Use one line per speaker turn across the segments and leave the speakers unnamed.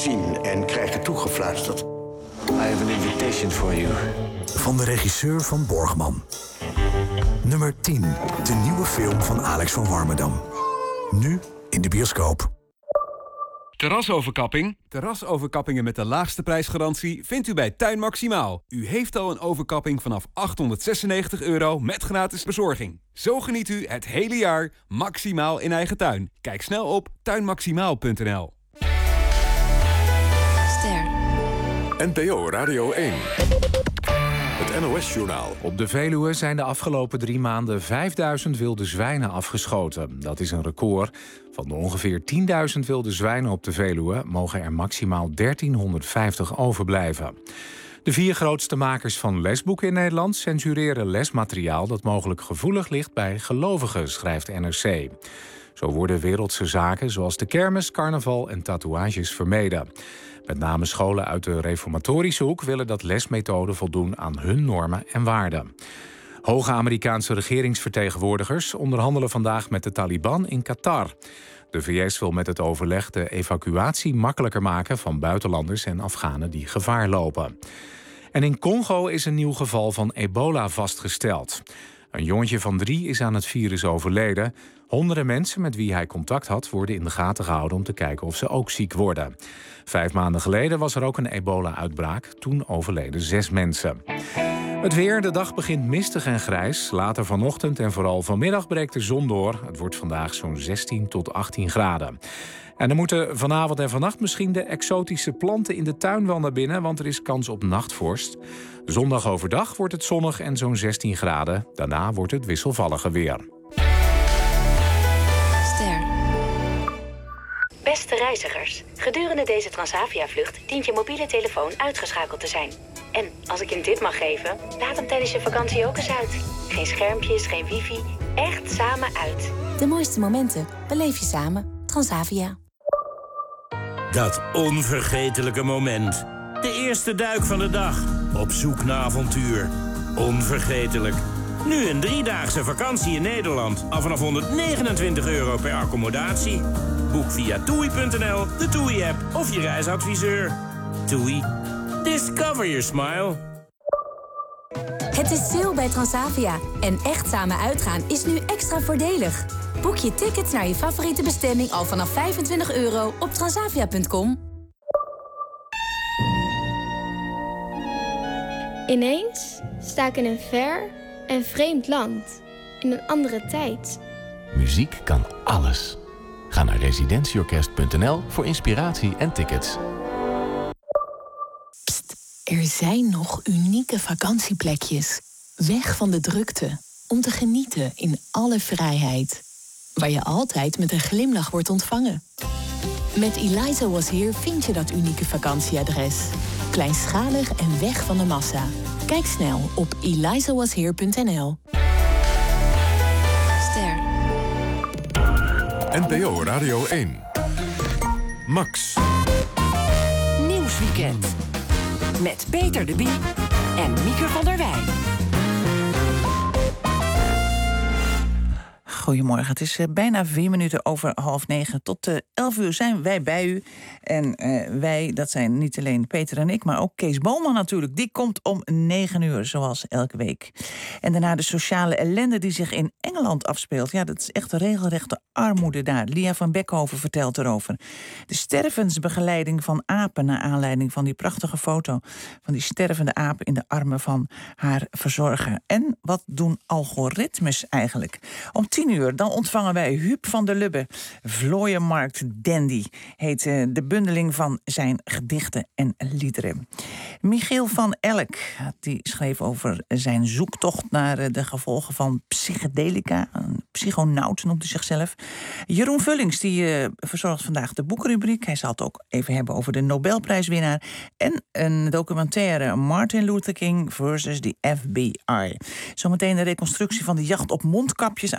zien en krijgen toegefluisterd.
I have an invitation for you.
Van de regisseur van Borgman. Nummer 10. De nieuwe film van Alex van Warmerdam. Nu in de bioscoop.
Terrasoverkapping? Terrasoverkappingen met de laagste prijsgarantie vindt u bij Tuin Maximaal. U heeft al een overkapping vanaf €896 met gratis bezorging. Zo geniet u het hele jaar maximaal in eigen tuin. Kijk snel op tuinmaximaal.nl.
Ster.
NPO Radio 1. Het NOS-journaal.
Op de Veluwe zijn de afgelopen 3 maanden 5000 wilde zwijnen afgeschoten. Dat is een record. Van de ongeveer 10.000 wilde zwijnen op de Veluwe mogen er maximaal 1350 overblijven. De 4 grootste makers van lesboeken in Nederland censureren lesmateriaal dat mogelijk gevoelig ligt bij gelovigen, schrijft NRC. Zo worden wereldse zaken zoals de kermis, carnaval en tatoeages vermeden. Met name scholen uit de reformatorische hoek willen dat lesmethoden voldoen aan hun normen en waarden. Hoge Amerikaanse regeringsvertegenwoordigers onderhandelen vandaag met de Taliban in Qatar. De VS wil met het overleg de evacuatie makkelijker maken van buitenlanders en Afghanen die gevaar lopen. En in Congo is een nieuw geval van ebola vastgesteld. Een jongetje van 3 is aan het virus overleden. Honderden mensen met wie hij contact had worden in de gaten gehouden om te kijken of ze ook ziek worden. 5 maanden geleden was er ook een ebola-uitbraak. Toen overleden 6 mensen. Het weer, de dag begint mistig en grijs. Later vanochtend en vooral vanmiddag breekt de zon door. Het wordt vandaag zo'n 16 tot 18 graden. En dan moeten vanavond en vannacht misschien de exotische planten in de tuin wel naar binnen, want er is kans op nachtvorst. Zondag overdag wordt het zonnig en zo'n 16 graden. Daarna wordt het wisselvalliger weer.
Ster.
Beste reizigers, gedurende deze Transavia-vlucht dient je mobiele telefoon uitgeschakeld te zijn. En als ik je een tip mag geven, laat hem tijdens je vakantie ook eens uit. Geen schermpjes, geen wifi, echt samen uit.
De mooiste momenten beleef je samen. Transavia.
Dat onvergetelijke moment. De eerste duik van de dag. Op zoek naar avontuur. Onvergetelijk. Nu een 3-daagse vakantie in Nederland. Al vanaf €129 per accommodatie. Boek via toei.nl, de TUI-app of je reisadviseur. TUI. Discover your smile.
Het is sale bij Transavia. En echt samen uitgaan is nu extra voordelig. Boek je tickets naar je favoriete bestemming al vanaf €25 op transavia.com.
Ineens sta ik in een ver en vreemd land. In een andere tijd.
Muziek kan alles. Ga naar residentieorkest.nl voor inspiratie en tickets.
Er zijn nog unieke vakantieplekjes. Weg van de drukte. Om te genieten in alle vrijheid. Waar je altijd met een glimlach wordt ontvangen. Met Eliza Was Here vind je dat unieke vakantieadres. Kleinschalig en weg van de massa. Kijk snel op elizawashere.nl.
Ster.
NPO Radio 1. Max.
Nieuwsweekend. Met Peter de Bie en Mieke van der Wij.
Goedemorgen, het is bijna 4 minuten over 8:30. Tot 11 uur zijn wij bij u. En wij, dat zijn niet alleen Peter en ik, maar ook Kees Boman natuurlijk. Die komt om 9 uur, zoals elke week. En daarna de sociale ellende die zich in Engeland afspeelt. Ja, dat is echt regelrechte armoede daar. Lia van Beckhoven vertelt erover. De stervensbegeleiding van apen, naar aanleiding van die prachtige foto van die stervende aap in de armen van haar verzorger. En wat doen algoritmes eigenlijk? Om 10 uur dan ontvangen wij Huub van der Lubbe. Vlooienmarkt Dandy heet de bundeling van zijn gedichten en liederen. Michiel van Elk, die schreef over zijn zoektocht naar de gevolgen van psychedelica. Een psychonaut noemt hij zichzelf. Jeroen Vullings, die verzorgt vandaag de boekenrubriek. Hij zal het ook even hebben over de Nobelprijswinnaar. En een documentaire Martin Luther King versus de FBI. Zometeen de reconstructie van de jacht op mondkapjes aan het begin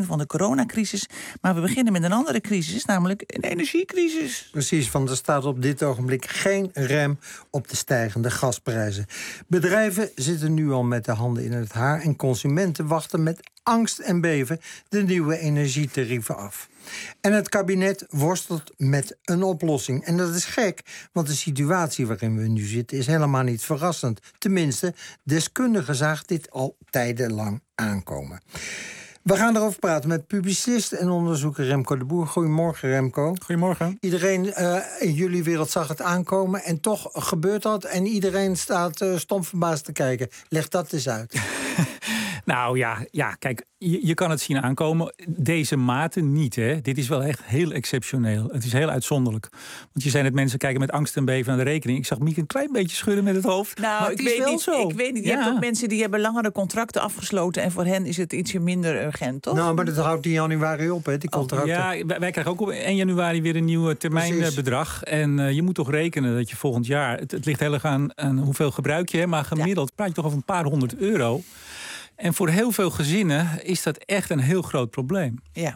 van de coronacrisis. Maar we beginnen met een andere crisis, namelijk een energiecrisis.
Precies, want er staat op dit ogenblik geen rem op de stijgende gasprijzen. Bedrijven zitten nu al met de handen in het haar en consumenten wachten met angst en beven de nieuwe energietarieven af. En het kabinet worstelt met een oplossing. En dat is gek, want de situatie waarin we nu zitten is helemaal niet verrassend. Tenminste, deskundigen zagen dit al tijdenlang aankomen. We gaan erover praten met publicist en onderzoeker Remco de Boer. Goedemorgen, Remco.
Goedemorgen.
Iedereen in jullie wereld zag het aankomen en toch gebeurt dat en iedereen staat stom verbaasd te kijken. Leg dat eens uit.
Nou ja, kijk, je kan het zien aankomen. Deze mate niet, hè. Dit is wel echt heel exceptioneel. Het is heel uitzonderlijk. Want je zei net, mensen kijken met angst en beven naar de rekening. Ik zag Mieke een klein beetje schudden met het hoofd.
Nou,
maar
ik weet niet. Je hebt ook mensen die hebben langere contracten afgesloten en voor hen is het ietsje minder urgent, toch?
Nou, maar dat houdt in januari op, hè, die contracten.
Ja, wij krijgen ook op 1 januari weer een nieuw termijnbedrag. En je moet toch rekenen dat je volgend jaar... Het ligt heel erg aan hoeveel gebruik je, hè, maar gemiddeld praat je toch over een paar €100. En voor heel veel gezinnen is dat echt een heel groot probleem.
Ja.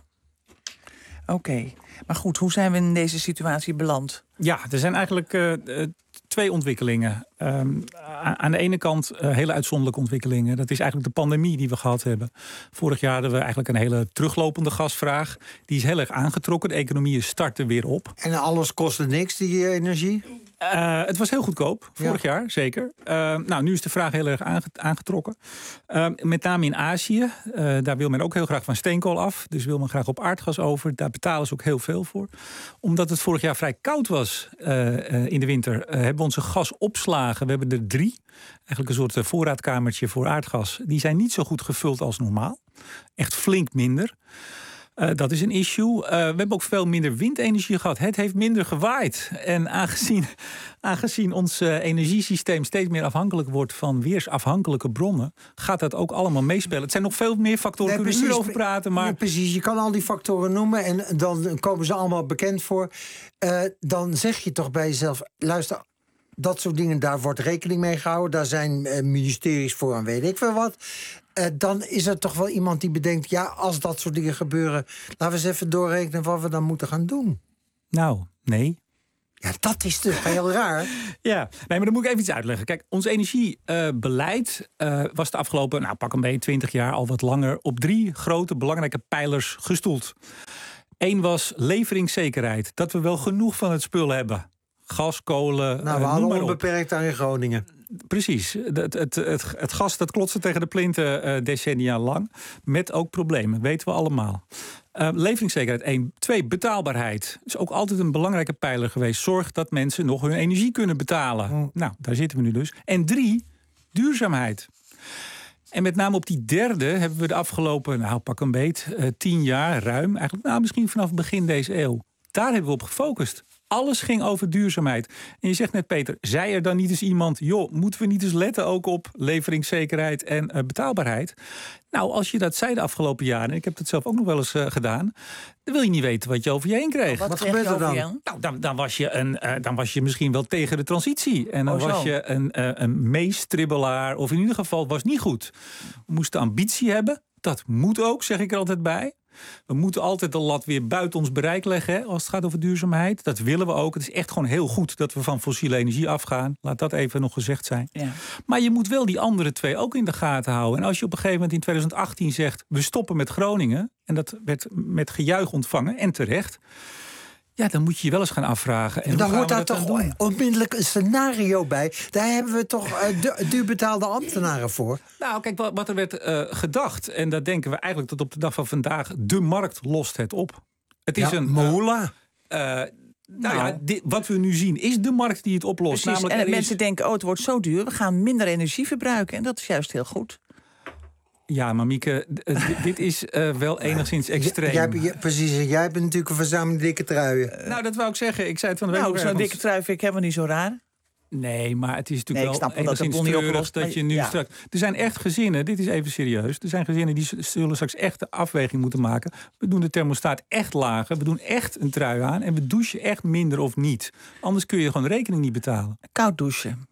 Oké. Maar goed, hoe zijn we in deze situatie beland?
Ja, er zijn eigenlijk 2 ontwikkelingen. Aan de ene kant hele uitzonderlijke ontwikkelingen. Dat is eigenlijk de pandemie die we gehad hebben. Vorig jaar hadden we eigenlijk een hele teruglopende gasvraag. Die is heel erg aangetrokken. De economieën starten weer op.
En alles kostte niks, die energie?
Het was heel goedkoop, vorig jaar, zeker. Nou, nu is de vraag heel erg aangetrokken. Met name in Azië. Daar wil men ook heel graag van steenkool af. Dus wil men graag op aardgas over. Daar betalen ze ook heel veel voor. Omdat het vorig jaar vrij koud was in de winter... hebben we onze gasopslagen, we hebben er 3. Eigenlijk een soort voorraadkamertje voor aardgas. Die zijn niet zo goed gevuld als normaal. Echt flink minder. Dat is een issue. We hebben ook veel minder windenergie gehad. Het heeft minder gewaaid. En aangezien ons energiesysteem steeds meer afhankelijk wordt van weersafhankelijke bronnen, gaat dat ook allemaal meespelen. Het zijn nog veel meer factoren, kunnen we over praten. Maar...
Ja, precies, je kan al die factoren noemen en dan komen ze allemaal bekend voor. Dan zeg je toch bij jezelf, luister, dat soort dingen, daar wordt rekening mee gehouden. Daar zijn ministeries voor en weet ik veel wat. Dan is er toch wel iemand die bedenkt, ja, als dat soort dingen gebeuren, laten we eens even doorrekenen wat we dan moeten gaan doen.
Nou, nee.
Ja, dat is dus heel raar.
Ja, nee, maar dan moet ik even iets uitleggen. Kijk, ons energiebeleid was de afgelopen, pak een beetje 20 jaar, al wat langer, op 3 grote belangrijke pijlers gestoeld. 1 was leveringszekerheid. Dat we wel genoeg van het spul hebben. Gas, kolen,
nou, we hadden onbeperkt aan in Groningen.
Precies. Het gas dat klotste tegen de plinten decennia lang. Met ook problemen, weten we allemaal. Leveringszekerheid 1. 2, betaalbaarheid. Is ook altijd een belangrijke pijler geweest. Zorg dat mensen nog hun energie kunnen betalen. Nou, daar zitten we nu dus. En 3, duurzaamheid. En met name op die 3e hebben we de afgelopen, pak een beet, 10 jaar ruim, eigenlijk misschien vanaf begin deze eeuw. Daar hebben we op gefocust. Alles ging over duurzaamheid. En je zegt net, Peter, zei er dan niet eens iemand, joh, moeten we niet eens letten ook op leveringszekerheid en betaalbaarheid? Nou, als je dat zei de afgelopen jaren, en ik heb dat zelf ook nog wel eens gedaan, dan wil je niet weten wat je over je heen kreeg.
Wat gebeurt er dan?
Nou, dan was je misschien wel tegen de transitie. En dan was je een meestribbelaar, of in ieder geval was niet goed. We moesten ambitie hebben. Dat moet ook, zeg ik er altijd bij. We moeten altijd de lat weer buiten ons bereik leggen, hè, als het gaat over duurzaamheid. Dat willen we ook. Het is echt gewoon heel goed dat we van fossiele energie afgaan. Laat dat even nog gezegd zijn. Ja. Maar je moet wel die andere 2 ook in de gaten houden. En als je op een gegeven moment in 2018 zegt, we stoppen met Groningen, en dat werd met gejuich ontvangen, en terecht, ja, dan moet je je wel eens gaan afvragen. En
dan hoort daar toch onmiddellijk een scenario bij. Daar hebben we toch duurbetaalde ambtenaren voor.
Nou, kijk, wat er werd gedacht, en dat denken we eigenlijk tot op de dag van vandaag, de markt lost het op. Het is een
mola.
Wat we nu zien is de markt die het oplost.
Precies, namelijk, en mensen denken, het wordt zo duur, we gaan minder energie verbruiken. En dat is juist heel goed.
Ja, maar Mieke, dit is wel enigszins extreem.
Precies, jij bent natuurlijk een verzameling dikke truien.
Nou, dat wou ik zeggen. Ik zei het van de week.
Nou, zo'n dikke trui vind ik helemaal niet zo raar.
Nee, maar het is natuurlijk wel enigszins
niet
treurig dat je nu straks... Er zijn echt gezinnen, dit is even serieus, er zijn gezinnen die zullen straks echt de afweging moeten maken. We doen de thermostaat echt lager, we doen echt een trui aan en we douchen echt minder of niet. Anders kun je gewoon de rekening niet betalen.
Koud douchen.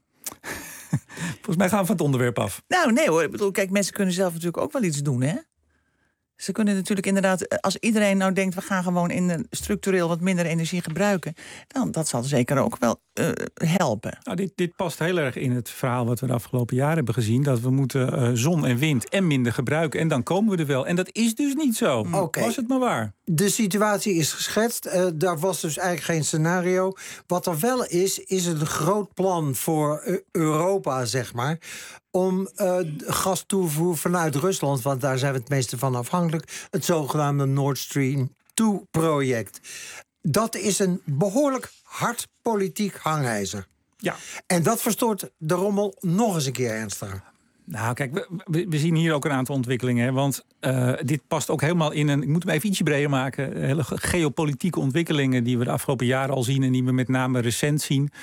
Volgens mij gaan we van het onderwerp af.
Nou, nee hoor. Ik bedoel, kijk, mensen kunnen zelf natuurlijk ook wel iets doen, hè? Ze kunnen natuurlijk inderdaad, als iedereen nou denkt, we gaan gewoon structureel wat minder energie gebruiken, dan dat zal zeker ook wel helpen.
Nou, dit past heel erg in het verhaal wat we de afgelopen jaren hebben gezien, dat we moeten zon en wind en minder gebruiken en dan komen we er wel. En dat is dus niet zo.
Okay.
Was het maar waar.
De situatie is geschetst. Daar was dus eigenlijk geen scenario. Wat er wel is een groot plan voor Europa, zeg maar, om gastoevoer vanuit Rusland, want daar zijn we het meeste van afhankelijk, het zogenaamde Nord Stream 2-project. Dat is een behoorlijk hard politiek hangijzer.
Ja.
En dat verstoort de rommel nog eens een keer ernstiger.
Nou, kijk, we zien hier ook een aantal ontwikkelingen. Hè, want dit past ook helemaal in ik moet hem even ietsje breder maken, hele geopolitieke ontwikkelingen die we de afgelopen jaren al zien en die we met name recent zien.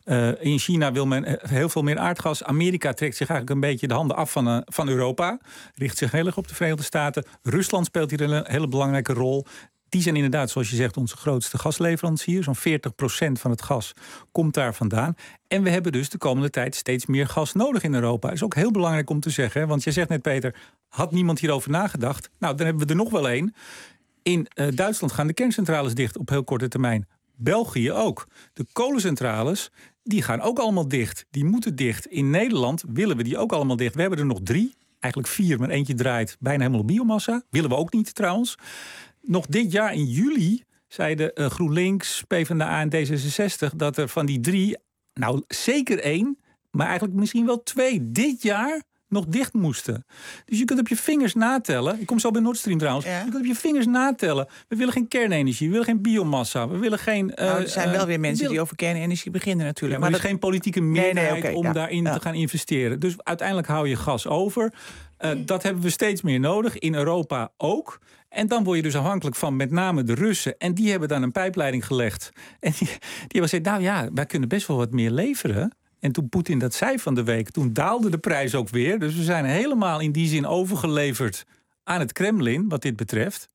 In China wil men heel veel meer aardgas. Amerika trekt zich eigenlijk een beetje de handen af van Europa. Richt zich heel erg op de Verenigde Staten. Rusland speelt hier een hele belangrijke rol. Die zijn inderdaad, zoals je zegt, onze grootste gasleverancier. Zo'n 40% van het gas komt daar vandaan. En we hebben dus de komende tijd steeds meer gas nodig in Europa. Dat is ook heel belangrijk om te zeggen. Want je zegt net, Peter, had niemand hierover nagedacht? Nou, dan hebben we er nog wel één. In Duitsland gaan de kerncentrales dicht op heel korte termijn. België ook. De kolencentrales, die gaan ook allemaal dicht. Die moeten dicht. In Nederland willen we die ook allemaal dicht. We hebben er nog 3, eigenlijk 4, maar eentje draait bijna helemaal op biomassa. Willen we ook niet trouwens. Nog dit jaar in juli zeiden GroenLinks, PvdA en D66 dat er van die 3, nou zeker 1, maar eigenlijk misschien wel 2 dit jaar nog dicht moesten. Dus je kunt op je vingers natellen. Ik kom zo bij Nord Stream trouwens. Ja. Je kunt op je vingers natellen. We willen geen kernenergie, we willen geen biomassa, we willen geen.
Er zijn wel weer mensen die over kernenergie beginnen natuurlijk.
Ja, maar er is geen politieke meerderheid om daarin te gaan investeren. Dus uiteindelijk hou je gas over. Dat hebben we steeds meer nodig, in Europa ook. En dan word je dus afhankelijk van met name de Russen. En die hebben dan een pijpleiding gelegd. En die hebben gezegd, nou ja, wij kunnen best wel wat meer leveren. En toen Poetin dat zei van de week, toen daalde de prijs ook weer. Dus we zijn helemaal in die zin overgeleverd aan het Kremlin, wat dit betreft.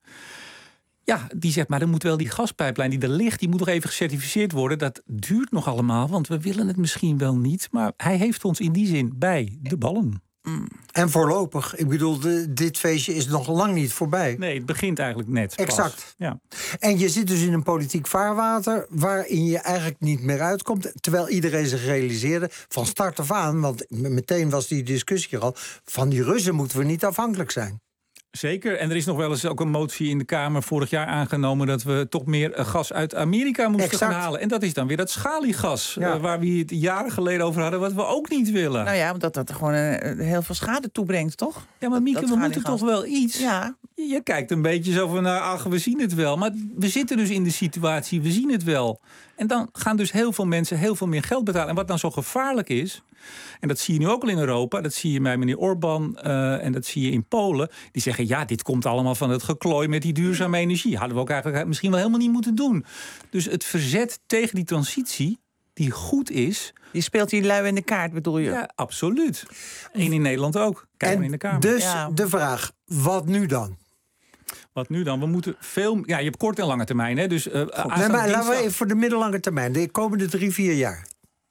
Ja, die zegt, maar dan moet wel die gaspijplijn die er ligt, die moet nog even gecertificeerd worden. Dat duurt nog allemaal, want we willen het misschien wel niet. Maar hij heeft ons in die zin bij de ballen.
En voorlopig, ik bedoel, dit feestje is nog lang niet voorbij.
Nee, het begint eigenlijk net pas.
Exact.
Ja.
En je zit dus in een politiek vaarwater waarin je eigenlijk niet meer uitkomt. Terwijl iedereen zich realiseerde van start af aan, want meteen was die discussie er al, van die Russen moeten we niet afhankelijk zijn.
Zeker, en er is nog wel eens ook een motie in de Kamer vorig jaar aangenomen dat we toch meer gas uit Amerika moesten gaan halen. En dat is dan weer dat schaliegas, waar we het jaren geleden over hadden, wat we ook niet willen.
Nou ja, omdat dat gewoon heel veel schade toebrengt, toch?
Ja, maar Mieke, we moeten toch wel iets.
Ja.
Je kijkt een beetje zo van, ach, we zien het wel. Maar we zitten dus in de situatie, we zien het wel. En dan gaan dus heel veel mensen heel veel meer geld betalen. En wat dan zo gevaarlijk is, en dat zie je nu ook al in Europa, dat zie je bij meneer Orbán en dat zie je in Polen. Die zeggen, ja, dit komt allemaal van het geklooi met die duurzame energie. Hadden we ook eigenlijk misschien wel helemaal niet moeten doen. Dus het verzet tegen die transitie, die goed is.
Die speelt die lui in de kaart, bedoel je?
Ja, absoluut. En in Nederland ook. Kijk maar in de Kamer.
Dus de vraag, wat nu dan?
Wat nu dan? We moeten veel. Ja, je hebt korte en lange termijn. Hè? Dus,
maar laten we even voor de middellange termijn, de komende 3-4 jaar.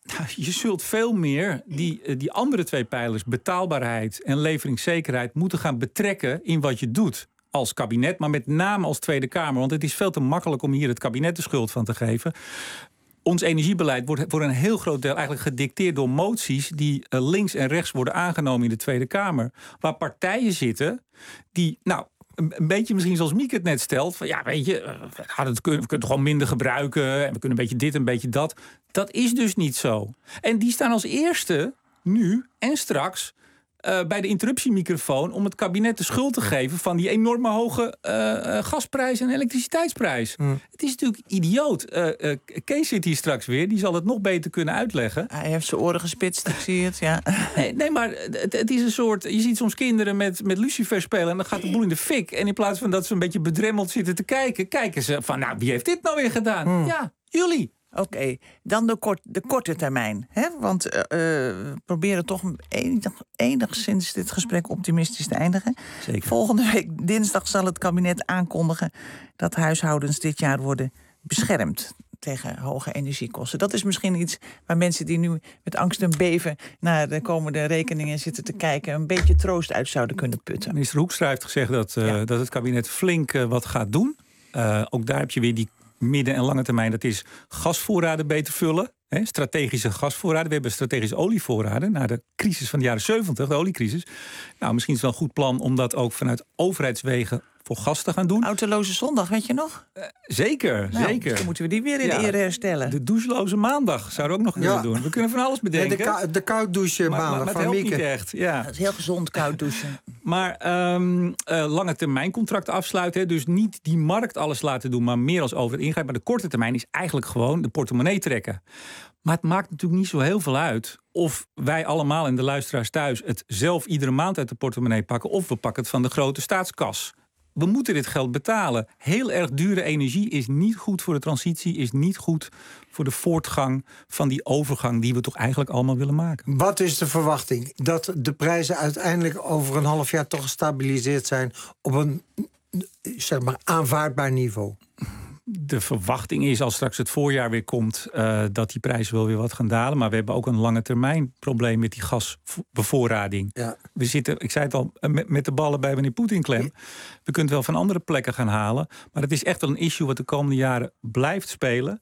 Je zult veel meer die andere 2 pijlers, betaalbaarheid en leveringszekerheid, moeten gaan betrekken in wat je doet. Als kabinet, maar met name als Tweede Kamer. Want het is veel te makkelijk om hier het kabinet de schuld van te geven. Ons energiebeleid wordt voor een heel groot deel eigenlijk gedicteerd door moties die links en rechts worden aangenomen in de Tweede Kamer. Waar partijen zitten die, nou, een beetje misschien zoals Mieke het net stelt, van ja, weet je, we kunnen gewoon minder gebruiken en we kunnen een beetje dit en een beetje dat. Dat is dus niet zo. En die staan als eerste nu en straks bij de interruptiemicrofoon om het kabinet de schuld te geven van die enorme hoge gasprijs en elektriciteitsprijs. Het is natuurlijk idioot. Kees zit hier straks weer, die zal het nog beter kunnen uitleggen.
Hij heeft zijn oren gespitst, ik zie het, ja.
Nee, maar het is een soort, je ziet soms kinderen met Lucifer spelen en dan gaat de boel in de fik. En in plaats van dat ze een beetje bedremmeld zitten te kijken ze van, nou, wie heeft dit nou weer gedaan? Ja, jullie.
Oké, dan de korte termijn. Hè? Want we proberen toch enigszins dit gesprek optimistisch te eindigen.
Zeker.
Volgende week dinsdag zal het kabinet aankondigen dat huishoudens dit jaar worden beschermd. tegen hoge energiekosten. Dat is misschien iets waar mensen die nu met angst en beven naar de komende rekeningen zitten te kijken, een beetje troost uit zouden kunnen putten.
Minister Hoekstra heeft gezegd dat het kabinet flink wat gaat doen. Ook daar heb je weer die midden- en lange termijn. Dat is gasvoorraden beter vullen. Strategische gasvoorraden. We hebben strategische olievoorraden na de crisis van de jaren 70, de oliecrisis. Nou, misschien is het wel een goed plan om dat ook vanuit overheidswegen voor gas te gaan doen.
Autoloze zondag, weet je nog?
Zeker.
Dan moeten we die weer in ere herstellen.
De doucheloze maandag zouden we ook nog kunnen doen. We kunnen van alles bedenken.
De koud douchen maandag
maar
van
het helpt
Mieke.
niet echt. Ja.
Dat is heel gezond, koud douchen.
Maar lange termijn contracten afsluiten. Hè, dus niet die markt alles laten doen, maar meer als over het ingrijpen. Maar de korte termijn is eigenlijk gewoon de portemonnee trekken. Maar het maakt natuurlijk niet zo heel veel uit of wij allemaal en de luisteraars thuis het zelf iedere maand uit de portemonnee pakken, of we pakken het van de grote staatskas. We moeten dit geld betalen. Heel erg dure energie is niet goed voor de transitie, is niet goed voor de voortgang van die overgang die we toch eigenlijk allemaal willen maken.
Wat is de verwachting? Dat de prijzen uiteindelijk over een half jaar toch gestabiliseerd zijn op een, zeg maar, aanvaardbaar niveau?
De verwachting is, als straks het voorjaar weer komt, dat die prijzen wel weer wat gaan dalen. Maar we hebben ook een lange termijn probleem met die gasbevoorrading.
Ja.
We zitten, ik zei het al, met de ballen bij meneer Poetin klem. We kunnen het wel van andere plekken gaan halen. Maar het is echt wel een issue wat de komende jaren blijft spelen.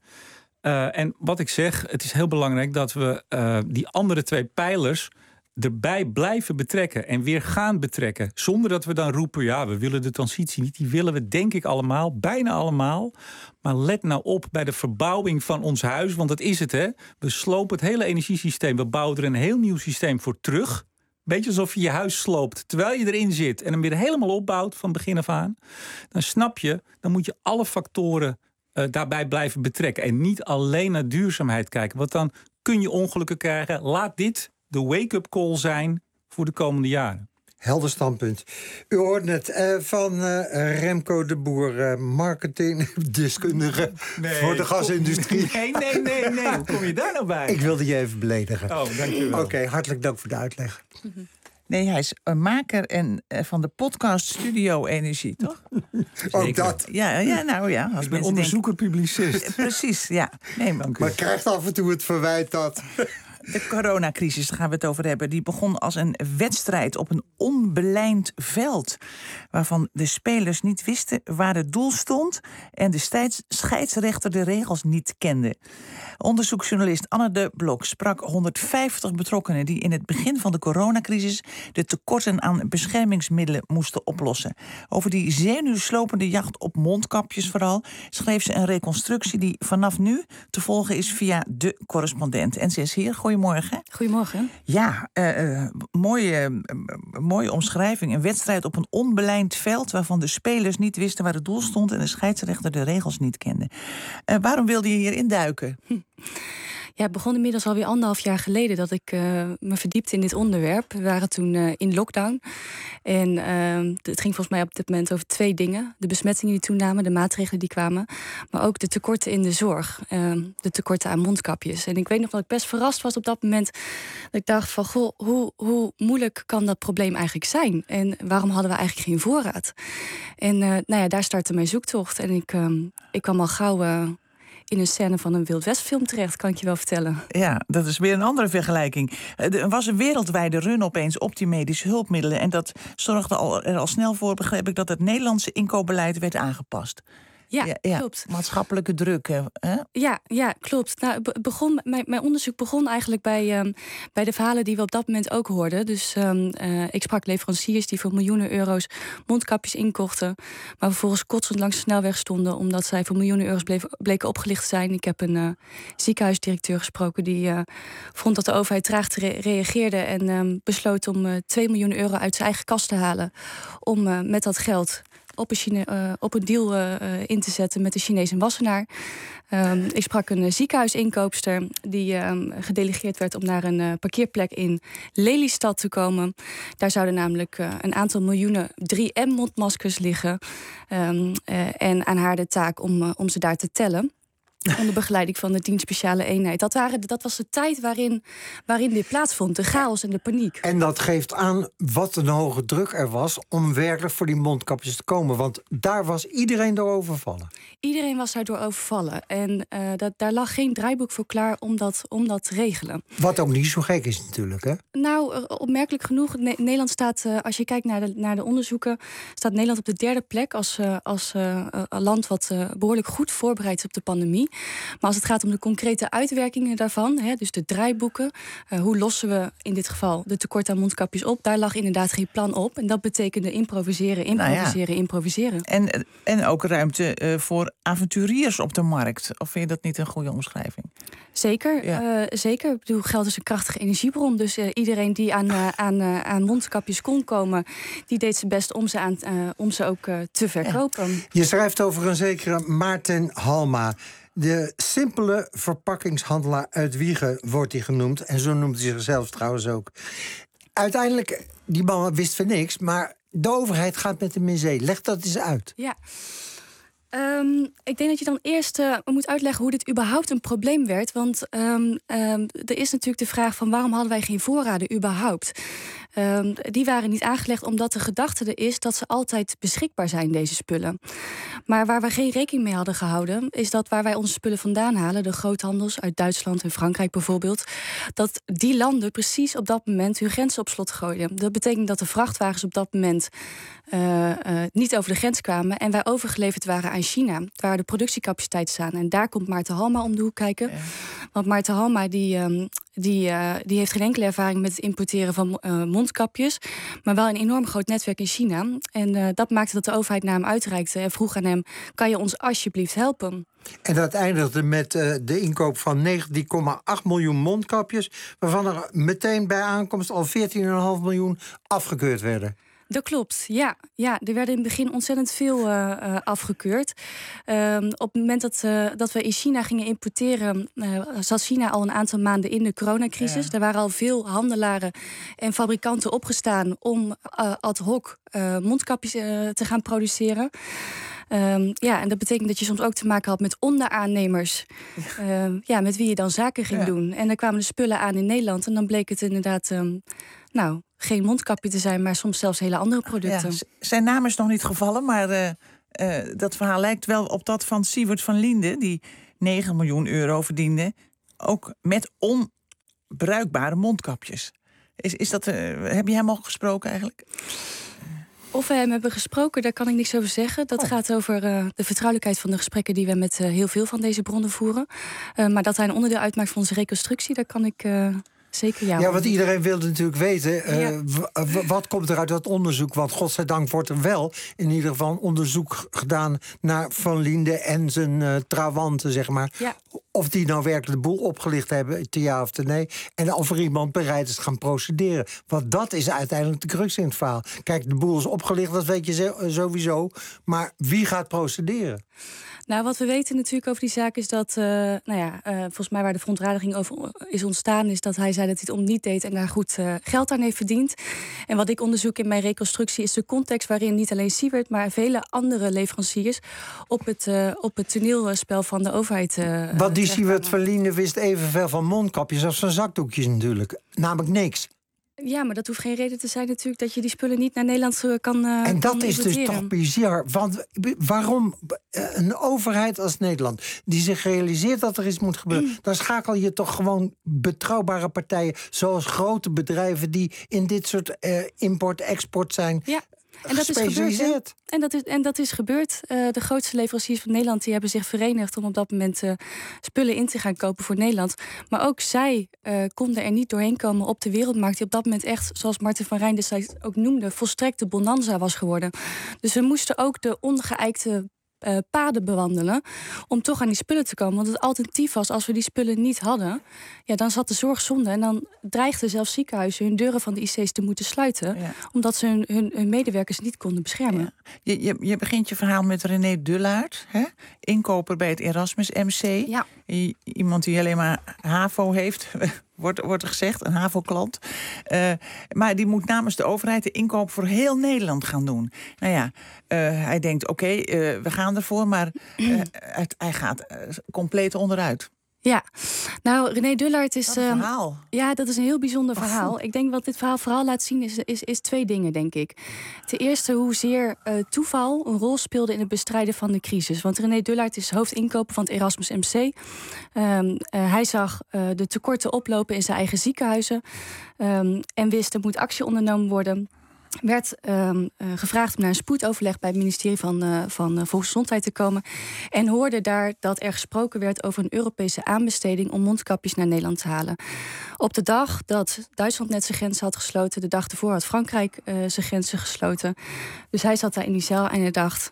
En wat ik zeg, het is heel belangrijk dat we die andere twee pijlers erbij blijven betrekken en weer gaan betrekken. Zonder dat we dan roepen, ja, we willen de transitie niet. Die willen we denk ik allemaal, bijna allemaal. Maar let nou op bij de verbouwing van ons huis. Want dat is het, hè. We slopen het hele energiesysteem. We bouwen er een heel nieuw systeem voor terug. Beetje alsof je je huis sloopt terwijl je erin zit en hem weer helemaal opbouwt van begin af aan. Dan snap je, dan moet je alle factoren daarbij blijven betrekken. En niet alleen naar duurzaamheid kijken. Want dan kun je ongelukken krijgen. Laat dit de wake-up call zijn voor de komende jaren.
Helder standpunt. U hoort net van Remco de Boer, marketingdeskundige voor de gasindustrie.
Nee. Hoe kom je daar nou bij?
Ik wilde je even beledigen.
Oh, dankjewel.
Oké, hartelijk dank voor de uitleg.
Nee, hij is een maker van de podcast Studio Energie, toch?
Ook dat.
Ja, nou ja.
Ik ben onderzoeker, publicist.
Precies, ja. Nee,
maar krijgt af en toe het verwijt dat...
De coronacrisis, daar gaan we het over hebben, die begon als een wedstrijd op een onbelijnd veld, waarvan de spelers niet wisten waar het doel stond en de scheidsrechter de regels niet kende. Onderzoeksjournalist Anne de Blok sprak 150 betrokkenen die in het begin van de coronacrisis de tekorten aan beschermingsmiddelen moesten oplossen. Over die zenuwslopende jacht op mondkapjes vooral schreef ze een reconstructie die vanaf nu te volgen is via De Correspondent. En ze is hier. Goedemorgen.
Goedemorgen.
Ja, mooie omschrijving. Een wedstrijd op een onbelijnd veld waarvan de spelers niet wisten waar het doel stond en de scheidsrechter de regels niet kende. Waarom wilde je hier induiken?
Ja, het begon inmiddels alweer 1,5 jaar geleden dat ik me verdiepte in dit onderwerp. We waren toen in lockdown. En het ging volgens mij op dit moment over 2 dingen. De besmettingen die toenamen, de maatregelen die kwamen. Maar ook de tekorten in de zorg. De tekorten aan mondkapjes. En ik weet nog dat ik best verrast was op dat moment. Dat ik dacht van, goh, hoe moeilijk kan dat probleem eigenlijk zijn? En waarom hadden we eigenlijk geen voorraad? En nou ja, daar startte mijn zoektocht. En ik kwam al gauw in een scène van een Wild West film terecht, kan ik je wel vertellen.
Ja, dat is weer een andere vergelijking. Er was een wereldwijde run opeens op die medische hulpmiddelen. En dat zorgde er al snel voor, begreep ik, dat het Nederlandse inkoopbeleid werd aangepast.
Ja, klopt.
Maatschappelijke druk, hè?
Ja, klopt. Nou, mijn onderzoek begon eigenlijk bij de verhalen die we op dat moment ook hoorden. Dus ik sprak leveranciers die voor miljoenen euro's mondkapjes inkochten, maar vervolgens kotsend langs de snelweg stonden omdat zij voor miljoenen euro's bleken opgelicht te zijn. Ik heb een ziekenhuisdirecteur gesproken die vond dat de overheid traag reageerde en besloot om 2 miljoen euro uit zijn eigen kas te halen om met dat geld op een deal in te zetten met de Chinees en Wassenaar. Ik sprak een ziekenhuisinkoopster die gedelegeerd werd om naar een parkeerplek in Lelystad te komen. Daar zouden namelijk een aantal miljoenen 3M-mondmaskers liggen. En aan haar de taak om ze daar te tellen. Onder begeleiding van de dienst speciale eenheid. Dat was de tijd waarin dit plaatsvond. De chaos en de paniek.
En dat geeft aan wat een hoge druk er was om werkelijk voor die mondkapjes te komen. Want daar was iedereen door overvallen.
Iedereen was daardoor overvallen. En daar lag geen draaiboek voor klaar om dat te regelen.
Wat ook niet zo gek is natuurlijk, hè?
Nou, opmerkelijk genoeg. Nederland staat, als je kijkt naar de onderzoeken, staat Nederland op de derde plek als land wat behoorlijk goed voorbereid is op de pandemie. Maar als het gaat om de concrete uitwerkingen daarvan, dus de draaiboeken, hoe lossen we in dit geval de tekort aan mondkapjes op, daar lag inderdaad geen plan op. En dat betekende improviseren.
En ook ruimte voor avonturiers op de markt. Of vind je dat niet een goede omschrijving?
Zeker, zeker. Ik bedoel, geld is een krachtige energiebron. Dus iedereen die aan mondkapjes kon komen, die deed zijn best om ze ook te verkopen.
Ja. Je schrijft over een zekere Maarten Halma. De simpele verpakkingshandelaar uit Wijchen wordt hij genoemd. En zo noemt hij zichzelf trouwens ook. Uiteindelijk, die man wist van niks, maar de overheid gaat met hem in zee. Leg dat eens uit.
Ja. Ik denk dat je dan eerst moet uitleggen hoe dit überhaupt een probleem werd. Want er is natuurlijk de vraag van waarom hadden wij geen voorraden überhaupt? Die waren niet aangelegd omdat de gedachte er is dat ze altijd beschikbaar zijn, deze spullen. Maar waar we geen rekening mee hadden gehouden, is dat waar wij onze spullen vandaan halen, de groothandels uit Duitsland en Frankrijk bijvoorbeeld, dat die landen precies op dat moment hun grenzen op slot gooiden. Dat betekent dat de vrachtwagens op dat moment niet over de grens kwamen en wij overgeleverd waren aan China, waar de productiecapaciteit staan. En daar komt Maarten Halma om de hoek kijken. Ja. Want Maarten Halma die heeft geen enkele ervaring met het importeren van mondkapjes, maar wel een enorm groot netwerk in China. En dat maakte dat de overheid naar hem uitreikte en vroeg aan hem: kan je ons alsjeblieft helpen?
En dat eindigde met de inkoop van 19,8 miljoen mondkapjes, waarvan er meteen bij aankomst al 14,5 miljoen afgekeurd werden.
Dat klopt, ja. Er werden in het begin ontzettend veel afgekeurd. Op het moment dat we in China gingen importeren, zat China al een aantal maanden in de coronacrisis. Ja. Er waren al veel handelaren en fabrikanten opgestaan om ad hoc mondkapjes te gaan produceren. En dat betekent dat je soms ook te maken had met onderaannemers. Met wie je dan zaken ging doen. En dan kwamen de spullen aan in Nederland en dan bleek het inderdaad geen mondkapje te zijn, maar soms zelfs hele andere producten.
Ja, zijn naam is nog niet gevallen, maar dat verhaal lijkt wel op dat van Siewert van Linden, die 9 miljoen euro verdiende, ook met onbruikbare mondkapjes. Is dat, heb je hem al gesproken eigenlijk?
Of we hem hebben gesproken, daar kan ik niks over zeggen. Dat gaat over de vertrouwelijkheid van de gesprekken die we met heel veel van deze bronnen voeren. Maar dat hij een onderdeel uitmaakt van onze reconstructie, daar kan ik zeker
ja. Ja, want iedereen wilde natuurlijk weten, wat komt er uit dat onderzoek? Want godzijdank wordt er wel in ieder geval een onderzoek gedaan naar Van Linden en zijn trawanten, zeg maar. Ja. Of die nou werkelijk de boel opgelicht hebben, te ja of te nee. En of er iemand bereid is te gaan procederen. Want dat is uiteindelijk de crux in het verhaal. Kijk, de boel is opgelicht, dat weet je sowieso. Maar wie gaat procederen?
Nou, wat we weten natuurlijk over die zaak is dat, volgens mij waar de verontwaardiging over is ontstaan, is dat hij zei dat hij het om niet deed en daar goed geld aan heeft verdiend. En wat ik onderzoek in mijn reconstructie is de context waarin niet alleen Siewert, maar vele andere leveranciers op het toneelspel van de overheid.
Want die Siewert van Linden wist evenveel van mondkapjes als van zakdoekjes natuurlijk. Namelijk niks.
Ja, maar dat hoeft geen reden te zijn natuurlijk dat je die spullen niet naar Nederland kan
en dat is dus toch bizar. Want waarom een overheid als Nederland die zich realiseert dat er iets moet gebeuren, dan schakel je toch gewoon betrouwbare partijen zoals grote bedrijven die in dit soort import-export zijn. Ja.
En dat is gebeurd. En dat is gebeurd. De grootste leveranciers van Nederland die hebben zich verenigd om op dat moment spullen in te gaan kopen voor Nederland. Maar ook zij konden er niet doorheen komen op de wereldmarkt, die op dat moment echt, zoals Marten van Rijn destijds ook noemde, volstrekte bonanza was geworden. Dus we moesten ook de ongeëikte paden bewandelen om toch aan die spullen te komen. Want het alternatief was, als we die spullen niet hadden, ja, dan zat de zorg zonde. En dan dreigden zelfs ziekenhuizen hun deuren van de IC's te moeten sluiten, omdat ze hun medewerkers niet konden beschermen.
Ja. Je begint je verhaal met René Dullaert, hè? Inkoper bij het Erasmus MC. Ja. Iemand die alleen maar HAVO heeft, wordt er gezegd, een HAVO-klant. Maar die moet namens de overheid de inkoop voor heel Nederland gaan doen. Nou ja, hij denkt, oké, we gaan ervoor, maar hij gaat compleet onderuit.
Ja, nou, René Dullaert is...
Wat een verhaal.
Ja, dat is een heel bijzonder verhaal. Ik denk wat dit verhaal vooral laat zien is twee dingen, denk ik. Ten eerste hoezeer toeval een rol speelde in het bestrijden van de crisis. Want René Dullaert is hoofdinkoper van het Erasmus MC. Hij zag de tekorten oplopen in zijn eigen ziekenhuizen. En wist, er moet actie ondernomen worden. Werd gevraagd om naar een spoedoverleg bij het ministerie van Volksgezondheid te komen. En hoorde daar dat er gesproken werd over een Europese aanbesteding om mondkapjes naar Nederland te halen. Op de dag dat Duitsland net zijn grenzen had gesloten, de dag ervoor had Frankrijk zijn grenzen gesloten. Dus hij zat daar in die zaal en hij dacht,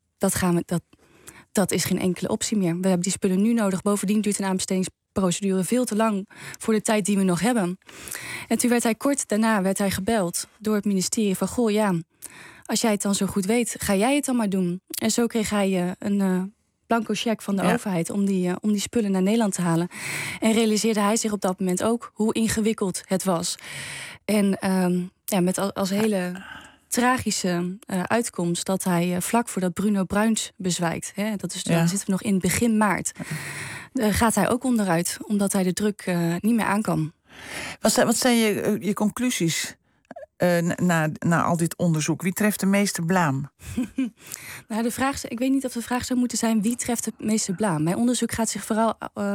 dat is geen enkele optie meer. We hebben die spullen nu nodig. Bovendien duurt een aanbestedingsprocedure veel te lang voor de tijd die we nog hebben. En toen werd hij kort daarna gebeld door het ministerie van, goh ja, als jij het dan zo goed weet, ga jij het dan maar doen. En zo kreeg hij een blanco cheque van de overheid om die spullen naar Nederland te halen. En realiseerde hij zich op dat moment ook hoe ingewikkeld het was. En met als hele tragische uitkomst dat hij vlak voordat Bruno Bruins bezwijkt, hè, dat is, dan zitten we nog in begin maart, gaat hij ook onderuit, omdat hij de druk niet meer aan kan.
Wat zijn je conclusies na al dit onderzoek? Wie treft de meeste blaam?
Nou, ik weet niet of de vraag zou moeten zijn, wie treft het meeste blaam? Mijn onderzoek gaat zich vooral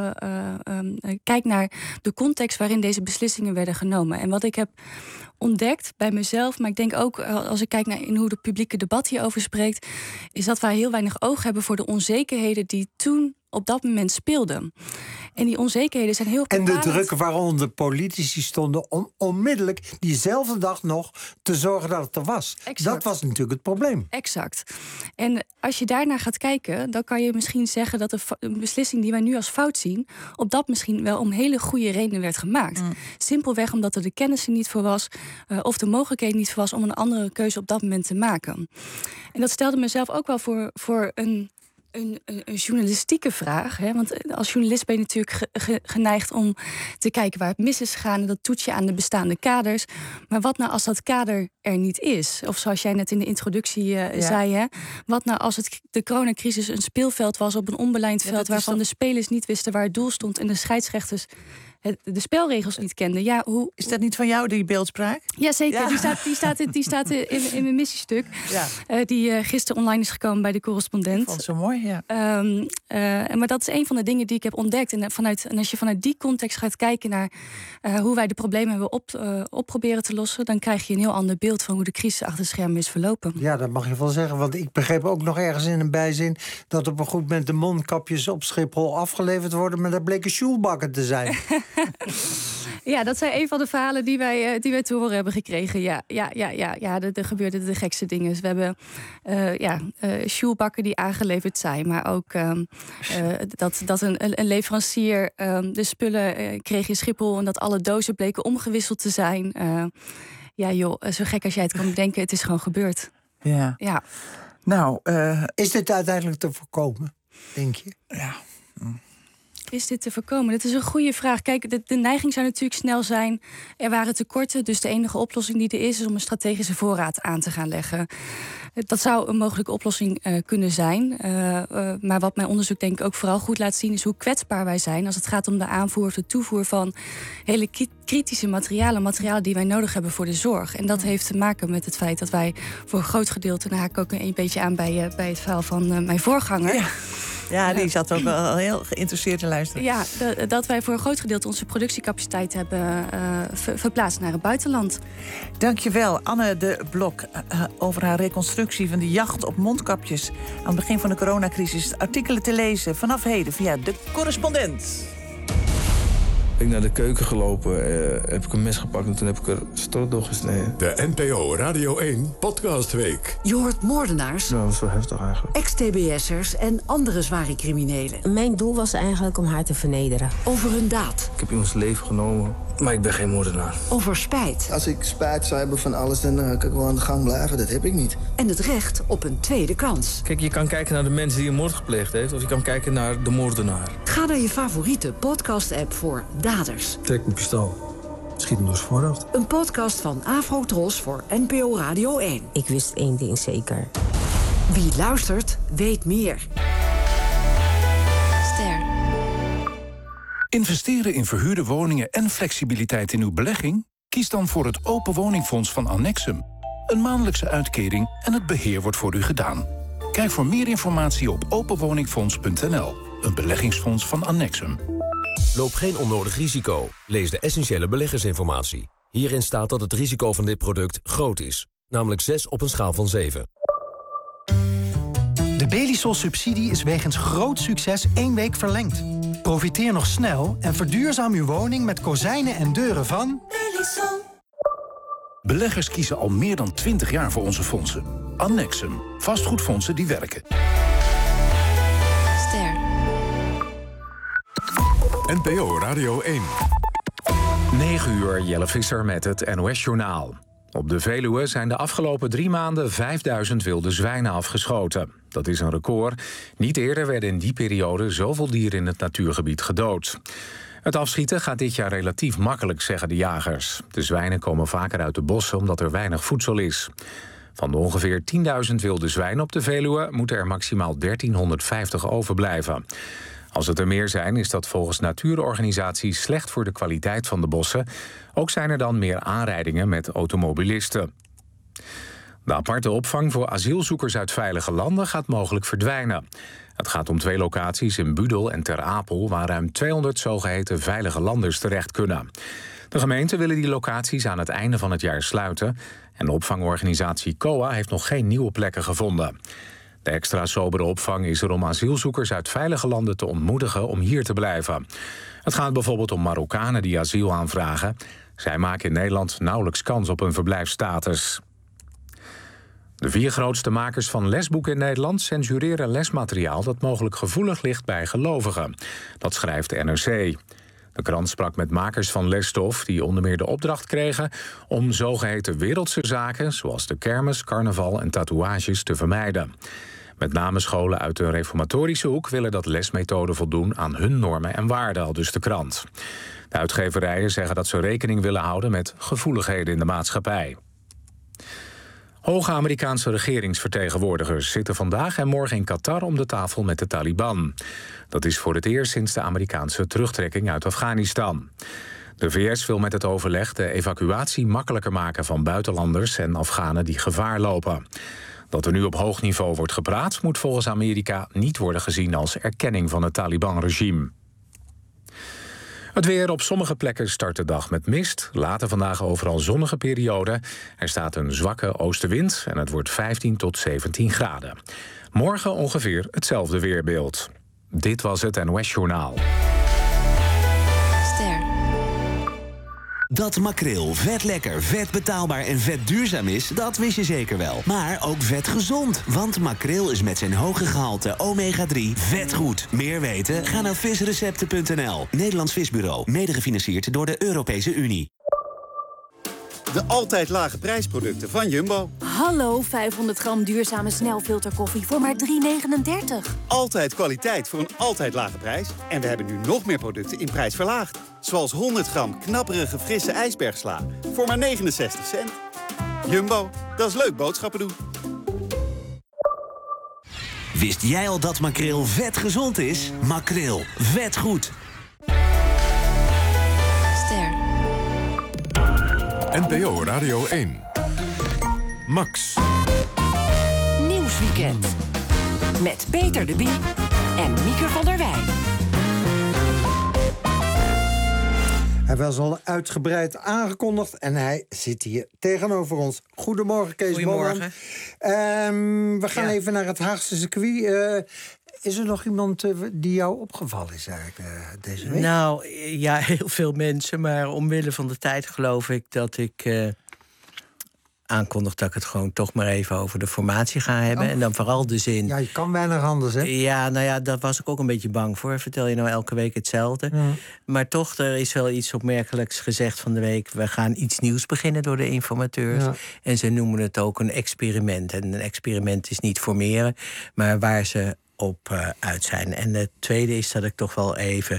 kijken naar de context waarin deze beslissingen werden genomen. En wat ik heb ontdekt bij mezelf, maar ik denk ook als ik kijk naar in hoe het publieke debat hierover spreekt, is dat wij heel weinig oog hebben voor de onzekerheden die toen op dat moment speelden. En die onzekerheden zijn heel bepalend.
En de druk waaronder politici stonden om onmiddellijk diezelfde dag nog te zorgen dat het er was.
Exact.
Dat was natuurlijk het probleem.
Exact. En als je daarnaar gaat kijken, dan kan je misschien zeggen dat de beslissing die wij nu als fout zien, op dat misschien wel om hele goede redenen werd gemaakt. Simpelweg omdat er de kennis er niet voor was, of de mogelijkheid niet voor was om een andere keuze op dat moment te maken. En dat stelde mezelf ook wel voor een journalistieke vraag. Hè? Want als journalist ben je natuurlijk geneigd om te kijken waar het mis is gegaan. En dat toets je aan de bestaande kaders. Maar wat nou als dat kader er niet is? Of zoals jij net in de introductie zei. Hè? Wat nou als de coronacrisis een speelveld was op een onbelijnd veld, waarvan de spelers niet wisten waar het doel stond en de scheidsrechters de spelregels niet kenden. Ja,
is dat niet van jou, die beeldspraak?
Jazeker, ja. Die staat in mijn missiestuk. Ja. Die gisteren online is gekomen bij de Correspondent. Ik
vond het zo mooi, ja.
Maar dat is een van de dingen die ik heb ontdekt. En als je vanuit die context gaat kijken naar hoe wij de problemen hebben op proberen te lossen, dan krijg je een heel ander beeld van hoe de crisis achter de schermen is verlopen.
Ja, dat mag je wel zeggen. Want ik begreep ook nog ergens in een bijzin dat op een goed moment de mondkapjes op Schiphol afgeleverd worden, maar dat bleken sjoelbakken te zijn.
Ja, dat zijn een van de verhalen die wij te horen hebben gekregen. Ja, er gebeurden de gekste dingen. Dus we hebben sjoelbakken die aangeleverd zijn. Maar ook dat een leverancier de spullen kreeg in Schiphol en dat alle dozen bleken omgewisseld te zijn. Ja joh, zo gek als jij het kan bedenken, het is gewoon gebeurd.
Ja. Nou,
is dit uiteindelijk te voorkomen, denk je?
Ja.
Is dit te voorkomen? Dat is een goede vraag. Kijk, de neiging zou natuurlijk snel zijn, er waren tekorten, dus de enige oplossing die er is om een strategische voorraad aan te gaan leggen. Dat zou een mogelijke oplossing kunnen zijn. Maar wat mijn onderzoek denk ik ook vooral goed laat zien, is hoe kwetsbaar wij zijn als het gaat om de aanvoer of de toevoer van hele kritische materialen die wij nodig hebben voor de zorg. En dat heeft te maken met het feit dat wij voor een groot gedeelte, en daar haak ik ook een beetje aan bij het verhaal van mijn voorganger.
Ja, die zat ook wel heel geïnteresseerd te luisteren.
Ja, dat wij voor een groot gedeelte onze productiecapaciteit hebben verplaatst naar het buitenland.
Dankjewel, Anne de Blok, over haar reconstructie van de jacht op mondkapjes aan het begin van de coronacrisis. Artikelen te lezen vanaf heden via de Correspondent.
Ik ben naar de keuken gelopen, heb ik een mes gepakt en toen heb ik er strot doorgesneden.
De NPO Radio 1 Podcastweek.
Je hoort moordenaars,
Nou, dat is wel heftig eigenlijk.
ex-TBS'ers en andere zware criminelen.
Mijn doel was eigenlijk om haar te vernederen.
Over hun daad.
Ik heb iemands leven genomen, maar ik ben geen moordenaar.
Over spijt.
Als ik spijt zou hebben van alles, dan kan ik wel aan de gang blijven. Dat heb ik niet.
En het recht op een tweede kans.
Kijk, je kan kijken naar de mens die een moord gepleegd heeft, of je kan kijken naar de moordenaar.
Ga naar je favoriete podcast-app voor daders.
Trek een pistool. Schiet hem door zijn voorhoofd.
Een podcast van Afrotros voor NPO Radio 1.
Ik wist één ding zeker.
Wie luistert, weet meer.
Ster.
Investeren in verhuurde woningen en flexibiliteit in uw belegging? Kies dan voor het Open Woningfonds van Annexum. Een maandelijkse uitkering en het beheer wordt voor u gedaan. Kijk voor meer informatie op openwoningfonds.nl. Een beleggingsfonds van Annexum.
Loop geen onnodig risico. Lees de essentiële beleggersinformatie. Hierin staat dat het risico van dit product groot is. Namelijk 6 op een schaal van 7.
De Belisol-subsidie is wegens groot succes 1 week verlengd. Profiteer nog snel en verduurzaam uw woning met kozijnen en deuren van
Belisol.
Beleggers kiezen al meer dan 20 jaar voor onze fondsen. Annexum. Vastgoedfondsen die werken.
Ster.
NPO Radio 1.
9 uur, Jelle Visser met het NOS-journaal. Op de Veluwe zijn de afgelopen 3 maanden 5000 wilde zwijnen afgeschoten. Dat is een record. Niet eerder werden in die periode zoveel dieren in het natuurgebied gedood. Het afschieten gaat dit jaar relatief makkelijk, zeggen de jagers. De zwijnen komen vaker uit de bossen omdat er weinig voedsel is. Van de ongeveer 10.000 wilde zwijnen op de Veluwe moeten er maximaal 1350 overblijven. Als het er meer zijn, is dat volgens natuurorganisaties slecht voor de kwaliteit van de bossen. Ook zijn er dan meer aanrijdingen met automobilisten. De aparte opvang voor asielzoekers uit veilige landen gaat mogelijk verdwijnen. Het gaat om 2 locaties in Budel en Ter Apel, waar ruim 200 zogeheten veilige landers terecht kunnen. De gemeenten willen die locaties aan het einde van het jaar sluiten en de opvangorganisatie COA heeft nog geen nieuwe plekken gevonden. De extra sobere opvang is er om asielzoekers uit veilige landen te ontmoedigen om hier te blijven. Het gaat bijvoorbeeld om Marokkanen die asiel aanvragen. Zij maken in Nederland nauwelijks kans op een verblijfsstatus. De 4 grootste makers van lesboeken in Nederland censureren lesmateriaal dat mogelijk gevoelig ligt bij gelovigen. Dat schrijft de NRC. De krant sprak met makers van lesstof die onder meer de opdracht kregen om zogeheten wereldse zaken, zoals de kermis, carnaval en tatoeages, te vermijden. Met name scholen uit de reformatorische hoek willen dat lesmethoden voldoen aan hun normen en waarden, aldus de krant. De uitgeverijen zeggen dat ze rekening willen houden met gevoeligheden in de maatschappij. Hoge Amerikaanse regeringsvertegenwoordigers zitten vandaag en morgen in Qatar om de tafel met de Taliban. Dat is voor het eerst sinds de Amerikaanse terugtrekking uit Afghanistan. De VS wil met het overleg de evacuatie makkelijker maken van buitenlanders en Afghanen die gevaar lopen. Dat er nu op hoog niveau wordt gepraat moet volgens Amerika niet worden gezien als erkenning van het Taliban-regime. Het weer: op sommige plekken start de dag met mist. Later vandaag overal zonnige periode. Er staat een zwakke oostenwind en het wordt 15 tot 17 graden. Morgen ongeveer hetzelfde weerbeeld. Dit was het NOS-journaal.
Ster.
Dat makreel vet lekker, vet betaalbaar en vet duurzaam is, dat wist je zeker wel. Maar ook vet gezond, want makreel is met zijn hoge gehalte omega-3 vet goed. Meer weten? Ga naar visrecepten.nl. Nederlands Visbureau, mede gefinancierd door de Europese Unie.
De altijd lage prijsproducten van Jumbo.
Hallo, 500 gram duurzame snelfilterkoffie voor maar €3,39.
Altijd kwaliteit voor een altijd lage prijs. En we hebben nu nog meer producten in prijs verlaagd. Zoals 100 gram knapperige frisse ijsbergsla voor maar 69 cent. Jumbo, dat is leuk boodschappen doen.
Wist jij al dat makreel vet gezond is? Makreel, vet goed.
Ster.
NPO Radio 1. Max.
Nieuwsweekend. Met Peter de Bie en Mieke van der Wij.
Hij was al uitgebreid aangekondigd en hij zit hier tegenover ons. Goedemorgen, Kees
Goedemorgen.
We gaan even naar het Haagse circuit. Is er nog iemand die jou opgevallen is eigenlijk deze week?
Nou, ja, heel veel mensen. Maar omwille van de tijd geloof ik dat ik aankondig dat ik het gewoon toch maar even over de formatie ga hebben. En dan vooral de zin...
Ja, je kan weinig anders, hè?
Ja, nou ja, daar was ik ook een beetje bang voor. Vertel je nou elke week hetzelfde? Ja. Maar toch, er is wel iets opmerkelijks gezegd van de week. We gaan iets nieuws beginnen door de informateurs. Ja. En ze noemen het ook een experiment. En een experiment is niet formeren, maar waar ze op uit zijn. En het tweede is dat ik toch wel even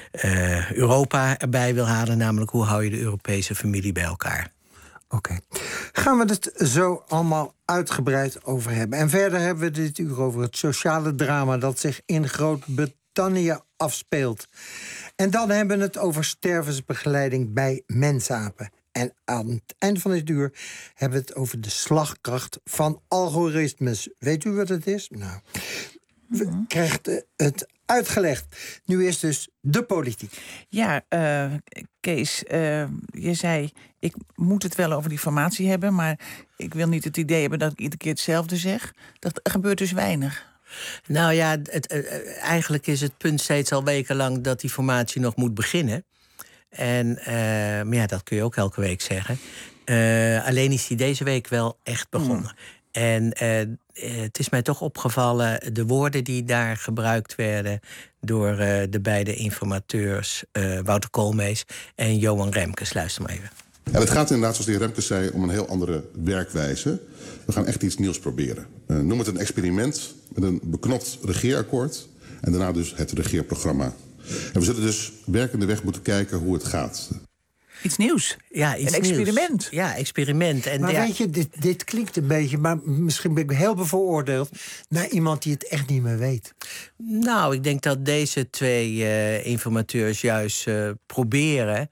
Europa erbij wil halen. Namelijk, hoe hou je de Europese familie bij elkaar?
Oké. Gaan we het zo allemaal uitgebreid over hebben. En verder hebben we dit uur over het sociale drama dat zich in Groot-Brittannië afspeelt. En dan hebben we het over stervensbegeleiding bij mensapen. En aan het eind van dit uur hebben we het over de slagkracht van algoritmes. Weet u wat het is? Nou, we krijgen het uitgelegd. Nu is dus de politiek.
Ja, Kees, je zei, ik moet het wel over die formatie hebben, maar ik wil niet het idee hebben dat ik iedere keer hetzelfde zeg. Dat gebeurt dus weinig.
Nou ja, eigenlijk is het punt steeds al wekenlang dat die formatie nog moet beginnen. En maar ja, dat kun je ook elke week zeggen. Alleen is die deze week wel echt begonnen. En het is mij toch opgevallen, de woorden die daar gebruikt werden door de beide informateurs, Wouter Koolmees en Johan Remkes. Luister maar even.
En het gaat inderdaad, zoals de heer Remkes zei, om een heel andere werkwijze. We gaan echt iets nieuws proberen. Noem het een experiment met een beknopt regeerakkoord en daarna dus het regeerprogramma. En we zullen dus werkende weg moeten kijken hoe het gaat.
Iets nieuws.
Ja, iets
een experiment.
Nieuws. Ja, experiment. En
maar weet je, dit klinkt een beetje, maar misschien ben ik heel bevooroordeeld naar iemand die het echt niet meer weet.
Nou, ik denk dat deze twee informateurs juist proberen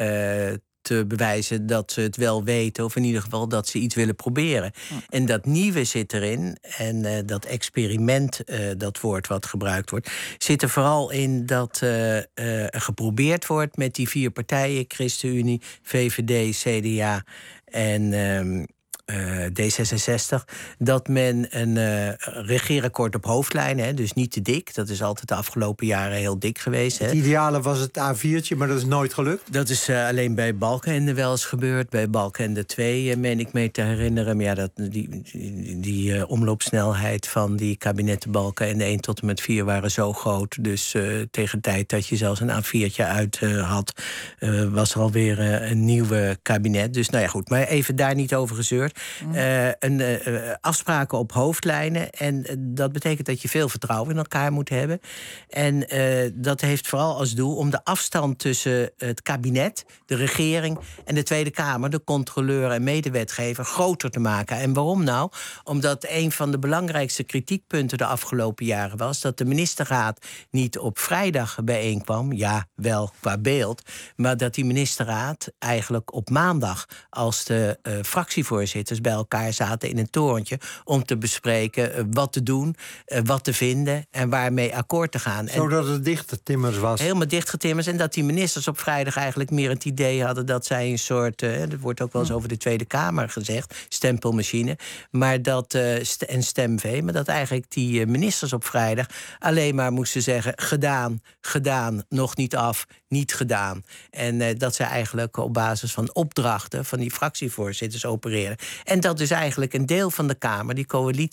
te bewijzen dat ze het wel weten, of in ieder geval dat ze iets willen proberen. En dat nieuwe zit erin, en dat experiment, dat woord wat gebruikt wordt, zit er vooral in dat er geprobeerd wordt met die 4 partijen, ChristenUnie, VVD, CDA en D66, dat men een regeerakkoord op hoofdlijnen, dus niet te dik. Dat is altijd de afgelopen jaren heel dik geweest.
Het ideale was het A4'tje, maar dat is nooit gelukt.
Dat is alleen bij Balkenende wel eens gebeurd. Bij Balkenende 2 meen ik me te herinneren. Maar ja, die omloopsnelheid van die kabinetten Balkenende 1 tot en met 4 waren zo groot. Dus tegen de tijd dat je zelfs een A4'tje uit had, was er alweer een nieuwe kabinet. Dus nou ja, goed. Maar even daar niet over gezeurd. Afspraken op hoofdlijnen. En dat betekent dat je veel vertrouwen in elkaar moet hebben. En dat heeft vooral als doel om de afstand tussen het kabinet, de regering en de Tweede Kamer, de controleur en medewetgever, groter te maken. En waarom nou? Omdat een van de belangrijkste kritiekpunten de afgelopen jaren was dat de ministerraad niet op vrijdag bijeenkwam. Ja, wel qua beeld. Maar dat die ministerraad eigenlijk op maandag, als de fractievoorzitters bij elkaar zaten in een torentje om te bespreken wat te doen, wat te vinden en waarmee akkoord te gaan.
Zodat het dichtgetimmerd was.
Helemaal dichtgetimmerd. En dat die ministers op vrijdag eigenlijk meer het idee hadden dat zij een soort, er wordt ook wel eens over de Tweede Kamer gezegd, stempelmachine, maar dat, en stemvee, maar dat eigenlijk die ministers op vrijdag alleen maar moesten zeggen gedaan, gedaan, nog niet af, niet gedaan. En dat ze eigenlijk op basis van opdrachten van die fractievoorzitters opereren. En dat dus eigenlijk een deel van de Kamer, die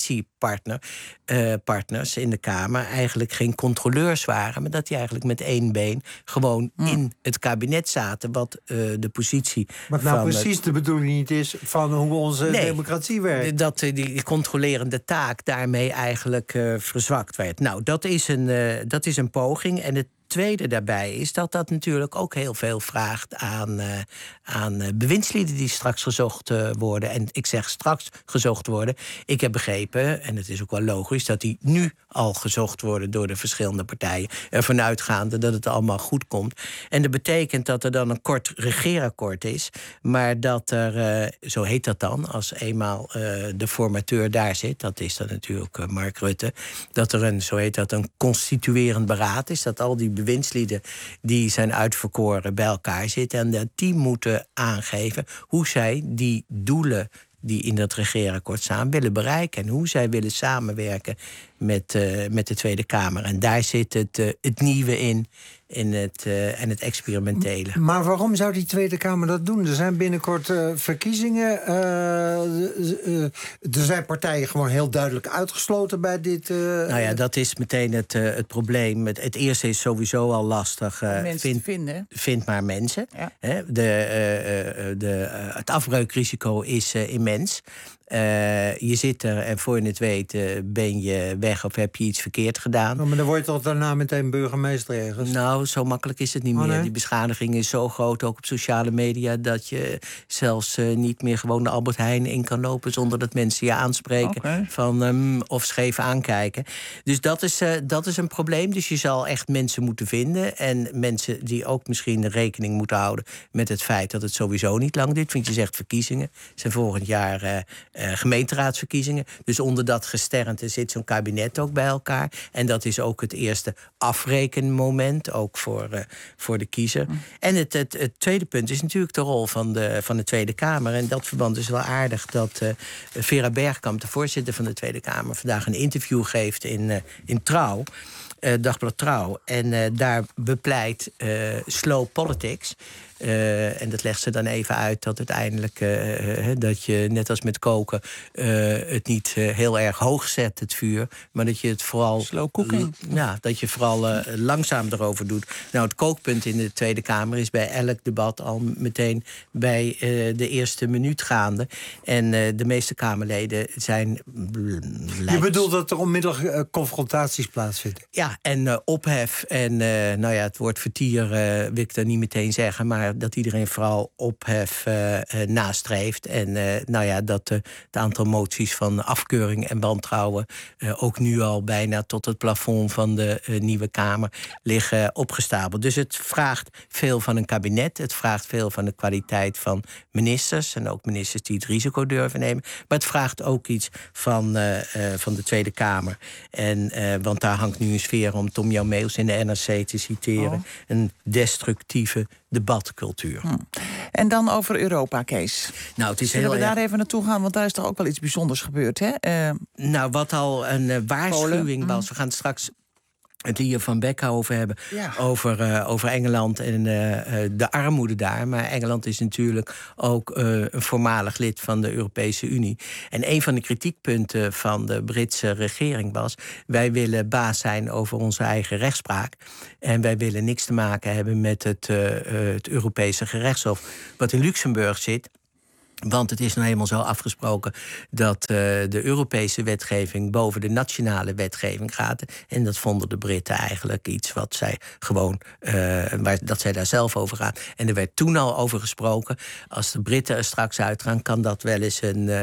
coalitiepartners in de Kamer, eigenlijk geen controleurs waren, maar dat die eigenlijk met 1 been gewoon in het kabinet zaten, wat de positie
wat nou precies de bedoeling niet is van hoe onze democratie werkt.
Dat die controlerende taak daarmee eigenlijk verzwakt werd. Nou, dat is een poging. En het tweede daarbij is dat natuurlijk ook heel veel vraagt aan bewindslieden die straks gezocht worden. En ik zeg straks gezocht worden. Ik heb begrepen, en het is ook wel logisch, dat die nu al gezocht worden door de verschillende partijen. Ervan uitgaande dat het allemaal goed komt. En dat betekent dat er dan een kort regeerakkoord is. Maar dat er, zo heet dat dan, als eenmaal de formateur daar zit, dat is dan natuurlijk Mark Rutte, dat er een, zo heet dat, een constituerend beraad is. Dat al die bewindslieden die zijn uitverkoren bij elkaar zitten. En dat die moeten aangeven hoe zij die doelen die in dat regeerakkoord staan willen bereiken. En hoe zij willen samenwerken met de Tweede Kamer. En daar zit het nieuwe in het experimentele.
Maar waarom zou die Tweede Kamer dat doen? Er zijn binnenkort verkiezingen. Er zijn partijen gewoon heel duidelijk uitgesloten bij dit.
Nou ja, dat is meteen het probleem. Het eerste is sowieso al lastig. Vind maar mensen. Ja. Het afbreukrisico is immens. Je zit er en voor je het weet ben je weg of heb je iets verkeerd gedaan.
Maar dan word je toch daarna meteen burgemeester ergens?
Nou, zo makkelijk is het niet meer.
Nee?
Die beschadiging is zo groot, ook op sociale media, dat je zelfs niet meer gewoon de Albert Heijn in kan lopen zonder dat mensen je aanspreken of scheef aankijken. Dus dat is een probleem. Dus je zal echt mensen moeten vinden. En mensen die ook misschien rekening moeten houden met het feit dat het sowieso niet lang duurt. Want je zegt verkiezingen. Het zijn volgend jaar gemeenteraadsverkiezingen. Dus onder dat gesternte zit zo'n kabinet ook bij elkaar. En dat is ook het eerste afrekenmoment, ook voor de kiezer. En het tweede punt is natuurlijk de rol van de Tweede Kamer. En in dat verband is wel aardig dat Vera Bergkamp, de voorzitter van de Tweede Kamer, vandaag een interview geeft in Trouw. Dagblad Trouw. En daar bepleit slow politics. En dat legt ze dan even uit dat uiteindelijk dat je, net als met koken, het niet heel erg hoog zet, het vuur. Maar dat je het vooral
slow cooking.
Dat je vooral langzaam erover doet. Nou, het kookpunt in de Tweede Kamer is bij elk debat al meteen bij de eerste minuut gaande. En de meeste Kamerleden zijn
Je bedoelt dat er onmiddellijk confrontaties plaatsvinden?
Ja, en ophef. En het woord vertier wil ik daar niet meteen zeggen, maar dat iedereen vooral ophef nastreeft. En dat het aantal moties van afkeuring en wantrouwen ook nu al bijna tot het plafond van de nieuwe Kamer liggen opgestapeld. Dus het vraagt veel van een kabinet. Het vraagt veel van de kwaliteit van ministers. En ook ministers die het risico durven nemen. Maar het vraagt ook iets van de Tweede Kamer. Want daar hangt nu een sfeer om Tom Jan Meels in de NRC te citeren. Een destructieve debatcultuur.
En dan over Europa, Kees.
Nou, het is
Zullen we daar even naartoe gaan? Want daar is toch ook wel iets bijzonders gebeurd, hè?
Wat al een waarschuwing was. We gaan het straks het hier van Becca over hebben. Ja. Over Engeland en de armoede daar. Maar Engeland is natuurlijk ook een voormalig lid van de Europese Unie. En een van de kritiekpunten van de Britse regering was: wij willen baas zijn over onze eigen rechtspraak. En wij willen niks te maken hebben met het Europese gerechtshof, wat in Luxemburg zit. Want het is nou eenmaal zo afgesproken dat de Europese wetgeving boven de nationale wetgeving gaat. En dat vonden de Britten eigenlijk iets wat zij gewoon, dat zij daar zelf over gaan. En er werd toen al over gesproken: als de Britten er straks uitgaan, kan dat wel eens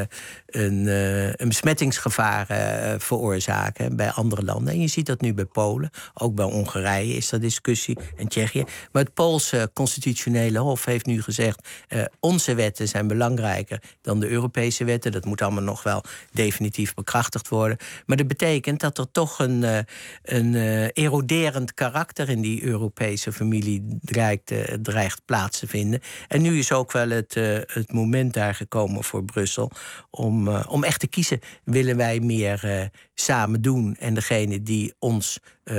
een besmettingsgevaar veroorzaken bij andere landen. En je ziet dat nu bij Polen, ook bij Hongarije is er discussie, en Tsjechië. Maar het Poolse constitutionele hof heeft nu gezegd: onze wetten zijn belangrijker dan de Europese wetten. Dat moet allemaal nog wel definitief bekrachtigd worden. Maar dat betekent dat er toch een eroderend karakter in die Europese familie dreigt plaats te vinden. En nu is ook wel het moment daar gekomen voor Brussel om echt te kiezen. Willen wij meer samen doen? En degene die ons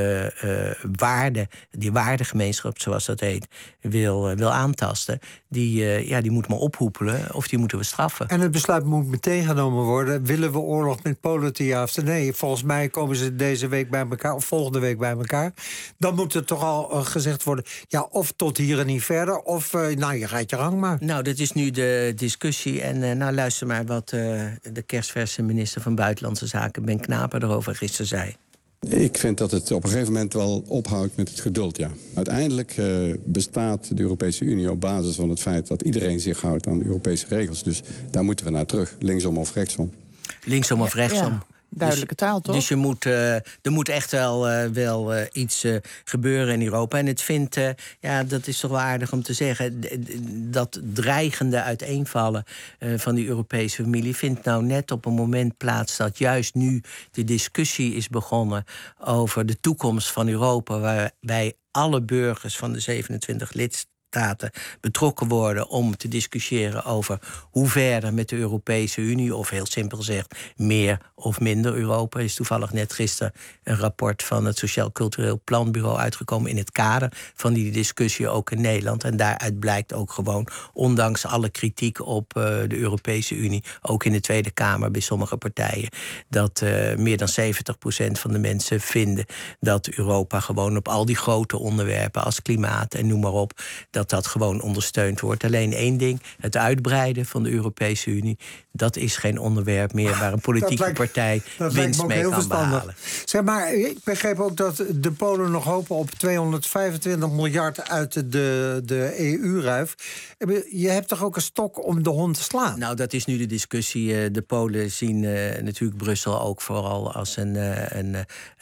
die waardegemeenschap, zoals dat heet, wil aantasten, die moet maar ophoepelen of die moeten we straffen.
En het besluit moet meteen genomen worden: willen we oorlog met Polen, ja of nee? Volgens mij komen ze deze week bij elkaar of volgende week bij elkaar. Dan moet er toch al gezegd worden: ja, of tot hier en niet verder, of je gaat je gang maar.
Nou, dat is nu de discussie. En luister maar wat de kerstverse minister van Buitenlandse Zaken, Ben Knapen, erover gisteren zei.
Ik vind dat het op een gegeven moment wel ophoudt met het geduld, ja. Uiteindelijk bestaat de Europese Unie op basis van het feit dat iedereen zich houdt aan de Europese regels. Dus daar moeten we naar terug, linksom of rechtsom.
Linksom of rechtsom.
Ja. Duidelijke taal, toch?
Dus er moet echt wel iets gebeuren in Europa. En het vindt, dat is toch wel aardig om te zeggen, dat dreigende uiteenvallen van die Europese familie vindt nou net op een moment plaats dat juist nu de discussie is begonnen over de toekomst van Europa, waarbij alle burgers van de 27 lidstaten betrokken worden om te discussiëren over hoe verder met de Europese Unie, of heel simpel gezegd, meer of minder Europa. Er is toevallig net gisteren een rapport van het Sociaal Cultureel Planbureau uitgekomen in het kader van die discussie ook in Nederland. En daaruit blijkt ook gewoon, ondanks alle kritiek op de Europese Unie, ook in de Tweede Kamer bij sommige partijen, dat meer dan 70% van de mensen vinden dat Europa gewoon op al die grote onderwerpen als klimaat en noem maar op, dat dat gewoon ondersteund wordt. Alleen één ding, het uitbreiden van de Europese Unie, dat is geen onderwerp meer waar een politieke partij winst mee kan behalen.
Zeg maar, ik begreep ook dat de Polen nog hopen op 225 miljard uit de EU-ruif. Je hebt toch ook een stok om de hond te slaan?
Nou, dat is nu de discussie. De Polen zien natuurlijk Brussel ook vooral als een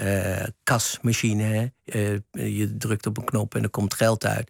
kasmachine. Hè? Je drukt op een knop en er komt geld uit.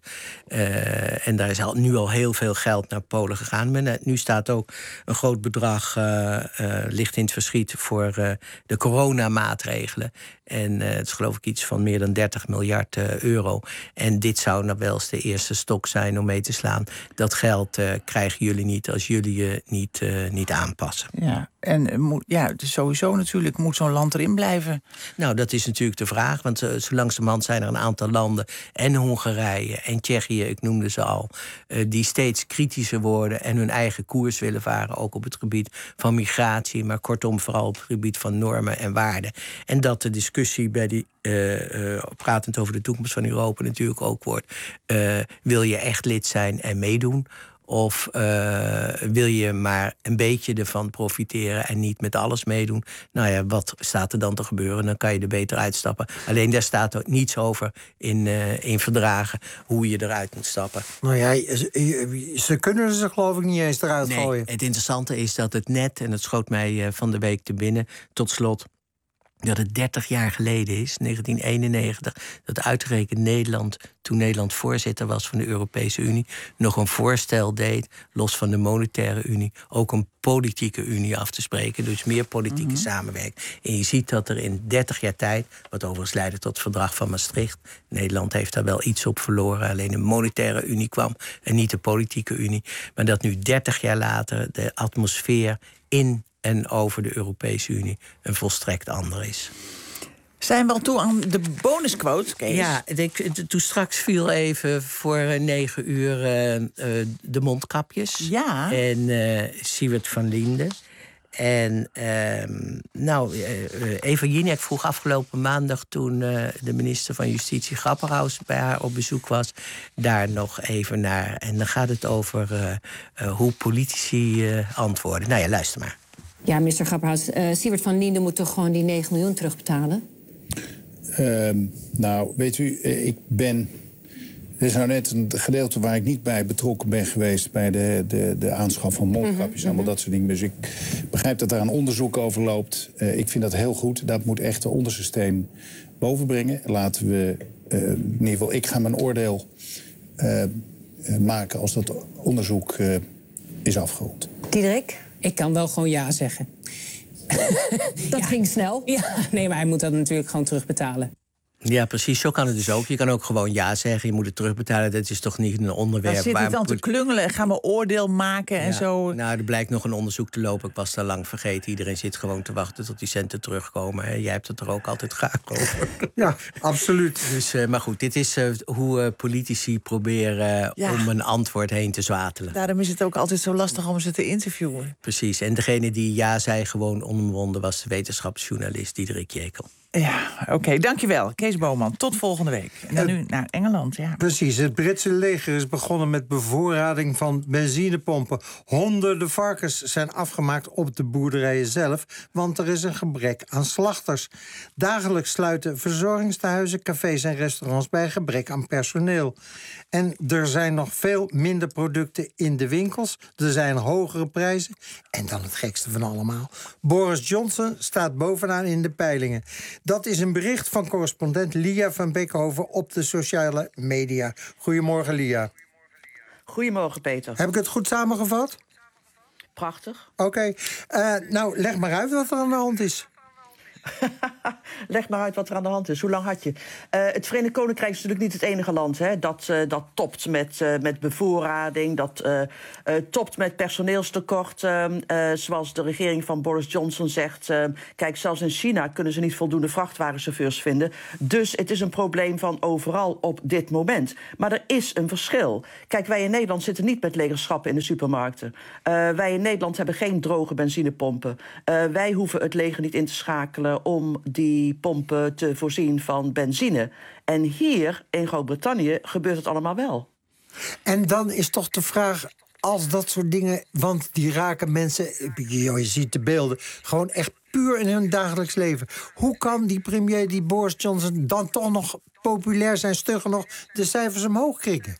En daar is nu al heel veel geld naar Polen gegaan. Maar nu staat ook een groot bedrag ligt in het verschiet voor de coronamaatregelen. En het is geloof ik iets van meer dan 30 miljard euro. En dit zou nou wel eens de eerste stok zijn om mee te slaan. Dat geld krijgen jullie niet als jullie je niet aanpassen.
Ja, en dus sowieso natuurlijk moet zo'n land erin blijven.
Nou, dat is natuurlijk de vraag. Want zo langzamerhand zijn er een aantal landen, en Hongarije en Tsjechië, ik noemde ze al, die steeds kritischer worden en hun eigen koers willen varen. Ook op het gebied van migratie, maar kortom vooral op het gebied van normen en waarden. En dat de discussie bij die pratend over de toekomst van Europa natuurlijk ook wordt. Wil je echt lid zijn en meedoen? Of wil je maar een beetje ervan profiteren en niet met alles meedoen? Nou ja, wat staat er dan te gebeuren? Dan kan je er beter uitstappen. Alleen daar staat ook niets over in verdragen hoe je eruit moet stappen.
Nou ja, ze kunnen ze geloof ik niet eens eruit gooien.
Het interessante is dat het net, en dat schoot mij van de week te binnen, tot slot, dat het 30 jaar geleden is, 1991... dat uitgerekend Nederland, toen Nederland voorzitter was van de Europese Unie, nog een voorstel deed, los van de monetaire unie, ook een politieke unie af te spreken. Dus meer politieke samenwerking. En je ziet dat er in 30 jaar tijd, wat overigens leidde tot het verdrag van Maastricht, Nederland heeft daar wel iets op verloren, alleen de monetaire unie kwam en niet de politieke unie. Maar dat nu 30 jaar later de atmosfeer in en over de Europese Unie een volstrekt ander is.
Zijn we al toe aan de bonusquote, Kees?
Ja, toen straks viel even voor 9 uur de mondkapjes.
Ja.
En Siewert van Linden. En Eva Jinek vroeg afgelopen maandag, toen de minister van Justitie Grapperhaus bij haar op bezoek was, daar nog even naar. En dan gaat het over hoe politici antwoorden. Nou ja, luister maar.
Ja, minister Grapperhaus, Siewert van Linden moet toch gewoon die 9 miljoen terugbetalen?
Nou, weet u, er is nou net een gedeelte waar ik niet bij betrokken ben geweest bij de aanschaf van mondkapjes en allemaal dat soort dingen. Dus ik begrijp dat daar een onderzoek over loopt. Ik vind dat heel goed. Dat moet echt de onderste steen bovenbrengen. Laten we, in ieder geval, ik ga mijn oordeel maken als dat onderzoek is afgerond.
Diederik? Ik kan wel gewoon ja zeggen. Dat ging snel. Ja, nee, maar hij moet dat natuurlijk gewoon terugbetalen.
Ja, precies. Zo kan het dus ook. Je kan ook gewoon ja zeggen. Je moet het terugbetalen. Dat is toch niet een onderwerp.
Dan zit het dan te klungelen. Gaan we oordeel maken en zo.
Nou, er blijkt nog een onderzoek te lopen. Ik was daar lang vergeten. Iedereen zit gewoon te wachten tot die centen terugkomen. Hè. Jij hebt het er ook altijd graag over.
Ja, absoluut.
Dus, maar goed, dit is hoe politici proberen om een antwoord heen te zwatelen.
Daarom is het ook altijd zo lastig om ze te interviewen.
Precies. En degene die ja zei, gewoon onomwonden, was de wetenschapsjournalist Diederik Jekel.
Ja, oké, dankjewel. Kees Boman, tot volgende week. En dan nu naar Engeland, ja.
Precies, het Britse leger is begonnen met bevoorrading van benzinepompen. Honderden varkens zijn afgemaakt op de boerderijen zelf, want er is een gebrek aan slachters. Dagelijks sluiten verzorgingstehuizen, cafés en restaurants bij gebrek aan personeel. En er zijn nog veel minder producten in de winkels. Er zijn hogere prijzen. En dan het gekste van allemaal. Boris Johnson staat bovenaan in de peilingen. Dat is een bericht van correspondent Lia van Beekhoven op de sociale media. Goedemorgen, Lia.
Goedemorgen, Peter.
Heb ik het goed samengevat?
Prachtig.
Oké. Nou, leg maar uit wat er aan de hand is.
Leg maar uit wat er aan de hand is. Hoe lang had je? Het Verenigd Koninkrijk is natuurlijk niet het enige land, hè, dat topt met bevoorrading, dat topt met personeelstekort. Zoals de regering van Boris Johnson zegt. Kijk, zelfs in China kunnen ze niet voldoende vrachtwagenchauffeurs vinden. Dus het is een probleem van overal op dit moment. Maar er is een verschil. Kijk, wij in Nederland zitten niet met lege schappen in de supermarkten. Wij in Nederland hebben geen droge benzinepompen. Wij hoeven het leger niet in te schakelen om die pompen te voorzien van benzine. En hier in Groot-Brittannië gebeurt het allemaal wel.
En dan is toch de vraag, als dat soort dingen, want die raken mensen, je ziet de beelden, gewoon echt puur in hun dagelijks leven. Hoe kan die premier, die Boris Johnson, dan toch nog populair zijn, stugger nog de cijfers omhoog krikken?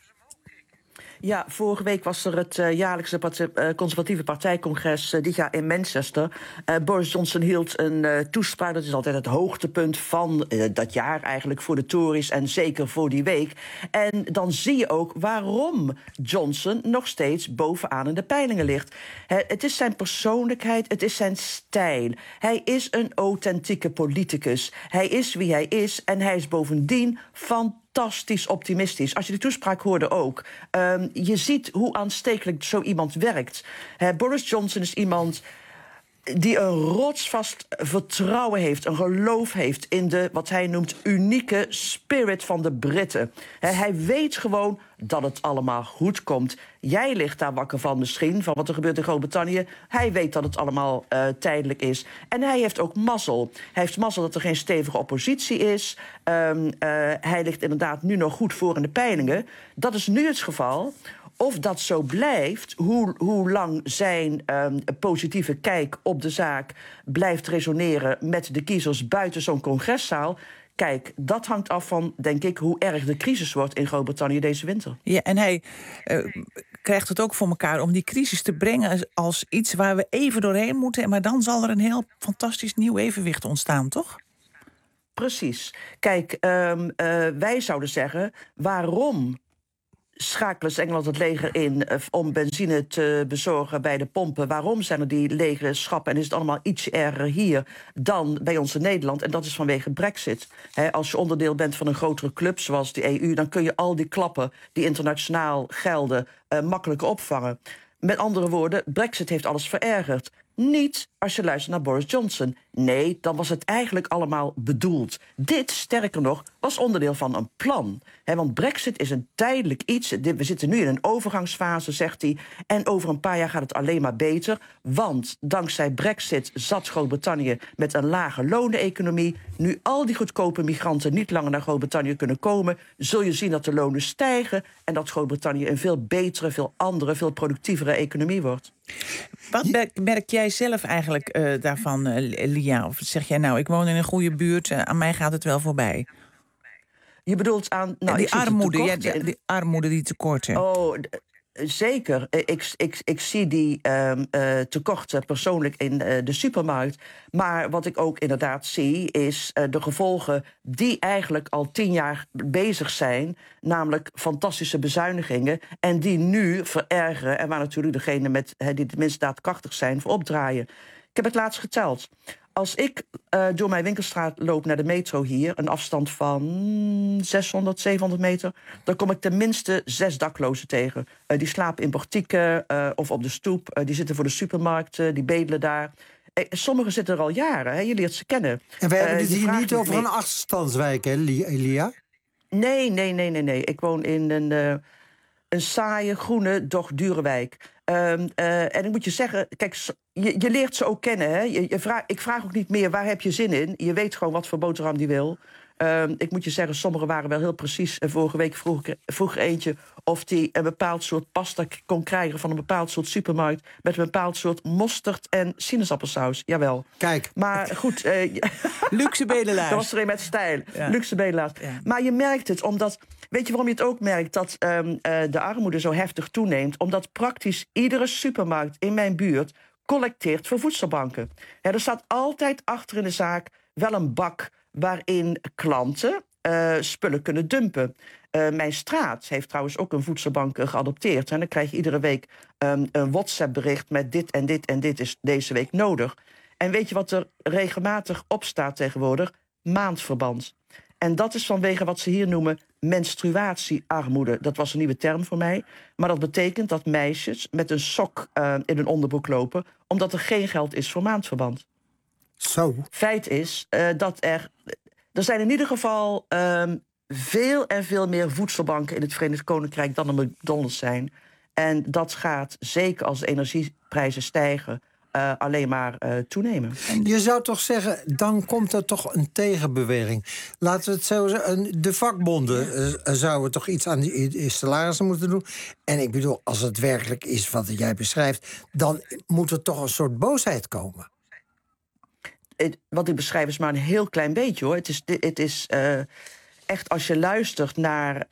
Ja, vorige week was er het jaarlijkse conservatieve partijcongres dit jaar in Manchester. Boris Johnson hield een toespraak. Dat is altijd het hoogtepunt van dat jaar eigenlijk voor de Tories en zeker voor die week. En dan zie je ook waarom Johnson nog steeds bovenaan in de peilingen ligt. Het is zijn persoonlijkheid, het is zijn stijl. Hij is een authentieke politicus. Hij is wie hij is en hij is bovendien fantastisch optimistisch. Als je de toespraak hoorde ook. Je ziet hoe aanstekelijk zo iemand werkt. Boris Johnson is iemand die een rotsvast vertrouwen heeft, een geloof heeft in de, wat hij noemt, unieke spirit van de Britten. Hij weet gewoon dat het allemaal goed komt. Jij ligt daar wakker van misschien, van wat er gebeurt in Groot-Brittannië. Hij weet dat het allemaal tijdelijk is. En hij heeft ook mazzel. Hij heeft mazzel dat er geen stevige oppositie is. Hij ligt inderdaad nu nog goed voor in de peilingen. Dat is nu het geval. Of dat zo blijft, hoe lang zijn positieve kijk op de zaak blijft resoneren met de kiezers buiten zo'n congreszaal. Kijk, dat hangt af van, denk ik, hoe erg de crisis wordt in Groot-Brittannië deze winter.
Ja, en hij krijgt het ook voor elkaar om die crisis te brengen als iets waar we even doorheen moeten. Maar dan zal er een heel fantastisch nieuw evenwicht ontstaan, toch?
Precies. Kijk, wij zouden zeggen, waarom schakelen ze Engeland het leger in om benzine te bezorgen bij de pompen? Waarom zijn er die lege schappen en is het allemaal iets erger hier dan bij ons in Nederland? En dat is vanwege Brexit. Als je onderdeel bent van een grotere club zoals de EU, dan kun je al die klappen die internationaal gelden makkelijker opvangen. Met andere woorden, Brexit heeft alles verergerd. Niet als je luistert naar Boris Johnson. Nee, dan was het eigenlijk allemaal bedoeld. Dit, sterker nog, was onderdeel van een plan. Want Brexit is een tijdelijk iets. We zitten nu in een overgangsfase, zegt hij. En over een paar jaar gaat het alleen maar beter. Want dankzij Brexit zat Groot-Brittannië met een lage loneneconomie. Nu al die goedkope migranten niet langer naar Groot-Brittannië kunnen komen, zul je zien dat de lonen stijgen en dat Groot-Brittannië een veel betere, veel andere, veel productievere economie wordt.
Wat merk jij zelf eigenlijk daarvan, Lia? Of zeg jij nou, ik woon in een goede buurt, aan mij gaat het wel voorbij?
Je bedoelt aan
die armoede, die armoede, die tekorten.
Oh, zeker. Ik zie die tekorten persoonlijk in de supermarkt. Maar wat ik ook inderdaad zie is de gevolgen die eigenlijk al 10 jaar bezig zijn. Namelijk fantastische bezuinigingen. En die nu verergeren. En waar natuurlijk degene die het minst daadkrachtig zijn voor opdraaien. Ik heb het laatst geteld. Als ik door mijn winkelstraat loop naar de metro hier, een afstand van 600, 700 meter, dan kom ik tenminste 6 daklozen tegen. Die slapen in portieken of op de stoep. Die zitten voor de supermarkt, die bedelen daar. Sommigen zitten er al jaren, je leert ze kennen.
En we hebben het hier niet over een achterstandswijk, hè, Lia?
Nee. Ik woon in een saaie, groene, doch dure wijk. En ik moet je zeggen, kijk, je leert ze ook kennen. Hè? Ik vraag ook niet meer, waar heb je zin in? Je weet gewoon wat voor boterham die wil. Ik moet je zeggen, sommigen waren wel heel precies. Vorige week vroeg eentje of die een bepaald soort pasta kon krijgen van een bepaald soort supermarkt met een bepaald soort mosterd en sinaasappelsaus. Jawel.
Kijk.
Maar goed.
Luxe bedelaars.
Dat was er een met stijl. Ja. Luxe bedelaars. Ja. Maar je merkt het, omdat. Weet je waarom je het ook merkt dat de armoede zo heftig toeneemt? Omdat praktisch iedere supermarkt in mijn buurt collecteert voor voedselbanken. Er staat altijd achter in de zaak wel een bak waarin klanten spullen kunnen dumpen. Mijn straat heeft trouwens ook een voedselbank geadopteerd. En dan krijg je iedere week een WhatsApp-bericht met dit en dit en dit is deze week nodig. En weet je wat er regelmatig op staat tegenwoordig? Maandverband. En dat is vanwege wat ze hier noemen menstruatiearmoede. Dat was een nieuwe term voor mij. Maar dat betekent dat meisjes met een sok in hun onderbroek lopen, omdat er geen geld is voor maandverband.
Zo.
Feit is dat er zijn in ieder geval veel en veel meer voedselbanken in het Verenigd Koninkrijk dan er McDonald's zijn. En dat gaat, zeker als de energieprijzen stijgen, alleen maar toenemen.
Je zou toch zeggen, dan komt er toch een tegenbeweging. Laten we het zo zeggen, de vakbonden zouden toch iets aan die salarissen moeten doen. En ik bedoel, als het werkelijk is wat jij beschrijft, dan moet er toch een soort boosheid komen.
Wat ik beschrijf is maar een heel klein beetje, hoor. Het is echt, als je luistert naar...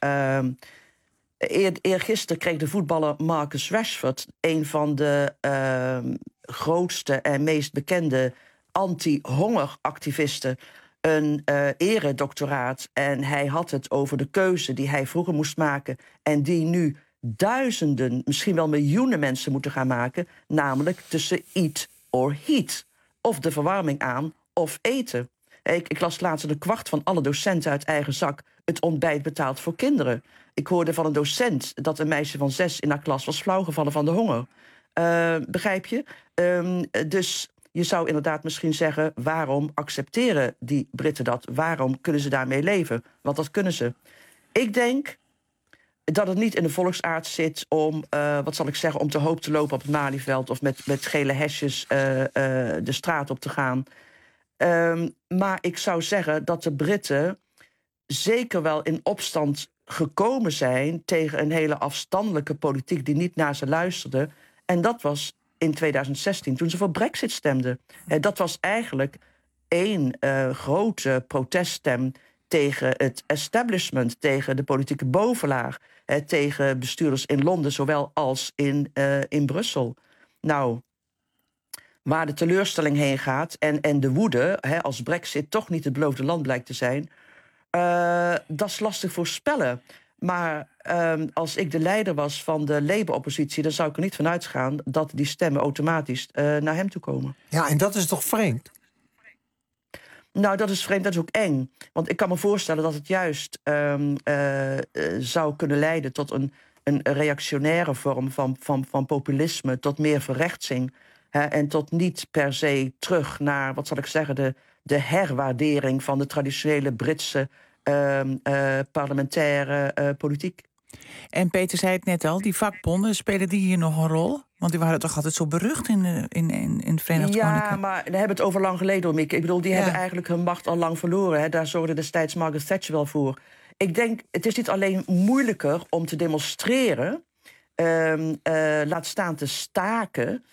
Eergisteren kreeg de voetballer Marcus Rashford, een van de grootste en meest bekende anti-hongeractivisten, een eredoctoraat. En hij had het over de keuze die hij vroeger moest maken en die nu duizenden, misschien wel miljoenen mensen moeten gaan maken, namelijk tussen eat or heat. Of de verwarming aan of eten. Ik las laatst dat 1/4 van alle docenten uit eigen zak het ontbijt betaalt voor kinderen. Ik hoorde van een docent dat een meisje van 6 in haar klas was flauwgevallen van de honger. Begrijp je? Dus je zou inderdaad misschien zeggen, waarom accepteren die Britten dat? Waarom kunnen ze daarmee leven? Want dat kunnen ze. Ik denk dat het niet in de volksaard zit om, om te hoop te lopen op het Malieveld of met gele hesjes de straat op te gaan. Maar ik zou zeggen dat de Britten zeker wel in opstand gekomen zijn tegen een hele afstandelijke politiek die niet naar ze luisterde. En dat was in 2016, toen ze voor Brexit stemden. Dat was eigenlijk één grote proteststem tegen het establishment, tegen de politieke bovenlaag, tegen bestuurders in Londen zowel als in Brussel. Nou, waar de teleurstelling heen gaat en de woede, als Brexit toch niet het beloofde land blijkt te zijn, dat is lastig voorspellen. Maar als ik de leider was van de Labour-oppositie, dan zou ik er niet van uitgaan dat die stemmen automatisch naar hem toe komen.
Ja, en dat is toch vreemd?
Nou, dat is vreemd, dat is ook eng. Want ik kan me voorstellen dat het juist zou kunnen leiden tot een reactionaire vorm van populisme, tot meer verrechtsing. En tot niet per se terug naar, de herwaardering van de traditionele Britse parlementaire politiek.
En Peter zei het net al, die vakbonden, spelen die hier nog een rol? Want die waren toch altijd zo berucht in het Verenigd Koninkrijk?
Ja, maar we hebben het over lang geleden, hoor, Mieke. Ik bedoel, die hebben eigenlijk hun macht al lang verloren. Daar zorgde destijds Margaret Thatcher wel voor. Ik denk, het is niet alleen moeilijker om te demonstreren, laat staan te staken,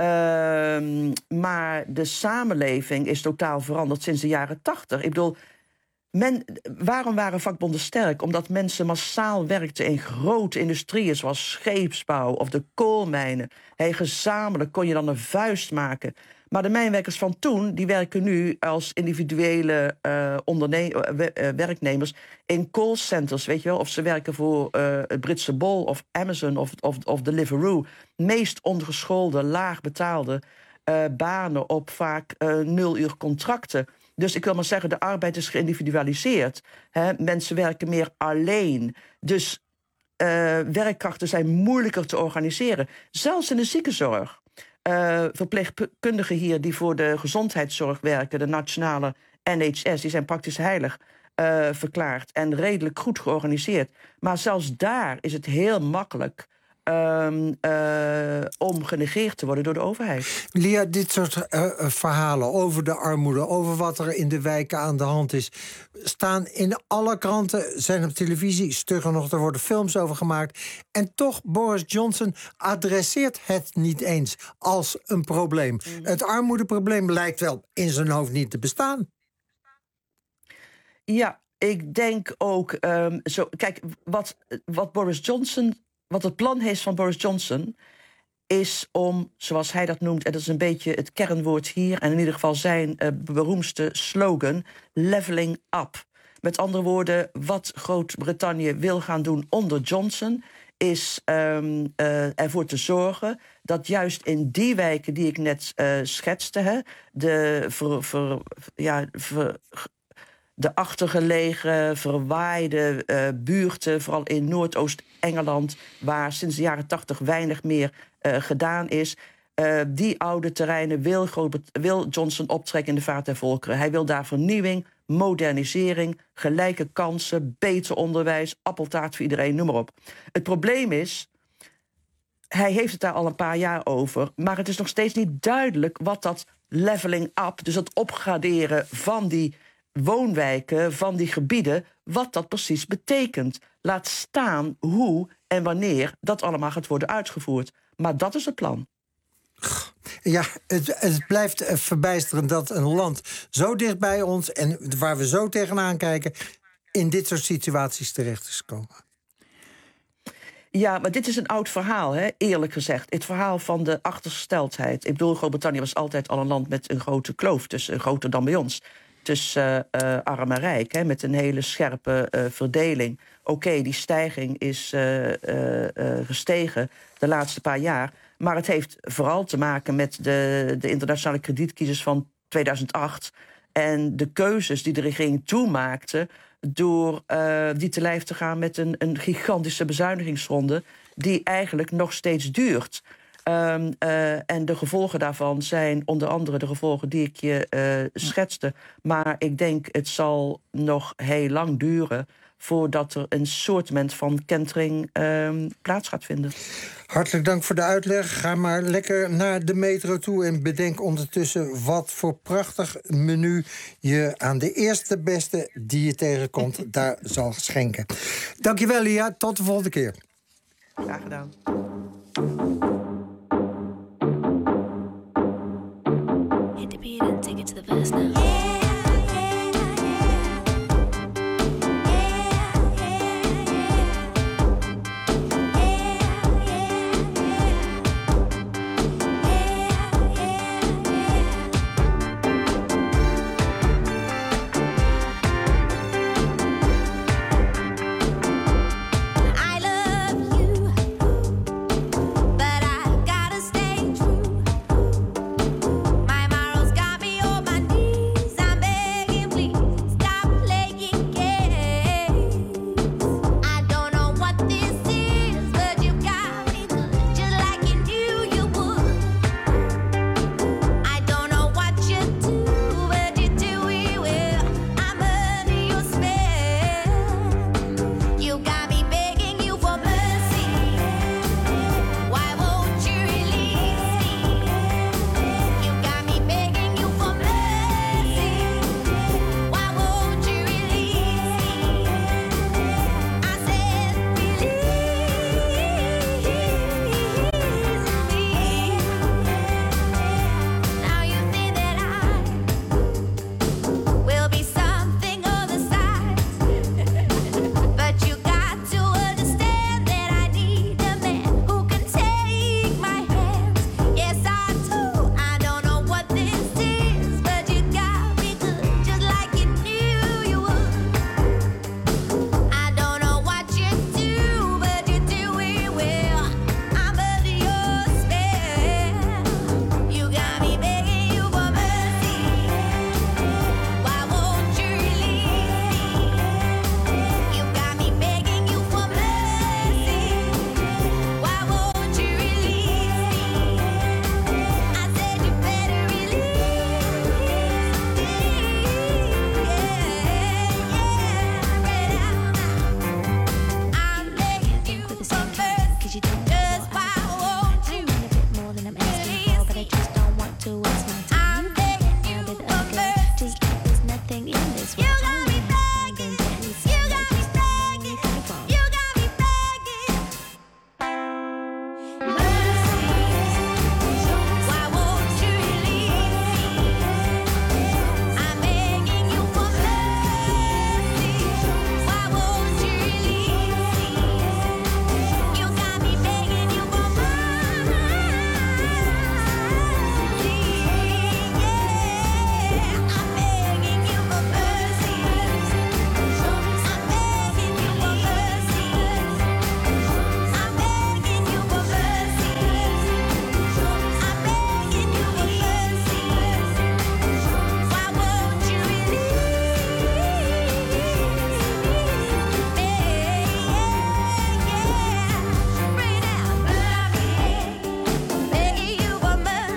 maar de samenleving is totaal veranderd sinds de jaren 80. Ik bedoel, waarom waren vakbonden sterk? Omdat mensen massaal werkten in grote industrieën, zoals scheepsbouw of de koolmijnen. Gezamenlijk kon je dan een vuist maken. Maar de mijnwerkers van toen, die werken nu als individuele werknemers in callcenters, weet je wel. Of ze werken voor het Britse Bol of Amazon of Deliveroo. Meest ongeschoolde, laag betaalde banen op vaak 0-uur contracten. Dus ik wil maar zeggen, de arbeid is geïndividualiseerd. Mensen werken meer alleen. Dus werkkrachten zijn moeilijker te organiseren. Zelfs in de ziekenzorg. Verpleegkundigen hier die voor de gezondheidszorg werken, de nationale NHS, die zijn praktisch heilig verklaard en redelijk goed georganiseerd. Maar zelfs daar is het heel makkelijk om genegeerd te worden door de overheid.
Lia, dit soort verhalen over de armoede, over wat er in de wijken aan de hand is, staan in alle kranten, zijn op televisie, stugger nog, er worden films over gemaakt. En toch, Boris Johnson adresseert het niet eens als een probleem. Het armoedeprobleem lijkt wel in zijn hoofd niet te bestaan.
Ja, ik denk ook, kijk, wat Boris Johnson, wat het plan is van Boris Johnson, is om, zoals hij dat noemt, en dat is een beetje het kernwoord hier, en in ieder geval zijn beroemdste slogan, leveling up. Met andere woorden, wat Groot-Brittannië wil gaan doen onder Johnson, is ervoor te zorgen dat juist in die wijken die ik net schetste, de achtergelegen, verwaaide buurten, vooral in Noordoost-Engeland, waar sinds de jaren 80 weinig meer gedaan is. Die oude terreinen wil Johnson optrekken in de vaart der volkeren. Hij wil daar vernieuwing, modernisering, gelijke kansen, beter onderwijs, appeltaart voor iedereen, noem maar op. Het probleem is, hij heeft het daar al een paar jaar over. Maar het is nog steeds niet duidelijk wat dat leveling up, dus het opgraderen van die woonwijken, van die gebieden, wat dat precies betekent. Laat staan hoe en wanneer dat allemaal gaat worden uitgevoerd. Maar dat is het plan.
Ja, het blijft verbijsterend dat een land zo dicht bij ons en waar we zo tegenaan kijken, in dit soort situaties terecht is gekomen.
Ja, maar dit is een oud verhaal, hè? Eerlijk gezegd. Het verhaal van de achtergesteldheid. Ik bedoel, Groot-Brittannië was altijd al een land met een grote kloof, tussen groter dan bij ons, tussen arm en rijk, hè? Met een hele scherpe verdeling. Oké, die stijging is gestegen de laatste paar jaar. Maar het heeft vooral te maken met de internationale kredietcrisis van 2008... en de keuzes die de regering toen maakte door die te lijf te gaan met een gigantische bezuinigingsronde die eigenlijk nog steeds duurt. En de gevolgen daarvan zijn onder andere de gevolgen die ik je schetste. Maar ik denk het zal nog heel lang duren voordat er een soortement van kentering plaats gaat vinden.
Hartelijk dank voor de uitleg. Ga maar lekker naar de metro toe en bedenk ondertussen wat voor prachtig menu je aan de eerste beste die je tegenkomt daar zal schenken. Dankjewel, Lia. Tot de volgende keer.
Graag gedaan.
Hit the beat and take it to the verse now.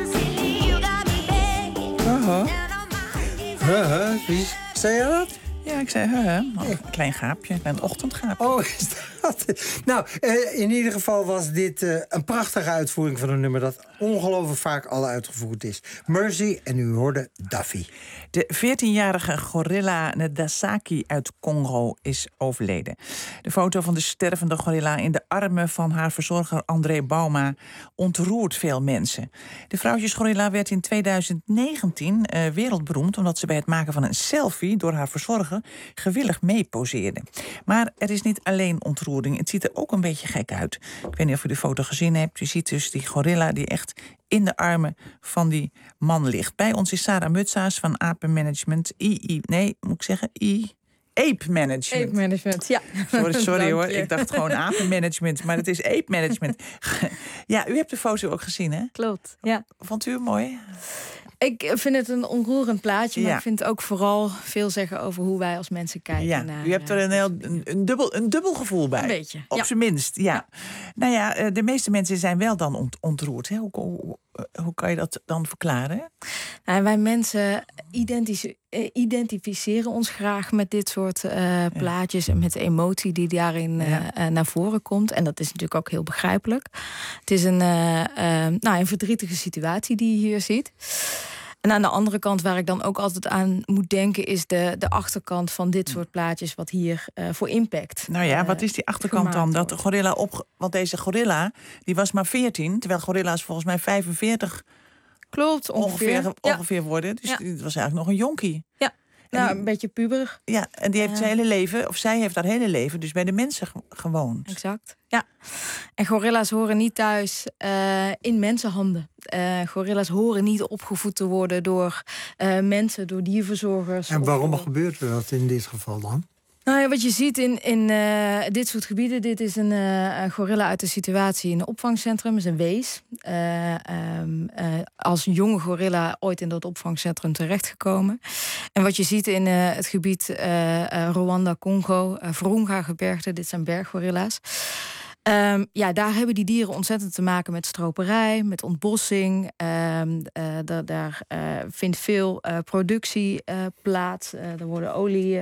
Zei jij dat?
Ja, ik zei, een klein gaapje, een klein ochtendgaapje.
Oh, is dat? Nou, in ieder geval was dit een prachtige uitvoering van een nummer dat ongelooflijk vaak al uitgevoerd is. Mercy, en u hoorde Duffy.
De 14-jarige gorilla Ndasaki uit Congo is overleden. De foto van de stervende gorilla in de armen van haar verzorger André Bauma ontroert veel mensen. De vrouwtjesgorilla werd in 2019 wereldberoemd omdat ze bij het maken van een selfie door haar verzorger gewillig meeposeerde. Maar er is niet alleen ontroering, het ziet er ook een beetje gek uit. Ik weet niet of u de foto gezien hebt. Je ziet dus die gorilla die echt in de armen van die man ligt. Bij ons is Sarah Mutsaas van Apenmanagement. Ape Management.
Ape Management, ja.
Sorry hoor, ik dacht gewoon Apenmanagement, maar het is Ape Management. Ja, u hebt de foto ook gezien, hè?
Klopt, ja.
Vond u het mooi?
Ik vind het een onroerend plaatje, maar
Ja.
ik vind het ook vooral veel zeggen over hoe wij als mensen kijken naar...
U hebt er een dubbel gevoel bij.
Een beetje,
Op
ja.
zijn minst, ja. Nou ja, de meeste mensen zijn wel dan ontroerd. Hè? Hoe kan je dat dan verklaren?
Nou, wij mensen identificeren ons graag met dit soort plaatjes en met de emotie die daarin naar voren komt. En dat is natuurlijk ook heel begrijpelijk. Het is een verdrietige situatie die je hier ziet. En aan de andere kant, waar ik dan ook altijd aan moet denken, is de achterkant van dit soort plaatjes, wat hier voor impact.
Nou ja, wat is die achterkant dan? Dat de gorilla want deze gorilla, die was maar 14, terwijl gorilla's volgens mij 45
klopt,
ongeveer worden. Dus die was eigenlijk nog een jonkie.
Ja. Een beetje puberig.
Ja, en die heeft zijn hele leven, of zij heeft haar hele leven dus bij de mensen gewoond.
Exact, ja. En gorilla's horen niet thuis in mensenhanden. Gorilla's horen niet opgevoed te worden door mensen, door dierverzorgers.
En waarom gebeurt er dat in dit geval dan?
Nou ja, wat je ziet in dit soort gebieden, dit is een gorilla uit de situatie in een opvangcentrum, is een wees. Als jonge gorilla ooit in dat opvangcentrum terechtgekomen. En wat je ziet in het gebied Rwanda, Congo, Virunga-gebergte, dit zijn berggorilla's. Daar hebben die dieren ontzettend te maken met stroperij, met ontbossing. Daar vindt veel productie plaats. Er worden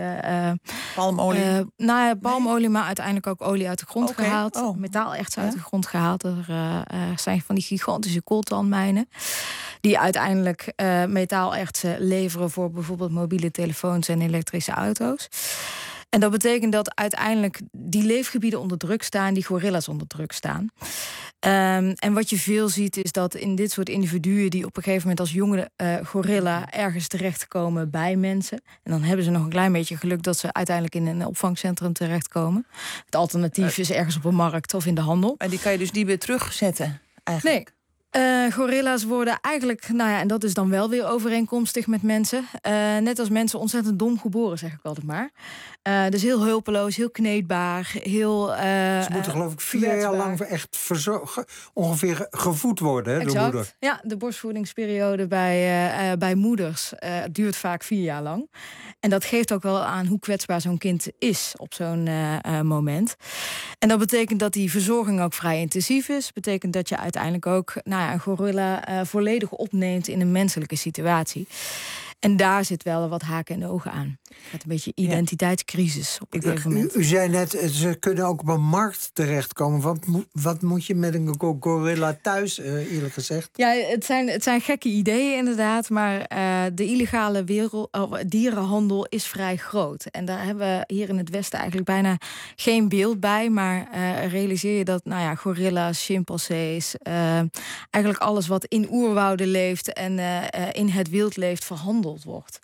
palmolie?
Palmolie, maar uiteindelijk ook olie uit de grond gehaald.
Oh.
Metaalerts uit de grond gehaald. Er zijn van die gigantische coltanmijnen die uiteindelijk metaalertsen leveren voor bijvoorbeeld mobiele telefoons en elektrische auto's. En dat betekent dat uiteindelijk die leefgebieden onder druk staan, die gorilla's onder druk staan. En wat je veel ziet is dat in dit soort individuen die op een gegeven moment als jonge gorilla ergens terechtkomen bij mensen. En dan hebben ze nog een klein beetje geluk dat ze uiteindelijk in een opvangcentrum terechtkomen. Het alternatief is ergens op een markt of in de handel.
En die kan je dus niet weer terugzetten eigenlijk?
Nee. Gorilla's worden eigenlijk, en dat is dan wel weer overeenkomstig met mensen. Net als mensen ontzettend dom geboren, zeg ik altijd maar. Dus heel hulpeloos, heel kneedbaar, heel
Ze moeten geloof ik 4 jaar lang echt ongeveer gevoed worden, hè, door moeder.
Ja, de borstvoedingsperiode bij moeders duurt vaak 4 jaar lang. En dat geeft ook wel aan hoe kwetsbaar zo'n kind is op zo'n moment. En dat betekent dat die verzorging ook vrij intensief is. Dat betekent dat je uiteindelijk ook een gorilla volledig opneemt in een menselijke situatie. En daar zit wel wat haken en ogen aan. Het gaat een beetje identiteitscrisis op een gegeven moment.
U zei net, ze kunnen ook op een markt terechtkomen. Wat moet je met een gorilla thuis, eerlijk gezegd?
Ja, het zijn gekke ideeën inderdaad. Maar de illegale dierenhandel is vrij groot. En daar hebben we hier in het Westen eigenlijk bijna geen beeld bij. Maar realiseer je dat gorilla's, chimpansees, eigenlijk alles wat in oerwouden leeft en in het wild leeft verhandeld wordt.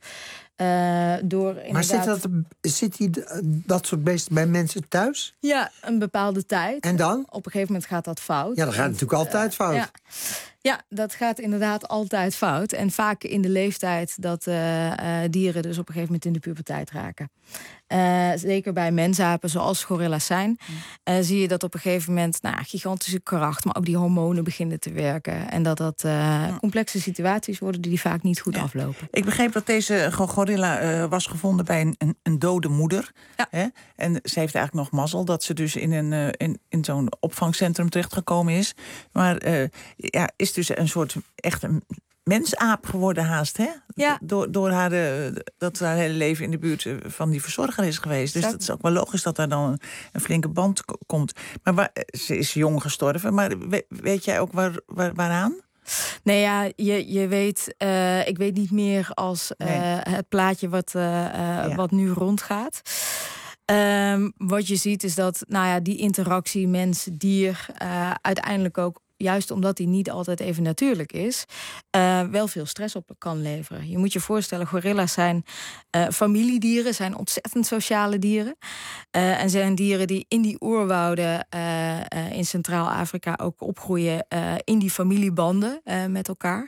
Maar zit dat soort beesten bij mensen thuis?
Ja, een bepaalde tijd.
En dan?
Op een gegeven moment gaat dat fout.
Ja, dat gaat natuurlijk altijd fout.
Ja, dat gaat inderdaad altijd fout. En vaak in de leeftijd dat dieren dus op een gegeven moment in de puberteit raken. Zeker bij mensapen, zoals gorilla's zijn, zie je dat op een gegeven moment gigantische kracht, maar ook die hormonen beginnen te werken. En dat complexe situaties worden die vaak niet goed aflopen.
Ik begreep dat deze gorilla was gevonden bij een dode moeder.
Ja.
Hè? En ze heeft eigenlijk nog mazzel dat ze dus in zo'n opvangcentrum terechtgekomen is. Maar is dus een soort echt mensaap geworden haast, hè?
Ja.
Door haar, dat haar hele leven in de buurt van die verzorger is geweest. Dus dat is ook wel logisch dat daar dan een flinke band komt. Maar ze is jong gestorven, maar weet jij ook waaraan?
Nee, ja, je weet, ik weet niet meer als het plaatje wat nu rondgaat. Wat je ziet is dat die interactie mens-dier uiteindelijk ook, juist omdat die niet altijd even natuurlijk is, wel veel stress op kan leveren. Je moet je voorstellen, gorilla's zijn familiedieren, zijn ontzettend sociale dieren. En zijn dieren die in die oerwouden in Centraal-Afrika ook opgroeien in die familiebanden met elkaar.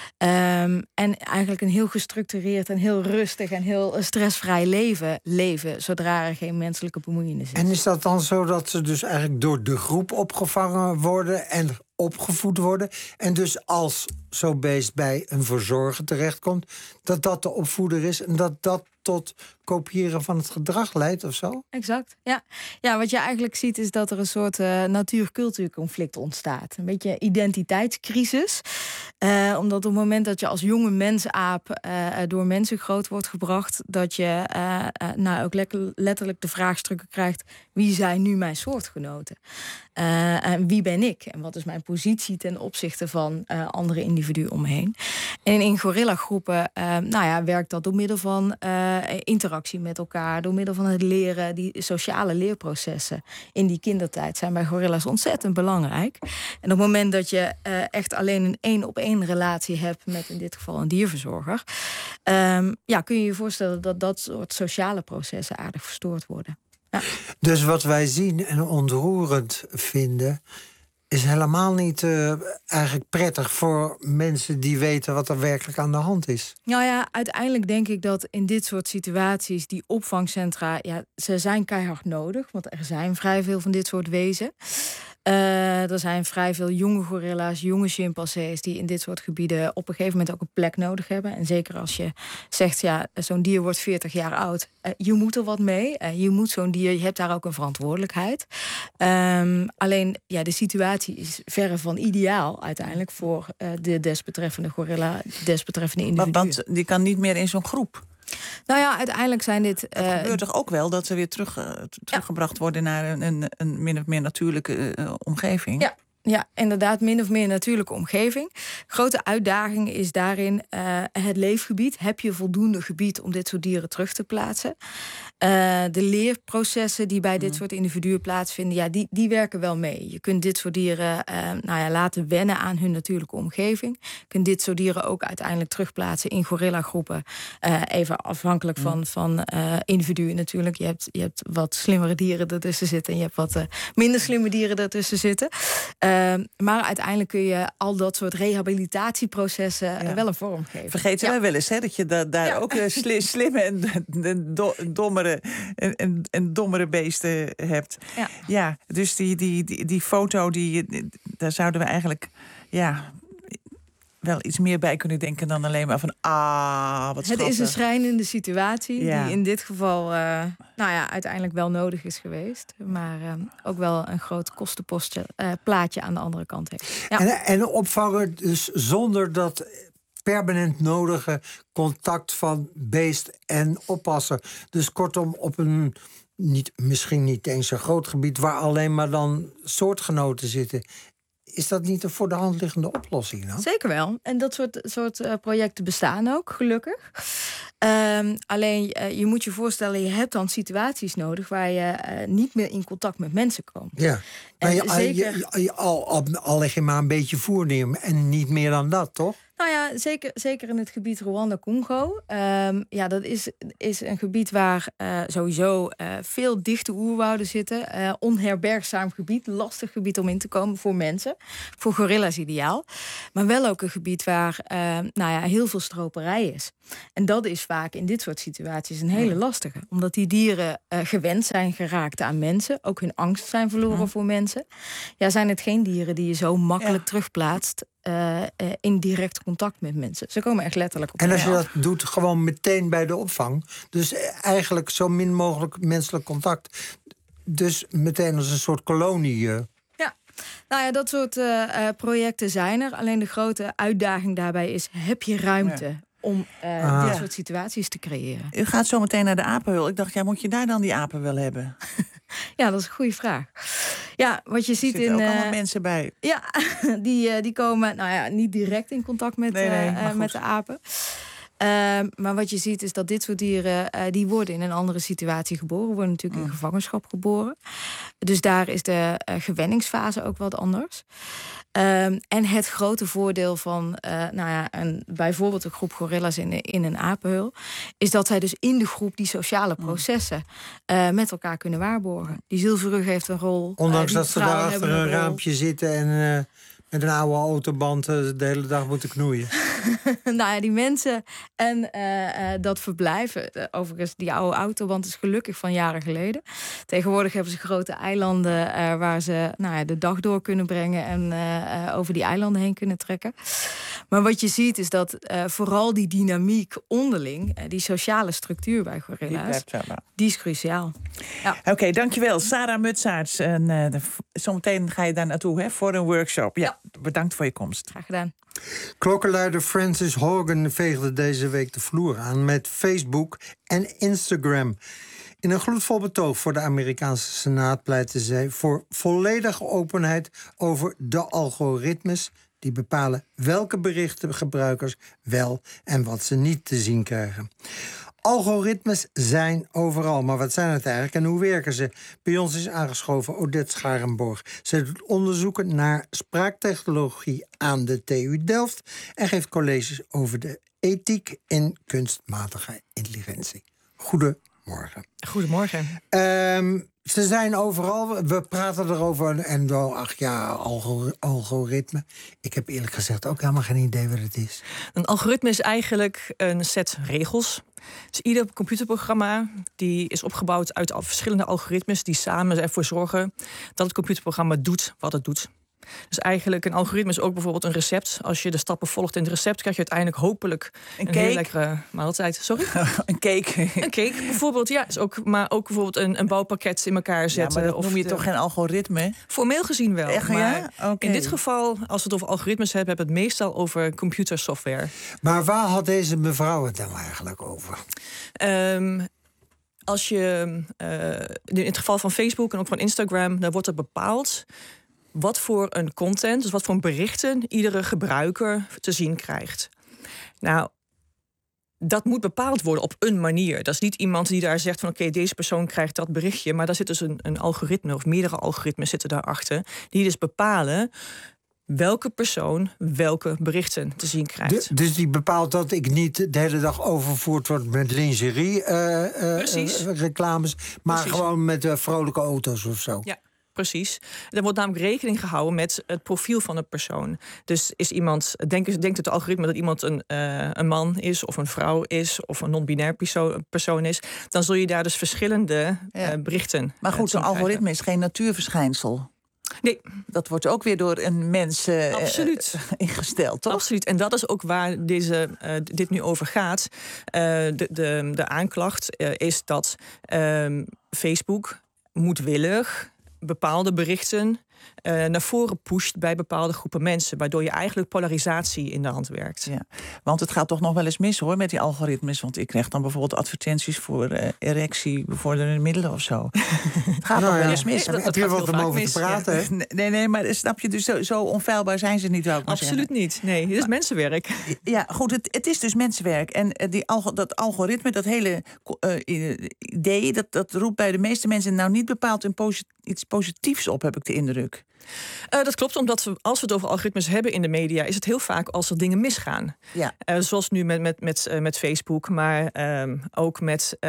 En eigenlijk een heel gestructureerd en heel rustig en heel stressvrij leven zodra er geen menselijke bemoeienis is.
En is dat dan zo dat ze dus eigenlijk door de groep opgevangen worden en opgevoed worden, en dus als zo'n beest bij een verzorger terechtkomt, dat de opvoeder is en dat tot kopiëren van het gedrag leidt of zo?
Exact, ja. Ja, wat je eigenlijk ziet is dat er een soort natuur-cultuurconflict ontstaat. Een beetje identiteitscrisis. Omdat op het moment dat je als jonge mensaap door mensen groot wordt gebracht, dat je ook letterlijk de vraagstukken krijgt: wie zijn nu mijn soortgenoten? En wie ben ik? En wat is mijn positie ten opzichte van andere individuen om me heen? En in gorillagroepen werkt dat door middel van interactie met elkaar, door middel van het leren. Die sociale leerprocessen in die kindertijd zijn bij gorilla's ontzettend belangrijk. En op het moment dat je echt alleen een 1-op-1 relatie hebt met in dit geval een dierverzorger, kun je je voorstellen dat soort sociale processen aardig verstoord worden. Ja.
Dus wat wij zien en ontroerend vinden, is helemaal niet eigenlijk prettig voor mensen die weten wat er werkelijk aan de hand is. Nou ja, uiteindelijk denk ik dat in dit soort situaties die opvangcentra, ze zijn keihard nodig, want er zijn vrij veel van dit soort wezen. Er zijn vrij veel jonge gorilla's, jonge chimpansees die in dit soort gebieden op een gegeven moment ook een plek nodig hebben. En zeker als je zegt, zo'n dier wordt 40 jaar oud, je moet er wat mee. Je moet zo'n dier, je hebt daar ook een verantwoordelijkheid. Alleen, de situatie is verre van ideaal uiteindelijk voor de desbetreffende gorilla, desbetreffende individu.
Want die kan niet meer in zo'n groep.
Nou ja, uiteindelijk zijn dit...
Het gebeurt toch ook wel dat ze weer teruggebracht worden naar een min of meer natuurlijke omgeving?
Ja, inderdaad, min of meer natuurlijke omgeving. Grote uitdaging is daarin het leefgebied. Heb je voldoende gebied om dit soort dieren terug te plaatsen? De leerprocessen die bij dit soort individuen plaatsvinden, die werken wel mee. Je kunt dit soort dieren laten wennen aan hun natuurlijke omgeving. Je kunt dit soort dieren ook uiteindelijk terugplaatsen in gorillagroepen. Even afhankelijk van individuen natuurlijk. Je hebt wat slimmere dieren ertussen zitten en je hebt wat minder slimme dieren ertussen zitten. Maar uiteindelijk kun je al dat soort rehabilitatieprocessen wel een vorm geven.
Vergeten wij wel eens dat je daar ook slimme en dommere beesten hebt. Ja, dus die foto, daar zouden we eigenlijk wel iets meer bij kunnen denken dan alleen maar van wat schattig.
Het is een schrijnende situatie die in dit geval uiteindelijk wel nodig is geweest. Maar ook wel een groot kostenpostje plaatje aan de andere kant heeft. Ja.
En opvangen dus zonder dat permanent nodige contact van beest en oppasser. Dus kortom op een misschien niet eens een groot gebied waar alleen maar dan soortgenoten zitten. Is dat niet een voor de hand liggende oplossing dan?
Zeker wel. En dat soort projecten bestaan ook, gelukkig. Alleen, je moet je voorstellen, je hebt dan situaties nodig waar je niet meer in contact met mensen komt. Ja,
maar al leg je maar een beetje voer neer en niet meer dan dat, toch?
Nou ja, zeker in het gebied Rwanda-Congo. Dat is een gebied waar sowieso veel dichte oerwouden zitten. Onherbergzaam gebied, lastig gebied om in te komen voor mensen. Voor gorilla's ideaal. Maar wel ook een gebied waar heel veel stroperij is. En dat is vaak in dit soort situaties een hele lastige. Omdat die dieren gewend zijn geraakt aan mensen. Ook hun angst zijn verloren voor mensen. Zijn het geen dieren die je zo makkelijk terugplaatst in direct contact met mensen. Ze komen echt letterlijk op.
En als je dat doet gewoon meteen bij de opvang, dus eigenlijk zo min mogelijk menselijk contact, dus meteen als een soort kolonie.
Nou ja, dat soort projecten zijn er. Alleen de grote uitdaging daarbij is, heb je ruimte om dit soort situaties te creëren?
U gaat zo meteen naar de apenhul. Ik dacht, moet je daar dan die apen wel hebben?
Ja, dat is een goede vraag. Ja, wat je ziet
er zitten ook allemaal mensen bij.
Ja, die komen niet direct in contact met de apen. Maar wat je ziet is dat dit soort dieren, die worden in een andere situatie geboren. Worden natuurlijk in gevangenschap geboren. Dus daar is de gewenningsfase ook wat anders. En het grote voordeel van bijvoorbeeld een groep gorilla's in een apenhul, is dat zij dus in de groep die sociale processen met elkaar kunnen waarborgen. Die zilverrug heeft een rol.
Ondanks dat ze daar achter een raampje zitten en met een oude autoband de hele dag moeten knoeien.
Die mensen en dat verblijf. Overigens, die oude autoband is gelukkig van jaren geleden. Tegenwoordig hebben ze grote eilanden waar ze de dag door kunnen brengen en over die eilanden heen kunnen trekken. Maar wat je ziet is dat vooral die dynamiek onderling, die sociale structuur bij gorilla's, die is cruciaal. Ja.
Oké, dankjewel. Sarah Mutsaerts. Zometeen ga je daar naartoe voor een workshop. Ja, bedankt voor je komst.
Graag gedaan.
Klokkenluider Frances Hogan veegde deze week de vloer aan met Facebook en Instagram. In een gloedvol betoog voor de Amerikaanse Senaat pleitte zij voor volledige openheid over de algoritmes die bepalen welke berichten gebruikers wel en wat ze niet te zien krijgen. Algoritmes zijn overal, maar wat zijn het eigenlijk en hoe werken ze? Bij ons is aangeschoven Odette Scharenborg. Zij doet onderzoeken naar spraaktechnologie aan de TU Delft en geeft colleges over de ethiek in kunstmatige intelligentie. Goedemorgen.
Goedemorgen.
Ze zijn overal, we praten erover en algoritme. Ik heb eerlijk gezegd ook helemaal geen idee wat het is.
Een algoritme is eigenlijk een set regels. Dus ieder computerprogramma die is opgebouwd uit verschillende algoritmes die samen ervoor zorgen dat het computerprogramma doet wat het doet. Dus eigenlijk een algoritme is ook bijvoorbeeld een recept. Als je de stappen volgt in het recept, krijg je uiteindelijk hopelijk een heel lekkere maaltijd. Sorry?
Een cake.
Een cake bijvoorbeeld, ja. Maar ook bijvoorbeeld een bouwpakket in elkaar zetten.
Ja, maar dat noem je toch geen algoritme?
Formeel gezien wel.
Echt,
maar
ja? Okay.
In dit geval, als we het over algoritmes hebben we het meestal over computersoftware.
Maar waar had deze mevrouw het dan eigenlijk over?
Als je, in het geval van Facebook en ook van Instagram, dan wordt er bepaald wat voor een content, dus wat voor berichten iedere gebruiker te zien krijgt. Nou, dat moet bepaald worden op een manier. Dat is niet iemand die daar zegt van oké, deze persoon krijgt dat berichtje, maar daar zit dus een algoritme of meerdere algoritmes zitten daarachter die dus bepalen welke persoon welke berichten te zien krijgt.
Dus die bepaalt dat ik niet de hele dag overvoerd word met lingerie reclames, maar gewoon met vrolijke auto's of zo.
Ja. Precies. Er wordt namelijk rekening gehouden met het profiel van een persoon. Dus is iemand, denkt het algoritme dat iemand een man is of een vrouw is of een non-binair persoon is, dan zul je daar dus verschillende berichten.
Maar goed, zo'n algoritme is geen natuurverschijnsel.
Nee.
Dat wordt ook weer door een mens ingesteld, toch?
Absoluut. En dat is ook waar dit nu over gaat. De aanklacht is dat Facebook moedwillig bepaalde berichten naar voren pusht bij bepaalde groepen mensen, waardoor je eigenlijk polarisatie in de hand werkt.
Ja, want het gaat toch nog wel eens mis hoor met die algoritmes, want ik krijg dan bijvoorbeeld advertenties voor erectiebevorderende middelen of zo. Het gaat nog wel eens mis.
Heb je wat om over te praten?
Ja. Nee, maar snap je, dus zo onfeilbaar zijn ze niet, wou ik maar
Absoluut
zeggen.
niet. Nee, het is mensenwerk.
Ja, goed, het is dus mensenwerk. En dat algoritme, dat hele idee, dat roept bij de meeste mensen nou niet bepaald iets positiefs op, heb ik de indruk.
Dat klopt, omdat als we het over algoritmes hebben in de media, is het heel vaak als er dingen misgaan.
Ja.
Zoals nu met Facebook, maar ook met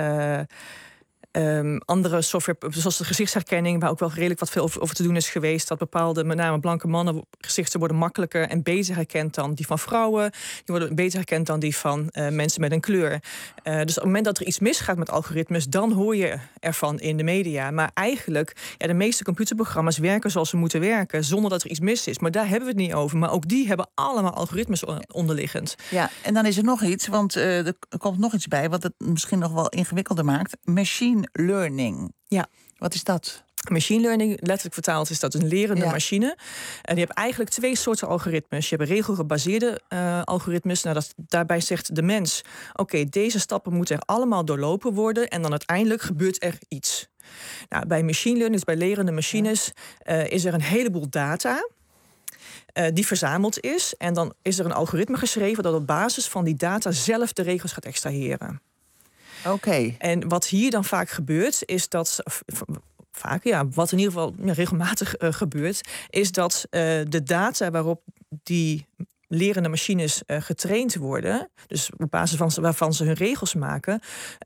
andere software, zoals de gezichtsherkenning, waar ook wel redelijk wat veel over te doen is geweest. Dat bepaalde, met name blanke mannen, gezichten worden makkelijker en beter herkend dan die van vrouwen. Die worden beter herkend dan die van mensen met een kleur. Dus op het moment dat er iets misgaat met algoritmes, dan hoor je ervan in de media. Maar eigenlijk, de meeste computerprogramma's werken zoals ze moeten werken, zonder dat er iets mis is. Maar daar hebben we het niet over. Maar ook die hebben allemaal algoritmes onderliggend.
Ja, en dan is er nog iets, want er komt nog iets bij wat het misschien nog wel ingewikkelder maakt. Machine learning.
Ja.
Wat is dat?
Machine learning, letterlijk vertaald, is dat een lerende machine. En je hebt eigenlijk 2 soorten algoritmes. Je hebt regelgebaseerde algoritmes. Nou, daarbij zegt de mens, oké, deze stappen moeten er allemaal doorlopen worden en dan uiteindelijk gebeurt er iets. Nou, bij machine learning, dus bij lerende machines, is er een heleboel data die verzameld is. En dan is er een algoritme geschreven dat op basis van die data zelf de regels gaat extraheren.
Oké.
En wat hier dan vaak gebeurt, is dat wat in ieder geval regelmatig gebeurt, is dat de data waarop die lerende machines getraind worden, dus op basis waarvan ze hun regels maken,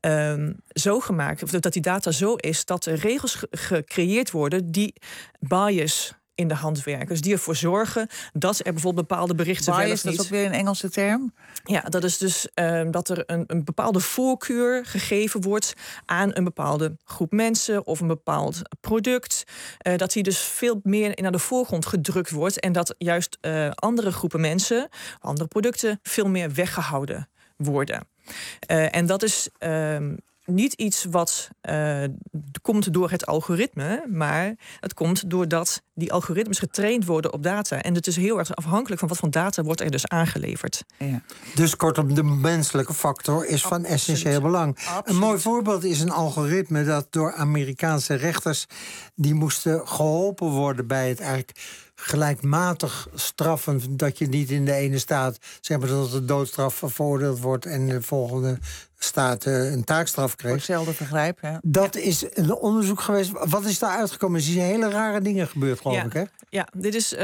zo gemaakt, of dat die data zo is dat er regels gecreëerd worden die bias in de hand werken. Dus die ervoor zorgen dat er bijvoorbeeld bepaalde berichten
bias,
wel of niet...
dat is ook weer een Engelse term?
Ja, dat is dus dat er een bepaalde voorkeur gegeven wordt aan een bepaalde groep mensen of een bepaald product. Dat die dus veel meer naar de voorgrond gedrukt wordt en dat juist andere groepen mensen, andere producten, veel meer weggehouden worden. En dat is niet iets wat komt door het algoritme, maar het komt doordat die algoritmes getraind worden op data. En het is heel erg afhankelijk van wat voor data wordt er dus aangeleverd.
Ja.
Dus kortom, de menselijke factor is van essentieel belang.
Absoluut.
Een mooi voorbeeld is een algoritme dat door Amerikaanse rechters, die moesten geholpen worden bij het eigenlijk gelijkmatig straffen, dat je niet in de ene staat, zeg maar, dat de doodstraf veroordeeld wordt en de volgende staat een taakstraf kreeg.
Hetzelfde vergrijp, ja.
Dat is een onderzoek geweest. Wat is daar uitgekomen? Er zijn hele rare dingen gebeurd, geloof ik, hè?
Ja, dit is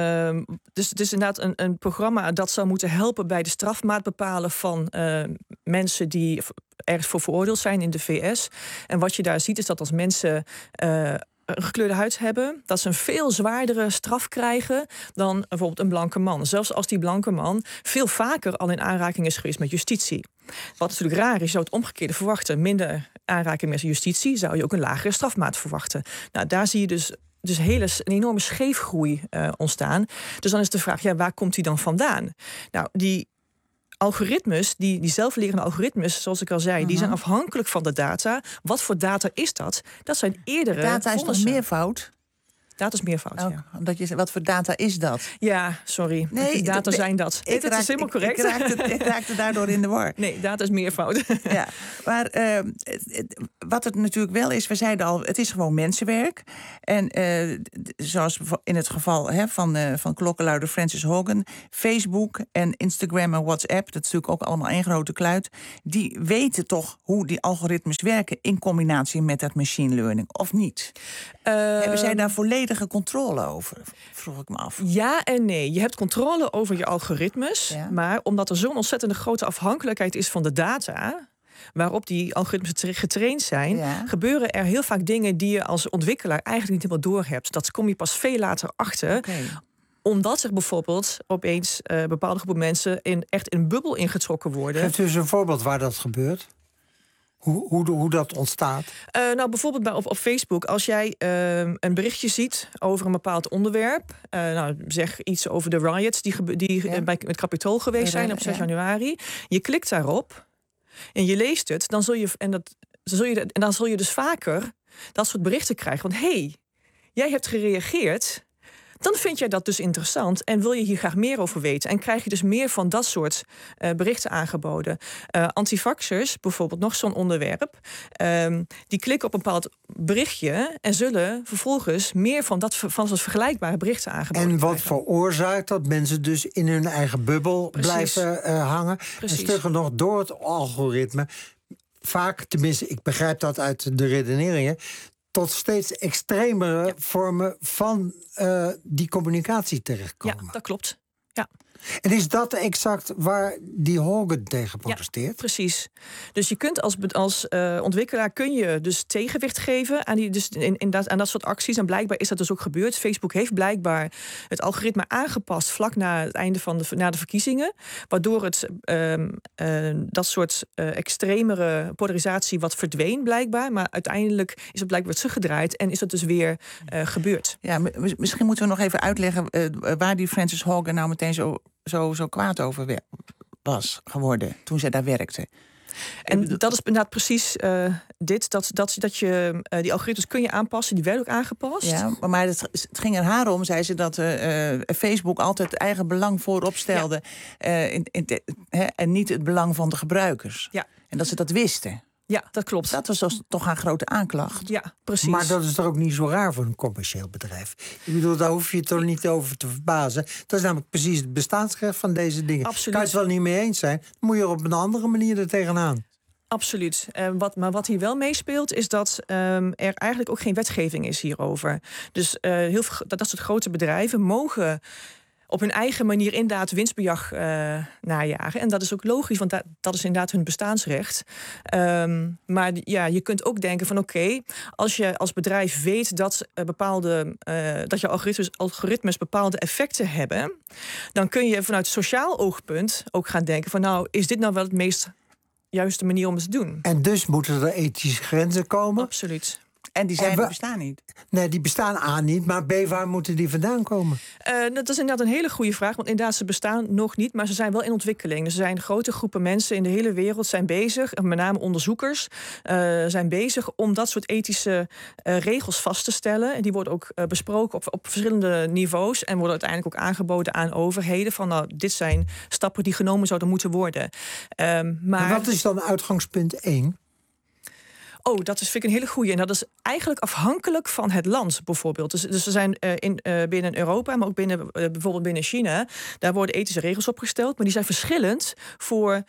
dus het is inderdaad een programma dat zou moeten helpen bij de strafmaat bepalen van mensen die ergens voor veroordeeld zijn in de VS. En wat je daar ziet is dat als mensen een gekleurde huid hebben, dat ze een veel zwaardere straf krijgen dan bijvoorbeeld een blanke man. Zelfs als die blanke man veel vaker al in aanraking is geweest met justitie. Wat natuurlijk raar is, je zou het omgekeerde verwachten. Minder aanraking met justitie, zou je ook een lagere strafmaat verwachten. Nou, daar zie je dus een enorme scheefgroei ontstaan. Dus dan is de vraag, waar komt die dan vandaan? Nou, die algoritmes, die zelflerende algoritmes, zoals ik al zei, die zijn afhankelijk van de data. Wat voor data is dat? Dat zijn eerdere
data is toch meervoud?
Data is meervoud, ja.
Wat voor data is dat?
Ja, sorry. Nee, data zijn dat. Dat is helemaal correct.
Ik raakte daardoor in de war.
Nee, data is meervoud.
Ja, maar wat het natuurlijk wel is, we zeiden al, het is gewoon mensenwerk. En zoals in het geval van klokkenluider Frances Haugen, Facebook en Instagram en WhatsApp, dat is natuurlijk ook allemaal één grote kluit, die weten toch hoe die algoritmes werken in combinatie met dat machine learning, of niet? Hebben zij daar volledige controle over, vroeg ik me af.
Ja en nee. Je hebt controle over je algoritmes, maar omdat er zo'n ontzettende grote afhankelijkheid is van de data waarop die algoritmes getraind zijn, gebeuren er heel vaak dingen die je als ontwikkelaar eigenlijk niet helemaal doorhebt. Dat kom je pas veel later achter. Omdat er bijvoorbeeld opeens bepaalde groepen mensen echt in een bubbel ingetrokken worden.
Geeft u eens een voorbeeld waar dat gebeurt? Hoe dat ontstaat?
Nou, bijvoorbeeld op Facebook. Als jij een berichtje ziet over een bepaald onderwerp, zeg iets over de riots die bij het Capitool geweest zijn op 6 januari. Je klikt daarop en je leest het, dan zul je dus vaker dat soort berichten krijgen. Want jij hebt gereageerd. Dan vind jij dat dus interessant en wil je hier graag meer over weten. En krijg je dus meer van dat soort berichten aangeboden. Antivaxers, bijvoorbeeld nog zo'n onderwerp, die klikken op een bepaald berichtje en zullen vervolgens meer van soort vergelijkbare berichten aangeboden
En wat
krijgen.
veroorzaakt dat mensen dus in hun eigen bubbel blijven hangen?
Precies.
En sterker nog, door het algoritme, vaak, tenminste, ik begrijp dat uit de redeneringen, tot steeds extremere vormen van die communicatie terechtkomen.
Ja, dat klopt. Ja.
En is dat exact waar die Haugen tegen protesteert?
Ja, precies. Dus je kunt als ontwikkelaar kun je dus tegenwicht geven aan dat soort acties. En blijkbaar is dat dus ook gebeurd. Facebook heeft blijkbaar het algoritme aangepast vlak na het einde na de verkiezingen. Waardoor het dat soort extremere polarisatie wat verdween blijkbaar. Maar uiteindelijk is het blijkbaar teruggedraaid en is dat dus weer gebeurd.
Ja, misschien moeten we nog even uitleggen waar die Frances Haugen nou meteen zo kwaad over was geworden toen zij daar werkte.
En dat is inderdaad precies dit. Dat je die algoritmes kun je aanpassen. Die werden ook aangepast.
Ja, maar het ging er haar om, zei ze, dat Facebook altijd eigen belang voorop stelde. En niet het belang van de gebruikers.
Ja.
En dat ze dat wisten.
Ja, dat klopt.
Dat was toch haar grote aanklacht.
Ja, precies.
Maar dat is toch ook niet zo raar voor een commercieel bedrijf? Ik bedoel, daar hoef je je toch niet over te verbazen. Dat is namelijk precies het bestaansrecht van deze dingen.
Absoluut.
Kan je het wel niet mee eens zijn, dan moet je er op een andere manier er tegenaan.
Absoluut. Maar wat hier wel meespeelt, is dat er eigenlijk ook geen wetgeving is hierover. Dus dat soort grote bedrijven mogen op hun eigen manier inderdaad winstbejag najagen. En dat is ook logisch, want dat is inderdaad hun bestaansrecht. Maar ja, je kunt ook denken van oké, als je als bedrijf weet dat dat je algoritmes bepaalde effecten hebben, dan kun je vanuit sociaal oogpunt ook gaan denken van nou, is dit nou wel het meest juiste manier om het te doen?
En dus moeten er ethische grenzen komen?
Absoluut.
En die bestaan niet?
Nee, die bestaan niet. Maar B, waar moeten die vandaan komen?
Dat is inderdaad een hele goede vraag. Want inderdaad, ze bestaan nog niet, maar ze zijn wel in ontwikkeling. Dus er zijn grote groepen mensen in de hele wereld zijn bezig, met name onderzoekers, zijn bezig om dat soort ethische regels vast te stellen. En die worden ook besproken op verschillende niveaus en worden uiteindelijk ook aangeboden aan overheden van nou, dit zijn stappen die genomen zouden moeten worden. Maar
wat is dan uitgangspunt 1?
Oh, dat vind ik een hele goeie. En dat is eigenlijk afhankelijk van het land, bijvoorbeeld. Dus er zijn binnen Europa, maar ook bijvoorbeeld binnen China, daar worden ethische regels opgesteld, maar die zijn verschillend voor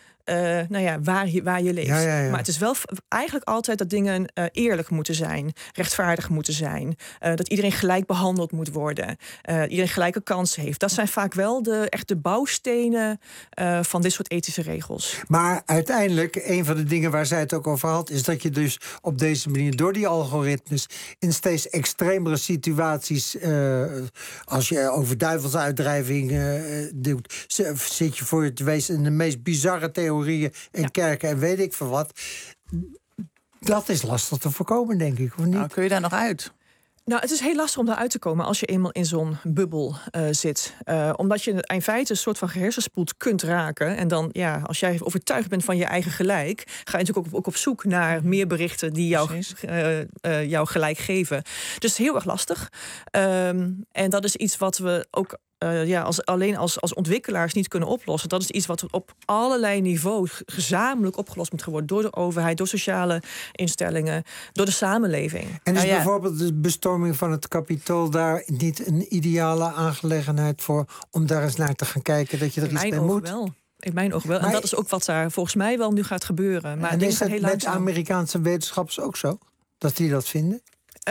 waar je leeft. Ja. Maar het is wel eigenlijk altijd dat dingen eerlijk moeten zijn, rechtvaardig moeten zijn, dat iedereen gelijk behandeld moet worden, iedereen gelijke kansen heeft. Dat zijn vaak wel de bouwstenen van dit soort ethische regels.
Maar uiteindelijk, een van de dingen waar zij het ook over had, is dat je dus op deze manier door die algoritmes in steeds extremere situaties, als je over duivelsuitdrijving doet, zit je voor het wezen in de meest bizarre theorieën en kerken en weet ik veel wat. Dat is lastig te voorkomen, denk ik, of niet?
Nou, kun je daar nog uit?
Nou, het is heel lastig om daaruit te komen als je eenmaal in zo'n bubbel zit. Omdat je in feite een soort van gehersenspoeld kunt raken. En dan, ja, als jij overtuigd bent van je eigen gelijk, ga je natuurlijk ook op zoek naar meer berichten die jou gelijk geven. Dus heel erg lastig. En dat is iets wat we ook als ontwikkelaars niet kunnen oplossen. Dat is iets wat op allerlei niveaus gezamenlijk opgelost moet worden. Door de overheid, door sociale instellingen, door de samenleving.
En is bijvoorbeeld de bestorming van het Capitool daar niet een ideale aangelegenheid voor om daar eens naar te gaan kijken dat je er iets mee moet?
Wel. In mijn ogen wel. En dat is ook wat daar volgens mij wel nu gaat gebeuren. Maar
en is het met Amerikaanse wetenschappers ook zo? Dat die dat vinden?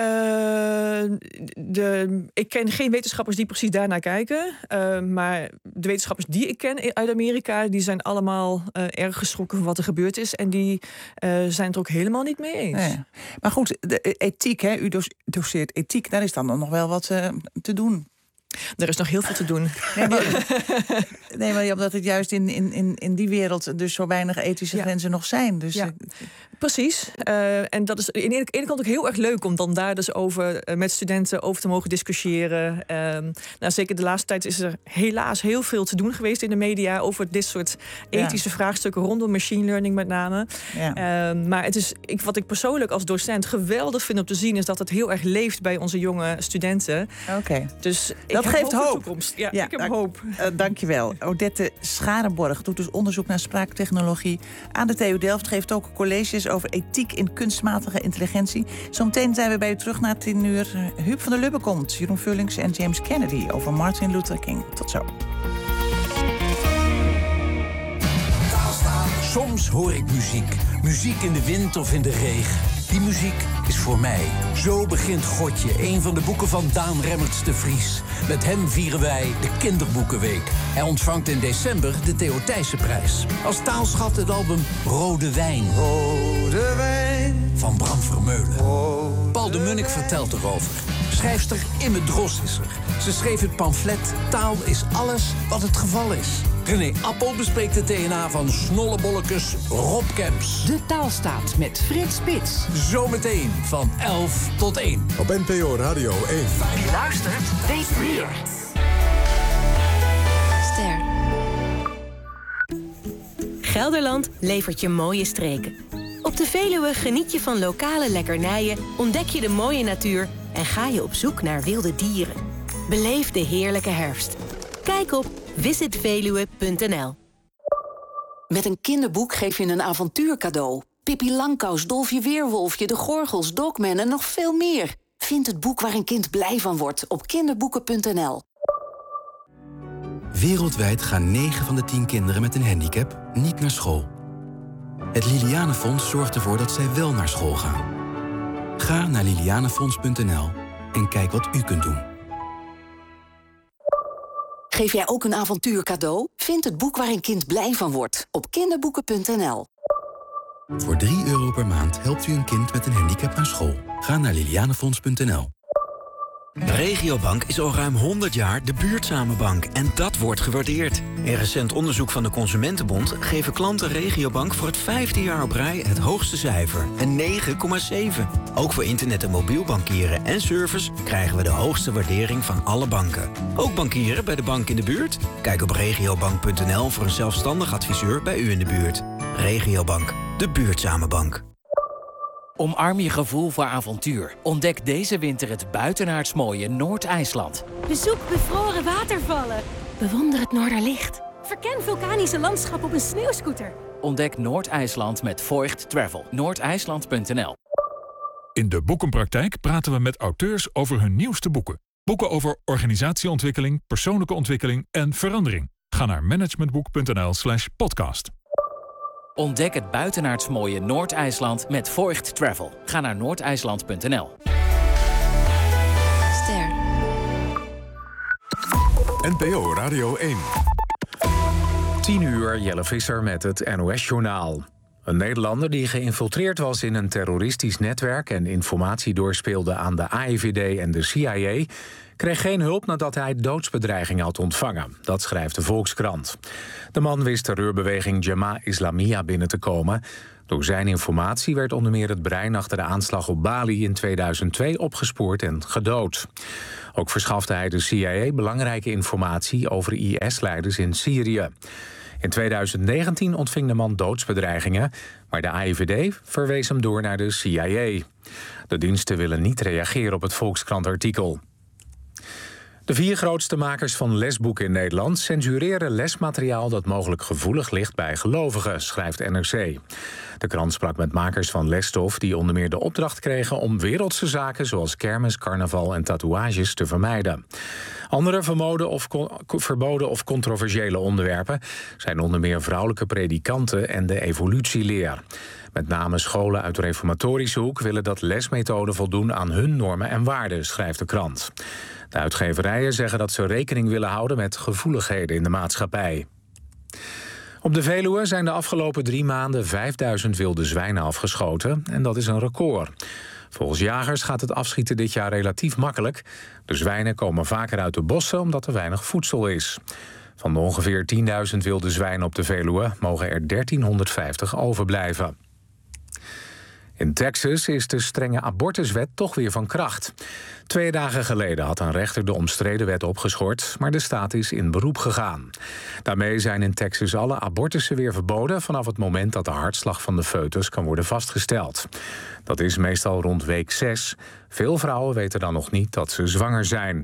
Ik ken geen wetenschappers die precies daarnaar kijken. Maar de wetenschappers die ik ken uit Amerika, die zijn allemaal erg geschrokken van wat er gebeurd is. En die zijn het er ook helemaal niet mee eens.
Nee. Maar goed, de ethiek, hè? U doseert ethiek, daar is dan nog wel wat te doen.
Er is nog heel veel te doen.
Nee, maar omdat het juist in die wereld dus zo weinig ethische grenzen nog zijn. Dus
ja. Precies. En dat is aan de ene kant ook heel erg leuk om dan daar dus over met studenten over te mogen discussiëren. Zeker de laatste tijd is er helaas heel veel te doen geweest in de media over dit soort ethische vraagstukken rondom machine learning met name. Ja. Maar het is wat ik persoonlijk als docent geweldig vind om te zien, is dat het heel erg leeft bij onze jonge studenten.
Oké.
Dus
dat geeft hoop.
Ja, ik heb hoop.
Dankjewel. Odette Scharenborg doet dus onderzoek naar spraaktechnologie aan de TU Delft. Geeft ook colleges over ethiek in kunstmatige intelligentie. Zometeen zijn we bij u terug na 10 uur. Huub van der Lubbe komt, Jeroen Vullings en James Kennedy over Martin Luther King. Tot zo.
Soms hoor ik muziek. Muziek in de wind of in de regen. Die muziek is voor mij. Zo begint Godje, een van de boeken van Daan Remmerts de Vries. Met hem vieren wij de Kinderboekenweek. Hij ontvangt in december de Theo Thijssenprijs. Als taalschat het album Rode Wijn. Rode Wijn. Van Bram Vermeulen. Paul de Munnik vertelt erover. Schrijfster Imme Dros is er. Ze schreef het pamflet Taal is alles wat het geval is. René Appel bespreekt de DNA van snollebollekes Rob Kemps.
De Taalstaat met Frits Spits.
Zometeen van 11 tot 1.
Op NPO Radio 1.
Wie luistert, weet meer.
Gelderland levert je mooie streken. Op de Veluwe geniet je van lokale lekkernijen, ontdek je de mooie natuur en ga je op zoek naar wilde dieren. Beleef de heerlijke herfst. Kijk op visitveluwe.nl.
Met een kinderboek geef je een avontuur cadeau. Pippi Langkous, Dolfje Weerwolfje, De Gorgels, Dogman en nog veel meer. Vind het boek waar een kind blij van wordt op kinderboeken.nl.
Wereldwijd gaan 9 van de 10 kinderen met een handicap niet naar school. Het Lilianenfonds zorgt ervoor dat zij wel naar school gaan. Ga naar lilianenfonds.nl en kijk wat u kunt doen.
Geef jij ook een avontuur cadeau? Vind het boek waar een kind blij van wordt op kinderboeken.nl.
Voor €3 per maand helpt u een kind met een handicap naar school. Ga naar lilianenfonds.nl.
Regiobank is al ruim 100 jaar de buurtzame bank en dat wordt gewaardeerd. In recent onderzoek van de Consumentenbond geven klanten Regiobank voor het 5e jaar op rij het hoogste cijfer, een 9,7. Ook voor internet- en mobiel bankieren en service krijgen we de hoogste waardering van alle banken. Ook bankieren bij de bank in de buurt? Kijk op regiobank.nl voor een zelfstandig adviseur bij u in de buurt. Regiobank, de buurtzame bank.
Omarm je gevoel voor avontuur. Ontdek deze winter het buitenaards mooie Noord-IJsland.
Bezoek bevroren watervallen. Bewonder het Noorderlicht. Verken vulkanische landschap op een sneeuwscooter.
Ontdek Noord-IJsland met Voigt Travel. Noordijsland.nl.
In de Boekenpraktijk praten we met auteurs over hun nieuwste boeken. Boeken over organisatieontwikkeling, persoonlijke ontwikkeling en verandering. Ga naar managementboek.nl/podcast.
Ontdek het buitenaards mooie Noord-IJsland met Voigt Travel. Ga naar noordijsland.nl.
Ster.
NPO Radio 1.
10 uur, Jelle Visser met het NOS-journaal. Een Nederlander die geïnfiltreerd was in een terroristisch netwerk en informatie doorspeelde aan de AIVD en de CIA, kreeg geen hulp nadat hij doodsbedreigingen had ontvangen. Dat schrijft de Volkskrant. De man wist terreurbeweging Jemaah Islamiyah binnen te komen. Door zijn informatie werd onder meer het brein achter de aanslag op Bali in 2002 opgespoord en gedood. Ook verschafte hij de CIA belangrijke informatie over IS-leiders in Syrië. In 2019 ontving de man doodsbedreigingen, maar de AIVD verwees hem door naar de CIA. De diensten willen niet reageren op het Volkskrant-artikel. De 4 grootste makers van lesboeken in Nederland censureren lesmateriaal dat mogelijk gevoelig ligt bij gelovigen, schrijft NRC. De krant sprak met makers van lesstof die onder meer de opdracht kregen om wereldse zaken zoals kermis, carnaval en tatoeages te vermijden. Andere verboden of controversiële onderwerpen zijn onder meer vrouwelijke predikanten en de evolutieleer. Met name scholen uit de reformatorische hoek willen dat lesmethoden voldoen aan hun normen en waarden, schrijft de krant. De uitgeverijen zeggen dat ze rekening willen houden met gevoeligheden in de maatschappij. Op de Veluwe zijn de afgelopen 3 maanden 5000 wilde zwijnen afgeschoten en dat is een record. Volgens jagers gaat het afschieten dit jaar relatief makkelijk. De zwijnen komen vaker uit de bossen omdat er weinig voedsel is. Van de ongeveer 10.000 wilde zwijnen op de Veluwe mogen er 1350 overblijven. In Texas is de strenge abortuswet toch weer van kracht. 2 dagen geleden had een rechter de omstreden wet opgeschort, maar de staat is in beroep gegaan. Daarmee zijn in Texas alle abortussen weer verboden vanaf het moment dat de hartslag van de foetus kan worden vastgesteld. Dat is meestal rond week 6. Veel vrouwen weten dan nog niet dat ze zwanger zijn.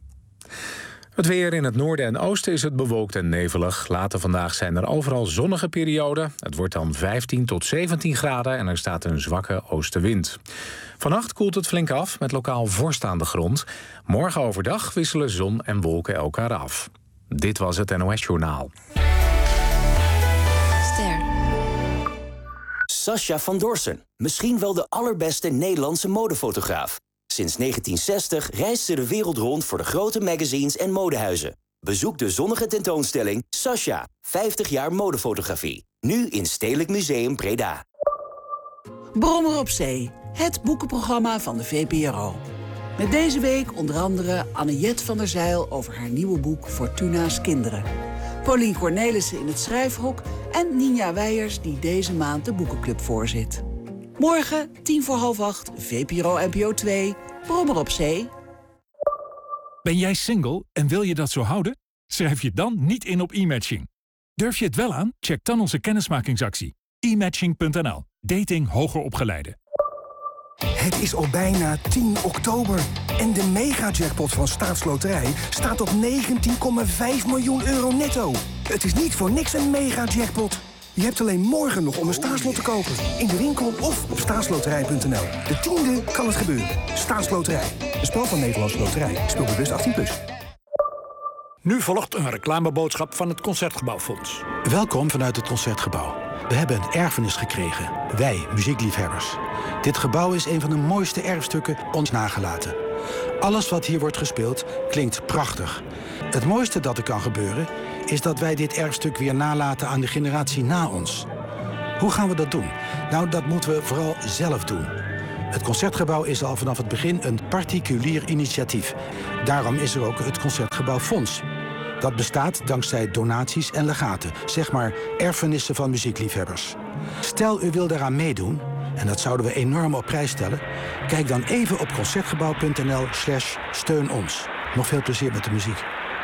Het weer in het noorden en oosten is het bewolkt en nevelig. Later vandaag zijn er overal zonnige perioden. Het wordt dan 15 tot 17 graden en er staat een zwakke oostenwind. Vannacht koelt het flink af met lokaal vorst aan de grond. Morgen overdag wisselen zon en wolken elkaar af. Dit was het NOS-journaal.
Ster.
Sascha van Dorsen, misschien wel de allerbeste Nederlandse modefotograaf. Sinds 1960 reist ze de wereld rond voor de grote magazines en modehuizen. Bezoek de zonnige tentoonstelling Sascha, 50 jaar modefotografie. Nu in Stedelijk Museum Breda.
Brommer op Zee, het boekenprogramma van de VPRO. Met deze week onder andere Anne-Jet van der Zijl over haar nieuwe boek Fortuna's Kinderen. Paulien Cornelissen in het schrijfhok en Ninja Weijers die deze maand de boekenclub voorzit. Morgen, 7:45, VPRO NPO 2, Brommer op Zee.
Ben jij single en wil je dat zo houden? Schrijf je dan niet in op e-matching.
Durf je het wel aan? Check dan onze kennismakingsactie. e-matching.nl. Dating hoger opgeleiden.
Het is al bijna 10 oktober. En de megajackpot van Staatsloterij staat op 19,5 miljoen euro netto. Het is niet voor niks een megajackpot. Je hebt alleen morgen nog om een staatslot te kopen. In de winkel of op staatsloterij.nl. De 10e kan het gebeuren. Staatsloterij. Een spel van Nederlandse Loterij. Speel bewust 18+.
Nu volgt een reclameboodschap van het Concertgebouwfonds.
Welkom vanuit het Concertgebouw. We hebben een erfenis gekregen. Wij, muziekliefhebbers. Dit gebouw is een van de mooiste erfstukken ons nagelaten. Alles wat hier wordt gespeeld klinkt prachtig. Het mooiste dat er kan gebeuren is dat wij dit erfstuk weer nalaten aan de generatie na ons. Hoe gaan we dat doen? Nou, dat moeten we vooral zelf doen. Het Concertgebouw is al vanaf het begin een particulier initiatief. Daarom is er ook het Concertgebouwfonds. Dat bestaat dankzij donaties en legaten, zeg maar erfenissen van muziekliefhebbers. Stel u wil daaraan meedoen, en dat zouden we enorm op prijs stellen, kijk dan even op concertgebouw.nl/steun ons. Nog veel plezier met de muziek.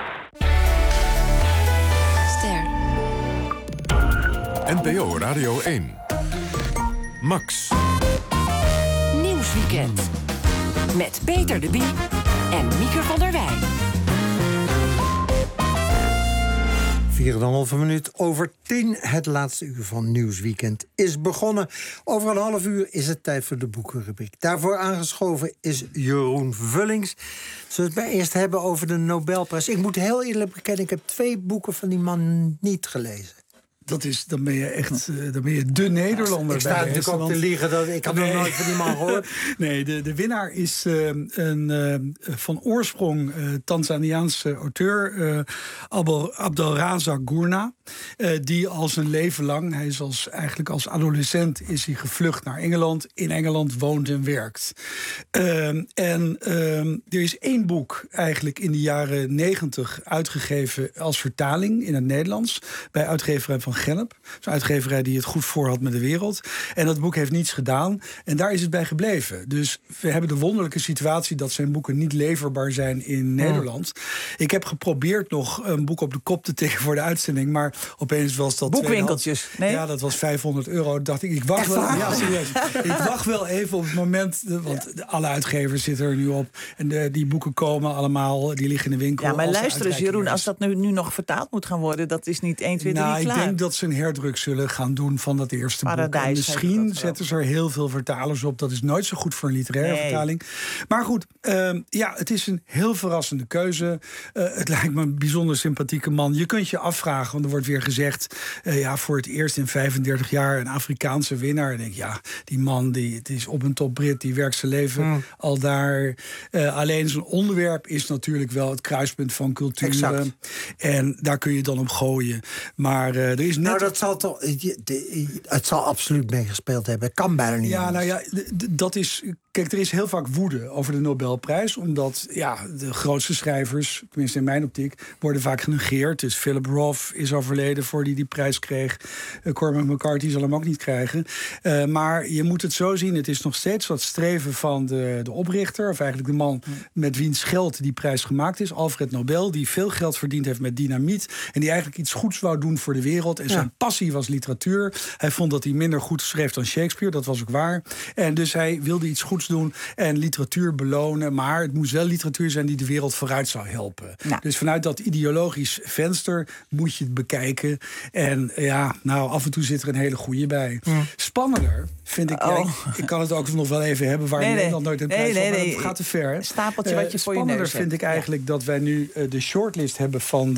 Ster.
NPO Radio 1. Max.
Nieuwsweekend. Met Peter de Bie en Mieke van der Wij.
4,5 minuut over 10. Het laatste uur van Nieuwsweekend is begonnen. Over een half uur is het tijd voor de boekenrubriek. Daarvoor aangeschoven is Jeroen Vullings. Zullen we het maar eerst hebben over de Nobelprijs? Ik moet heel eerlijk bekennen, ik heb 2 boeken van die man niet gelezen.
Dan ben je echt de Nederlander.
Ik sta natuurlijk ook te liegen. Ik had nog nooit van die man gehoord.
Nee, de winnaar is een van oorsprong Tanzaniaanse auteur, Abdelrazak Gurnah. Die al zijn leven lang, hij is eigenlijk als adolescent is hij gevlucht naar Engeland. In Engeland woont en werkt. Er is 1 boek eigenlijk in de jaren 90 uitgegeven als vertaling in het Nederlands. Bij uitgeverij van Gennep. Zo'n uitgeverij die het goed voor had met de wereld. En dat boek heeft niets gedaan. En daar is het bij gebleven. Dus we hebben de wonderlijke situatie dat zijn boeken niet leverbaar zijn in Nederland. Ik heb geprobeerd nog een boek op de kop te tikken voor de uitzending. Maar opeens was dat...
Boekwinkeltjes, nee?
Ja, dat was €500. Dacht ik wacht wel. Ja, serieus. Ik wacht wel even op het moment. Want alle uitgevers zitten er nu op. En die boeken komen allemaal. Die liggen in de winkel.
Ja, maar luister eens, Jeroen. Als dat nu nog vertaald moet gaan worden, dat is niet 1, 2, 3 klaar.
Ik denk dat ze een herdruk zullen gaan doen van dat eerste boek. En misschien zetten ze er heel veel vertalers op. Dat is nooit zo goed voor een literaire vertaling. Maar goed, het is een heel verrassende keuze. Het lijkt me een bijzonder sympathieke man. Je kunt je afvragen, want er wordt weer gezegd... voor het eerst in 35 jaar een Afrikaanse winnaar. En denk die man, het is op een top Brit, die werkt zijn leven al daar. Alleen zijn onderwerp is natuurlijk wel het kruispunt van culturen. En daar kun je dan op gooien. Maar er is net...
Nou, dat zal toch... Het zal absoluut meegespeeld hebben. Het kan bijna niet.
Ja, dat is... Kijk, er is heel vaak woede over de Nobelprijs. Omdat de grootste schrijvers, tenminste in mijn optiek, worden vaak genegeerd. Dus Philip Roth is overleden voordat hij die prijs kreeg. Cormac McCarthy zal hem ook niet krijgen. Maar je moet het zo zien, het is nog steeds wat streven van de oprichter. Of eigenlijk de man met wiens geld die prijs gemaakt is. Alfred Nobel, die veel geld verdiend heeft met dynamiet. En die eigenlijk iets goeds wou doen voor de wereld. En zijn passie was literatuur. Hij vond dat hij minder goed schreef dan Shakespeare. Dat was ook waar. En dus hij wilde iets goeds doen en literatuur belonen. Maar het moest wel literatuur zijn die de wereld vooruit zou helpen. Dus vanuit dat ideologisch venster moet je het bekijken. En af en toe zit er een hele goeie bij. Spannender vind ik... Ik kan het ook nog wel even hebben waar Nederland nooit een prijs van. Maar dat gaat te ver.
Stapeltje wat je voor je neus
Spannender vind ik eigenlijk dat wij nu de shortlist hebben van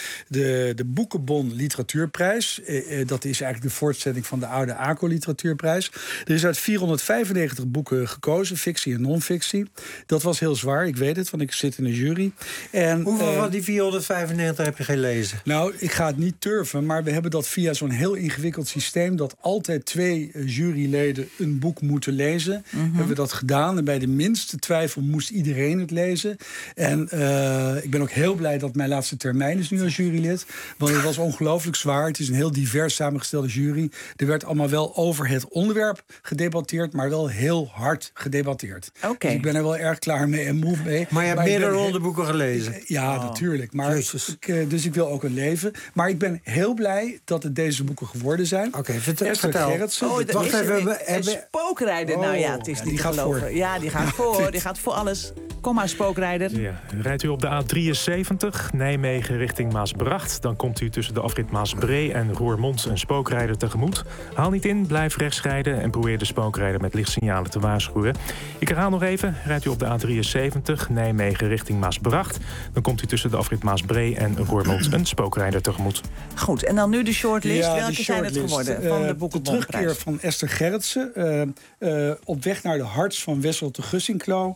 de Boekenbon Literatuurprijs. Dat is eigenlijk de voortzetting van de oude ACO Literatuurprijs. Er is uit 495 boeken gekozen, fictie en non-fictie. Dat was heel zwaar, ik weet het, want ik zit in een jury.
Hoeveel van die 495 heb je gelezen?
Nou, ik ga het niet turven, maar we hebben dat via zo'n heel ingewikkeld systeem dat altijd 2 juryleden geleden een boek moeten lezen. Hebben we dat gedaan. En bij de minste twijfel moest iedereen het lezen. En ik ben ook heel blij dat mijn laatste termijn is nu als jurylid. Want het was ongelooflijk zwaar. Het is een heel divers samengestelde jury. Er werd allemaal wel over het onderwerp gedebatteerd, maar wel heel hard gedebatteerd. Dus ik ben er wel erg klaar mee en moe mee.
Maar je hebt meerdere onderboeken gelezen?
Ja, natuurlijk. Maar dus ik wil ook een leven. Maar ik ben heel blij dat het deze boeken geworden zijn.
Oké, vertel.
Wacht even. Spookrijder. Nou ja, het is niet te geloven. Ja, die gaat voor. Die gaat voor alles. Kom maar, spookrijder.
Ja, rijdt u op de A73 Nijmegen richting Maasbracht, dan komt u tussen de afrit Maasbree en Roermond een spookrijder tegemoet. Haal niet in, blijf rechts rijden en probeer de spookrijder met lichtsignalen te waarschuwen. Ik herhaal nog even, rijdt u op de A73 Nijmegen richting Maasbracht, dan komt u tussen de afrit Maasbree en Roermond een spookrijder tegemoet.
Goed, en dan nu de shortlist. Welke zijn het geworden van de boekenbonprijs?
De terugkeer van Esther Gerritsen. Op weg naar de harts van Wessel de Gussinklo.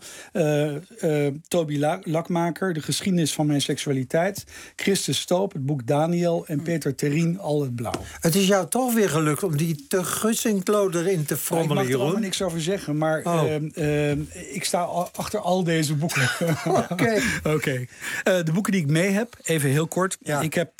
Toby Lakmaker, De geschiedenis van mijn seksualiteit. Christus Stoop, het boek Daniel. En Peter Terien, Al het blauw.
Het is jou toch weer gelukt om die de Gussinklo erin te frommelen,
Jeroen. Ik mag er allemaal
Jeroen.
niks over zeggen, maar ik sta achter al deze boeken. Oké. De boeken die ik mee heb, even heel kort. Ja. Ik heb,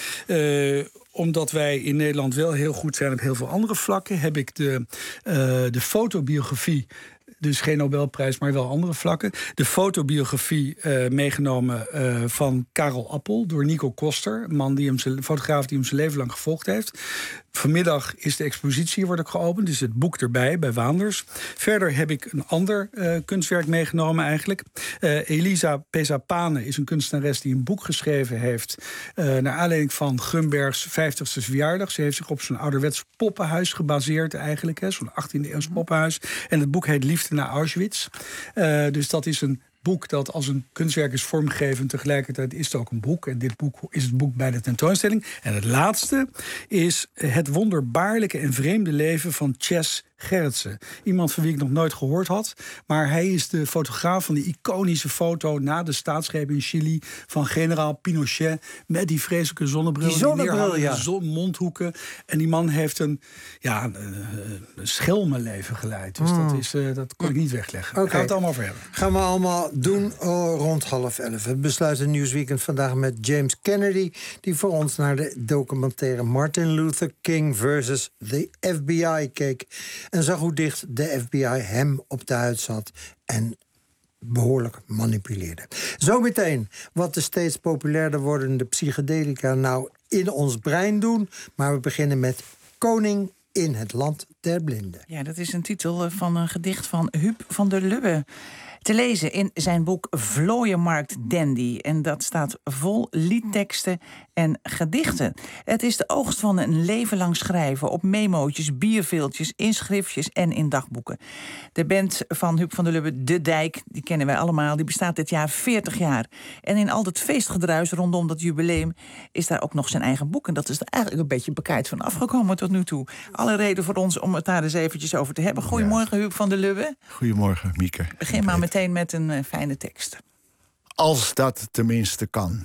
omdat wij in Nederland wel heel goed zijn op heel veel andere vlakken, heb ik de fotobiografie, dus geen Nobelprijs, maar wel andere vlakken, de fotobiografie meegenomen van Karel Appel door Nico Koster, fotograaf die hem zijn leven lang gevolgd heeft. Vanmiddag is de expositie wordt ook geopend, dus het boek erbij bij Waanders. Verder heb ik een ander kunstwerk meegenomen eigenlijk. Elisa Pesapane is een kunstenares die een boek geschreven heeft naar aanleiding van Grunbergs 50ste verjaardag. Ze heeft zich op zo'n ouderwets poppenhuis gebaseerd eigenlijk, zo'n 18e eeuws poppenhuis. En het boek heet Liefde naar Auschwitz. Dus dat is een boek dat als een kunstwerk is vormgegeven, tegelijkertijd is het ook een boek. En dit boek is het boek bij de tentoonstelling. En het laatste is Het wonderbaarlijke en vreemde leven van Chess Gerritsen. Iemand van wie ik nog nooit gehoord had. Maar hij is de fotograaf van die iconische foto na de staatsgreep in Chili van generaal Pinochet met die vreselijke zonnebril.
Die zonnebril, ja.
Mondhoeken. En die man heeft een schelmenleven geleid. Dus dat kon ik niet wegleggen. Daar gaan we het allemaal over hebben.
Gaan we allemaal doen rond 10:30. We besluiten Nieuwsweekend vandaag met James Kennedy, die voor ons naar de documentaire Martin Luther King versus the FBI keek. En zag hoe dicht de FBI hem op de huid zat en behoorlijk manipuleerde. Zometeen wat de steeds populairder wordende psychedelica nou in ons brein doen. Maar we beginnen met Koning in het land der blinden.
Ja, dat is een titel van een gedicht van Huub van der Lubbe. Te lezen in zijn boek Vlooienmarkt Dandy. En dat staat vol liedteksten en gedichten. Het is de oogst van een leven lang schrijven op memootjes, bierveeltjes, in schriftjes en in dagboeken. De band van Huub van der Lubbe, De Dijk, die kennen wij allemaal, die bestaat dit jaar 40 jaar. En in al dat feestgedruis rondom dat jubileum is daar ook nog zijn eigen boek. En dat is er eigenlijk een beetje bekijkt van afgekomen tot nu toe. Alle reden voor ons om het daar eens eventjes over te hebben. Goedemorgen, Huub van der Lubbe.
Goedemorgen, Mieke.
Begin maar meteen met een fijne tekst.
Als dat tenminste kan.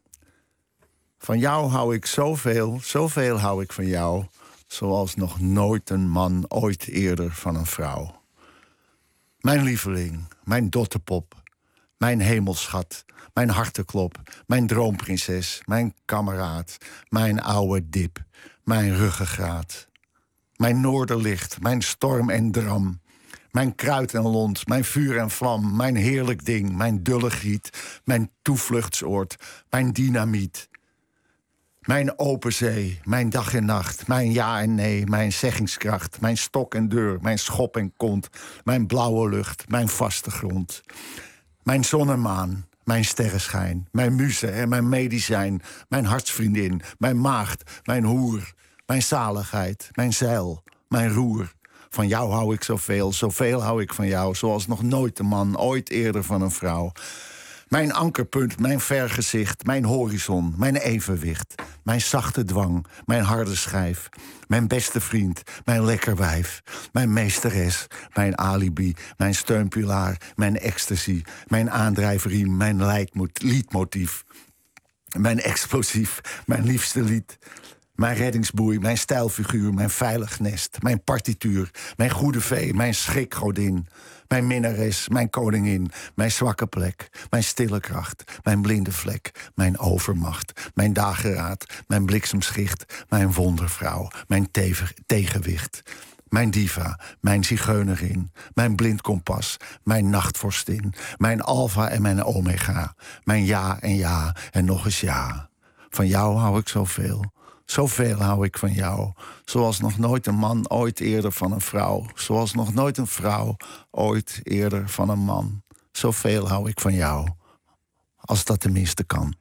Van jou hou ik zoveel hou ik van jou, zoals nog nooit een man ooit eerder van een vrouw. Mijn lieveling, mijn dotterpop, mijn hemelschat, mijn harteklop, mijn droomprinses, mijn kameraad, mijn oude dip, mijn ruggengraat. Mijn noorderlicht, mijn storm en dram, mijn kruid en lont, mijn vuur en vlam, mijn heerlijk ding, mijn dulle giet, mijn toevluchtsoord, mijn dynamiet. Mijn open zee, mijn dag en nacht, mijn ja en nee, mijn zeggingskracht, mijn stok en deur, mijn schop en kont, mijn blauwe lucht, mijn vaste grond. Mijn zon en maan, mijn sterrenschijn, mijn muze en mijn medicijn, mijn hartsvriendin, mijn maagd, mijn hoer, mijn zaligheid, mijn zeil, mijn roer. Van jou hou ik zoveel hou ik van jou, zoals nog nooit een man ooit eerder van een vrouw. Mijn ankerpunt, mijn vergezicht, mijn horizon, mijn evenwicht, mijn zachte dwang, mijn harde schijf, mijn beste vriend, mijn lekker wijf, mijn meesteres, mijn alibi, mijn steunpilaar, mijn ecstasy, mijn aandrijverriem, mijn liedmotief, mijn explosief, mijn liefste lied, Mijn reddingsboei, mijn stijlfiguur, mijn veilig nest. Mijn partituur, mijn goede vee, mijn schrikgodin. Mijn minnares, mijn koningin, mijn zwakke plek. Mijn stille kracht, mijn blinde vlek. Mijn overmacht, mijn dageraad, mijn bliksemschicht. Mijn wondervrouw, mijn tegenwicht. Mijn diva, mijn zigeunerin, mijn blind kompas, mijn nachtvorstin, mijn alfa en mijn omega, mijn ja en nog eens ja. Van jou hou ik zoveel, zoveel hou ik van jou. Zoals nog nooit een man ooit eerder van een vrouw. Zoals nog nooit een vrouw ooit eerder van een man. Zoveel hou ik van jou, als dat tenminste kan.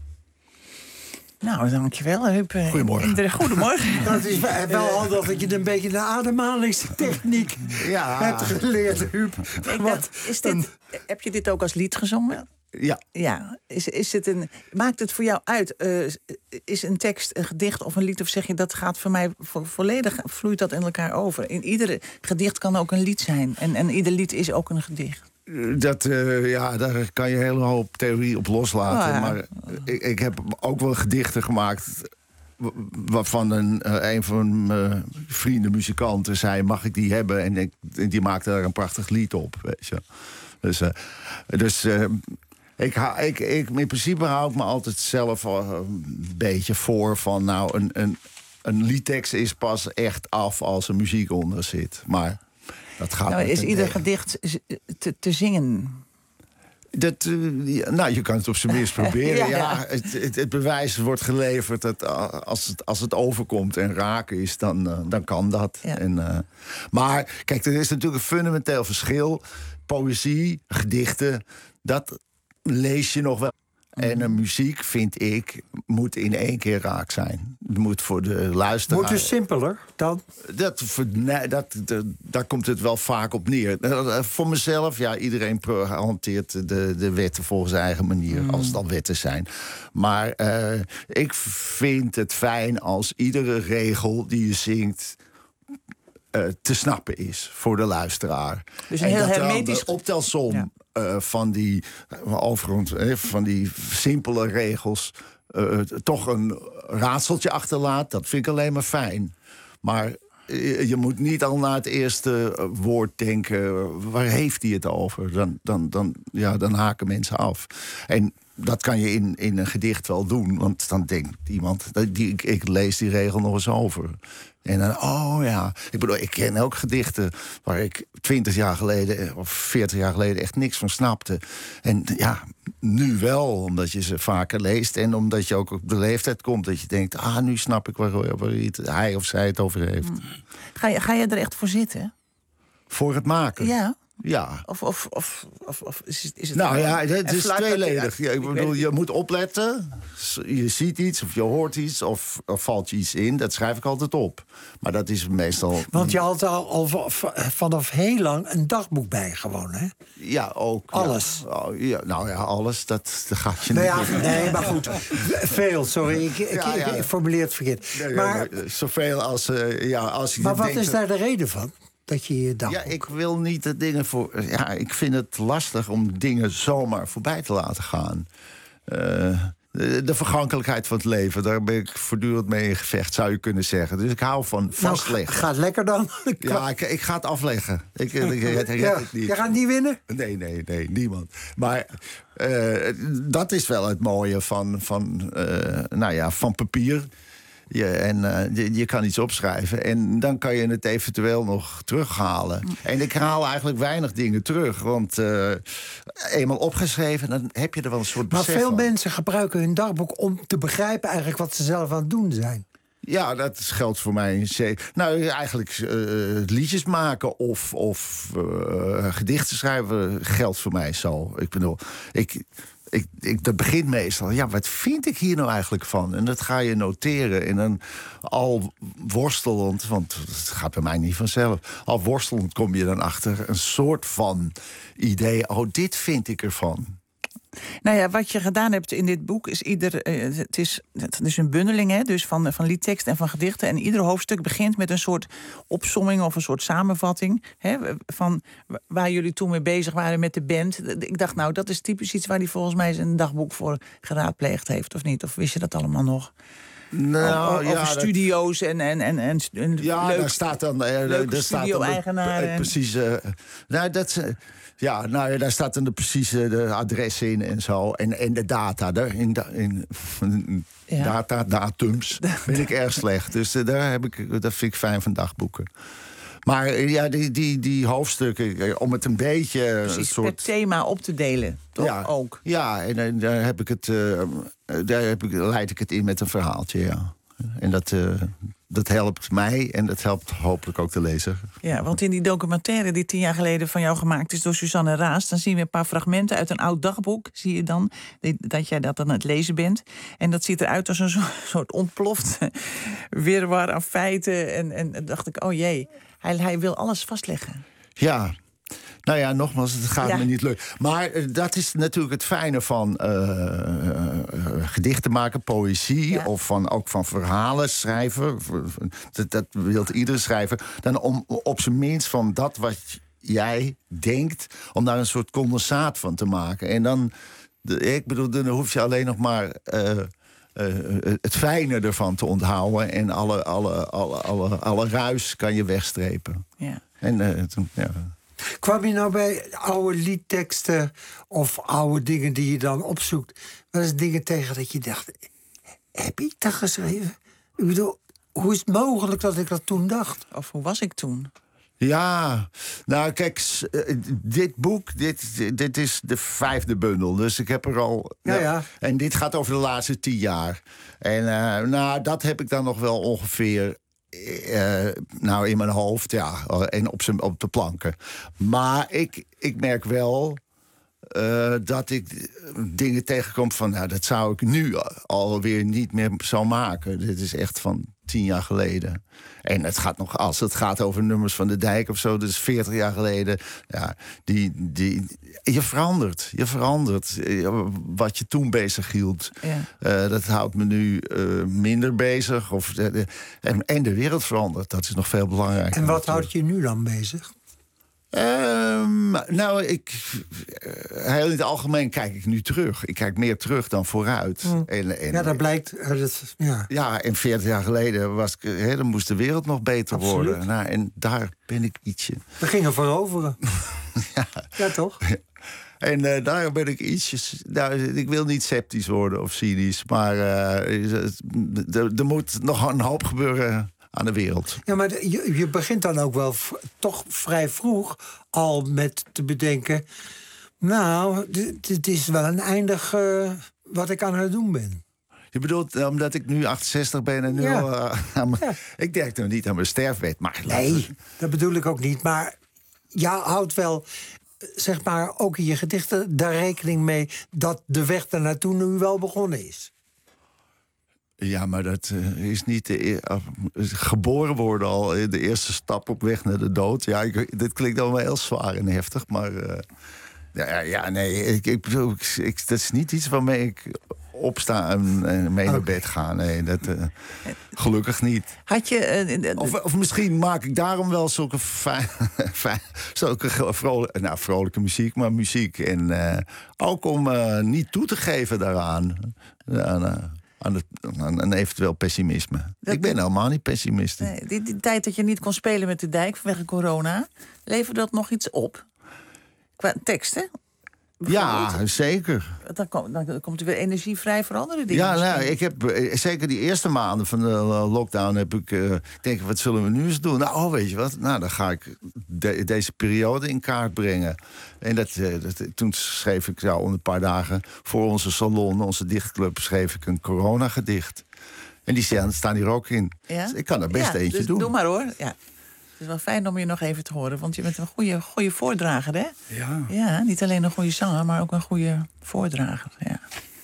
Nou, dankjewel, Huub.
Goedemorgen.
Goedemorgen.
Dat is wel handig dat je een beetje de ademhalingstechniek hebt geleerd, Huub.
Heb je dit ook als lied gezongen?
Ja.
Ja. Maakt het voor jou uit? Is een tekst een gedicht of een lied? Of zeg je, dat gaat voor mij volledig, vloeit dat in elkaar over? In iedere gedicht kan ook een lied zijn. En ieder lied is ook een gedicht.
Daar kan je een hele hoop theorie op loslaten.
Oh, ja.
Maar ik heb ook wel gedichten gemaakt waarvan een van mijn vrienden, muzikanten, zei: mag ik die hebben? En die maakte daar een prachtig lied op. Weet je. Dus in principe hou ik me altijd zelf een beetje voor van, nou, een liedtekst is pas echt af als er muziek onder zit. Maar dat gaat.
Nou, is ieder gedicht te zingen?
Je kan het op zijn minst proberen. Ja. Het bewijs wordt geleverd dat als het overkomt en raak is, dan kan dat. Ja. Maar kijk, er is natuurlijk een fundamenteel verschil. Poëzie, gedichten, dat lees je nog wel. En een muziek, vind ik, moet in één keer raak zijn. Het moet voor de luisteraar.
Moet het simpeler dan?
Daar komt het wel vaak op neer. Voor mezelf, iedereen hanteert de wetten volgens zijn eigen manier. Als het al wetten zijn. Maar ik vind het fijn als iedere regel die je zingt te snappen is voor de luisteraar.
Dus een heel hermetisch
optelsom. Ja. Van die simpele regels toch een raadseltje achterlaat, dat vind ik alleen maar fijn. Maar je moet niet al na het eerste woord denken, waar heeft hij het over? Dan haken mensen af. En dat kan je in een gedicht wel doen, want dan denkt iemand, ik lees die regel nog eens over. En dan, ik ken ook gedichten waar ik 20 jaar geleden of 40 jaar geleden echt niks van snapte. En nu wel, omdat je ze vaker leest en omdat je ook op de leeftijd komt dat je denkt, nu snap ik waar hij of zij het over heeft.
Ga je er echt voor zitten?
Voor het maken?
Ja.
Ja.
Of is het...
het is tweeledig. Ik bedoel, je moet opletten. Je ziet iets of je hoort iets of valt je iets in. Dat schrijf ik altijd op. Maar dat is meestal...
Want je had al vanaf heel lang een dagboek bijgewoon, hè?
Ja, ook.
Alles?
Alles. Dat gaat je
niet. Nee, maar goed. Veel, sorry. Ik formuleer het verkeerd. Maar
zoveel als je...
Maar wat is daar de reden van? Dat je
ik wil niet de dingen voor... ik vind het lastig om dingen zomaar voorbij te laten gaan. De vergankelijkheid van het leven, daar ben ik voortdurend mee in gevecht, zou je kunnen zeggen. Dus ik hou van vastleggen.
Gaat lekker dan?
Ik ga het afleggen. Ik red het niet.
Je gaat niet winnen?
Nee, niemand. Maar dat is wel het mooie van papier. Je kan iets opschrijven en dan kan je het eventueel nog terughalen. En ik haal eigenlijk weinig dingen terug. Want eenmaal opgeschreven, dan heb je er wel een soort besef van.
Maar veel mensen gebruiken hun dagboek om te begrijpen eigenlijk wat ze zelf aan het doen zijn.
Ja, dat geldt voor mij. Eigenlijk liedjes maken of gedichten schrijven geldt voor mij zo. Ik bedoel, dat begint meestal. Wat vind ik hier nou eigenlijk van? En dat ga je noteren. En dan al worstelend, want het gaat bij mij niet vanzelf. Al worstelend kom je dan achter een soort van idee. Dit vind ik ervan.
Nou ja, wat je gedaan hebt in dit boek is het is een bundeling, hè, dus van liedtekst en van gedichten. En ieder hoofdstuk begint met een soort opsomming of een soort samenvatting, hè, van waar jullie toen mee bezig waren met de band. Ik dacht, dat is typisch iets waar hij volgens mij zijn dagboek voor geraadpleegd heeft, of niet? Of wist je dat allemaal nog?
Nou,
over studio's en
ja,
leuk,
daar staat dan
leuke studio-eigenaren.
Precies. Daar staat dan de precieze de adres in en zo. En de data. Datums ben ik erg slecht. Dus dat vind ik fijn van dagboeken. Maar ja, die hoofdstukken, om het een beetje...
Precies, per thema op te delen, toch?
Ja,
ook.
Ja, en daar leid ik het in met een verhaaltje, ja. En dat helpt mij en dat helpt hopelijk ook de lezer.
Ja, want in die documentaire die 10 jaar geleden van jou gemaakt is door Suzanne Raas, dan zien we een paar fragmenten uit een oud dagboek. Zie je dan dat jij dat aan het lezen bent. En dat ziet eruit als een soort ontploft wirwar aan feiten. En dacht ik, oh jee, hij wil alles vastleggen.
Ja. Nou ja, nogmaals, het gaat me niet lukken. Maar dat is natuurlijk het fijne van gedichten maken, poëzie... of ook van verhalen schrijven. Dat wil iedere schrijver. Dan om op zijn minst van dat wat jij denkt... om daar een soort condensaat van te maken. En dan, dan hoef je alleen nog maar... het fijne ervan te onthouden... en alle ruis kan je wegstrepen.
Ja.
En
Kwam je nou bij oude liedteksten of oude dingen die je dan opzoekt... wel eens dingen tegen dat je dacht, heb ik dat geschreven? Ik bedoel, hoe is het mogelijk dat ik dat toen dacht?
Of hoe was ik toen?
Ja, nou kijk, dit boek, dit is de 5e bundel. Dus ik heb er al...
Ja. En
dit gaat over de laatste 10 jaar. En dat heb ik dan nog wel ongeveer... in mijn hoofd, ja, en op de planken. Maar ik merk wel dat ik dingen tegenkom van... dat zou ik nu alweer niet meer zo maken. Dit is echt van 10 jaar geleden. En het gaat nog, als het gaat over nummers van de Dijk of zo... dus 40 jaar geleden, ja, je verandert. Je verandert wat je toen bezig hield. Ja. Dat houdt me nu minder bezig. En de wereld verandert, dat is nog veel belangrijker.
En wat houdt je nu dan bezig?
Heel in het algemeen kijk ik nu terug. Ik kijk meer terug dan vooruit.
Ja, dat blijkt.
Ja, en 40 jaar geleden dan moest de wereld nog beter worden. Nou, en daar ben ik ietsje.
We gingen veroveren. Ja, toch?
En daar ben ik ietsjes... ik wil niet sceptisch worden of cynisch... maar er moet nog een hoop gebeuren aan de wereld.
Ja, maar je begint dan ook wel toch vrij vroeg al met te bedenken... nou, dit is wel een eindig wat ik aan het doen ben.
Je bedoelt omdat ik nu 68 ben en nu ik denk nog niet aan mijn sterfbed. Maar
nee, dat bedoel ik ook niet. Maar je houdt wel, zeg maar, ook in je gedichten daar rekening mee... dat de weg daar naartoe nu wel begonnen is.
Ja, maar dat is niet geboren worden al de eerste stap op weg naar de dood. Ja, dit klinkt allemaal heel zwaar en heftig, maar... ik bedoel, dat is niet iets waarmee ik opsta en mee naar bed ga. Nee, dat gelukkig niet.
Had je...
Of misschien maak ik daarom wel zulke vrolijke muziek, maar muziek. En ook om niet toe te geven daaraan. Aan een eventueel pessimisme. Ik ben helemaal niet pessimistisch.
Nee, die tijd dat je niet kon spelen met de Dijk vanwege corona... leverde dat nog iets op? Qua teksten?
Ja, zeker.
Dan komt er weer energie vrij voor andere dingen.
Ja, ik heb zeker die eerste maanden van de lockdown heb ik denk, wat zullen we nu eens doen? Nou, weet je wat? Nou, dan ga ik deze periode in kaart brengen. En toen schreef ik om een paar dagen voor onze salon, onze dichtclub, schreef ik een coronagedicht. En die staan hier ook in. Ja? Dus ik kan er best eentje doen.
Doe maar hoor. Ja. Het is wel fijn om je nog even te horen, want je bent een goede voordrager, hè?
Ja.
Ja, niet alleen een goede zanger, maar ook een goede voordrager, ja.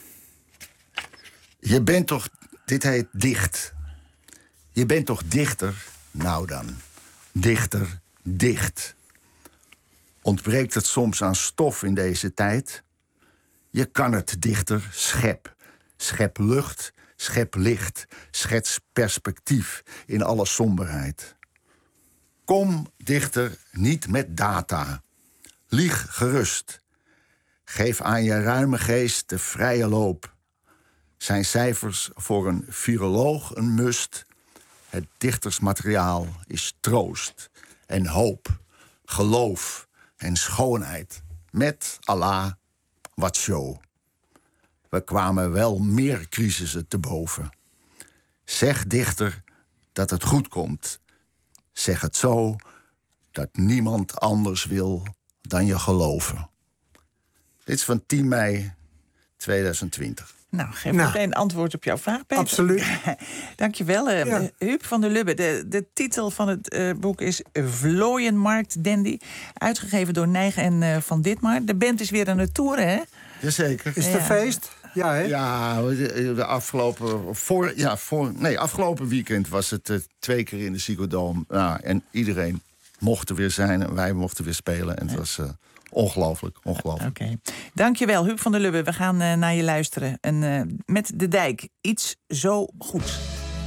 Je bent toch... Dit heet dicht. Je bent toch dichter? Nou dan. Dichter, dicht. Ontbreekt het soms aan stof in deze tijd? Je kan het dichter schep. Schep lucht, schep licht, schets perspectief in alle somberheid. Kom dichter niet met data. Lieg gerust. Geef aan je ruime geest de vrije loop. zijn cijfers voor een viroloog een must. Het dichtersmateriaal is troost en hoop, geloof en schoonheid. Met Allah, wat show. We kwamen wel meer crisissen te boven. Zeg dichter dat het goed komt. Zeg het zo dat niemand anders wil dan je geloven. Dit is van 10 mei 2020.
Nou, geef meteen antwoord op jouw vraag, Peter.
Absoluut.
Dankjewel, Huub van der Lubbe. De titel van het boek is Vlooienmarkt Dandy. Uitgegeven door Nijgen en Van Ditmar. De band is weer aan het toeren, hè?
Jazeker.
Is het een feest? Ja, hè?
Ja, de afgelopen weekend was het 2 keer in de Ziggo Dome. Nou, en iedereen mocht er weer zijn en wij mochten weer spelen. En het was ongelooflijk.
Oké. Dankjewel, Huub van der Lubbe. We gaan naar je luisteren. Met De Dijk, iets zo goeds.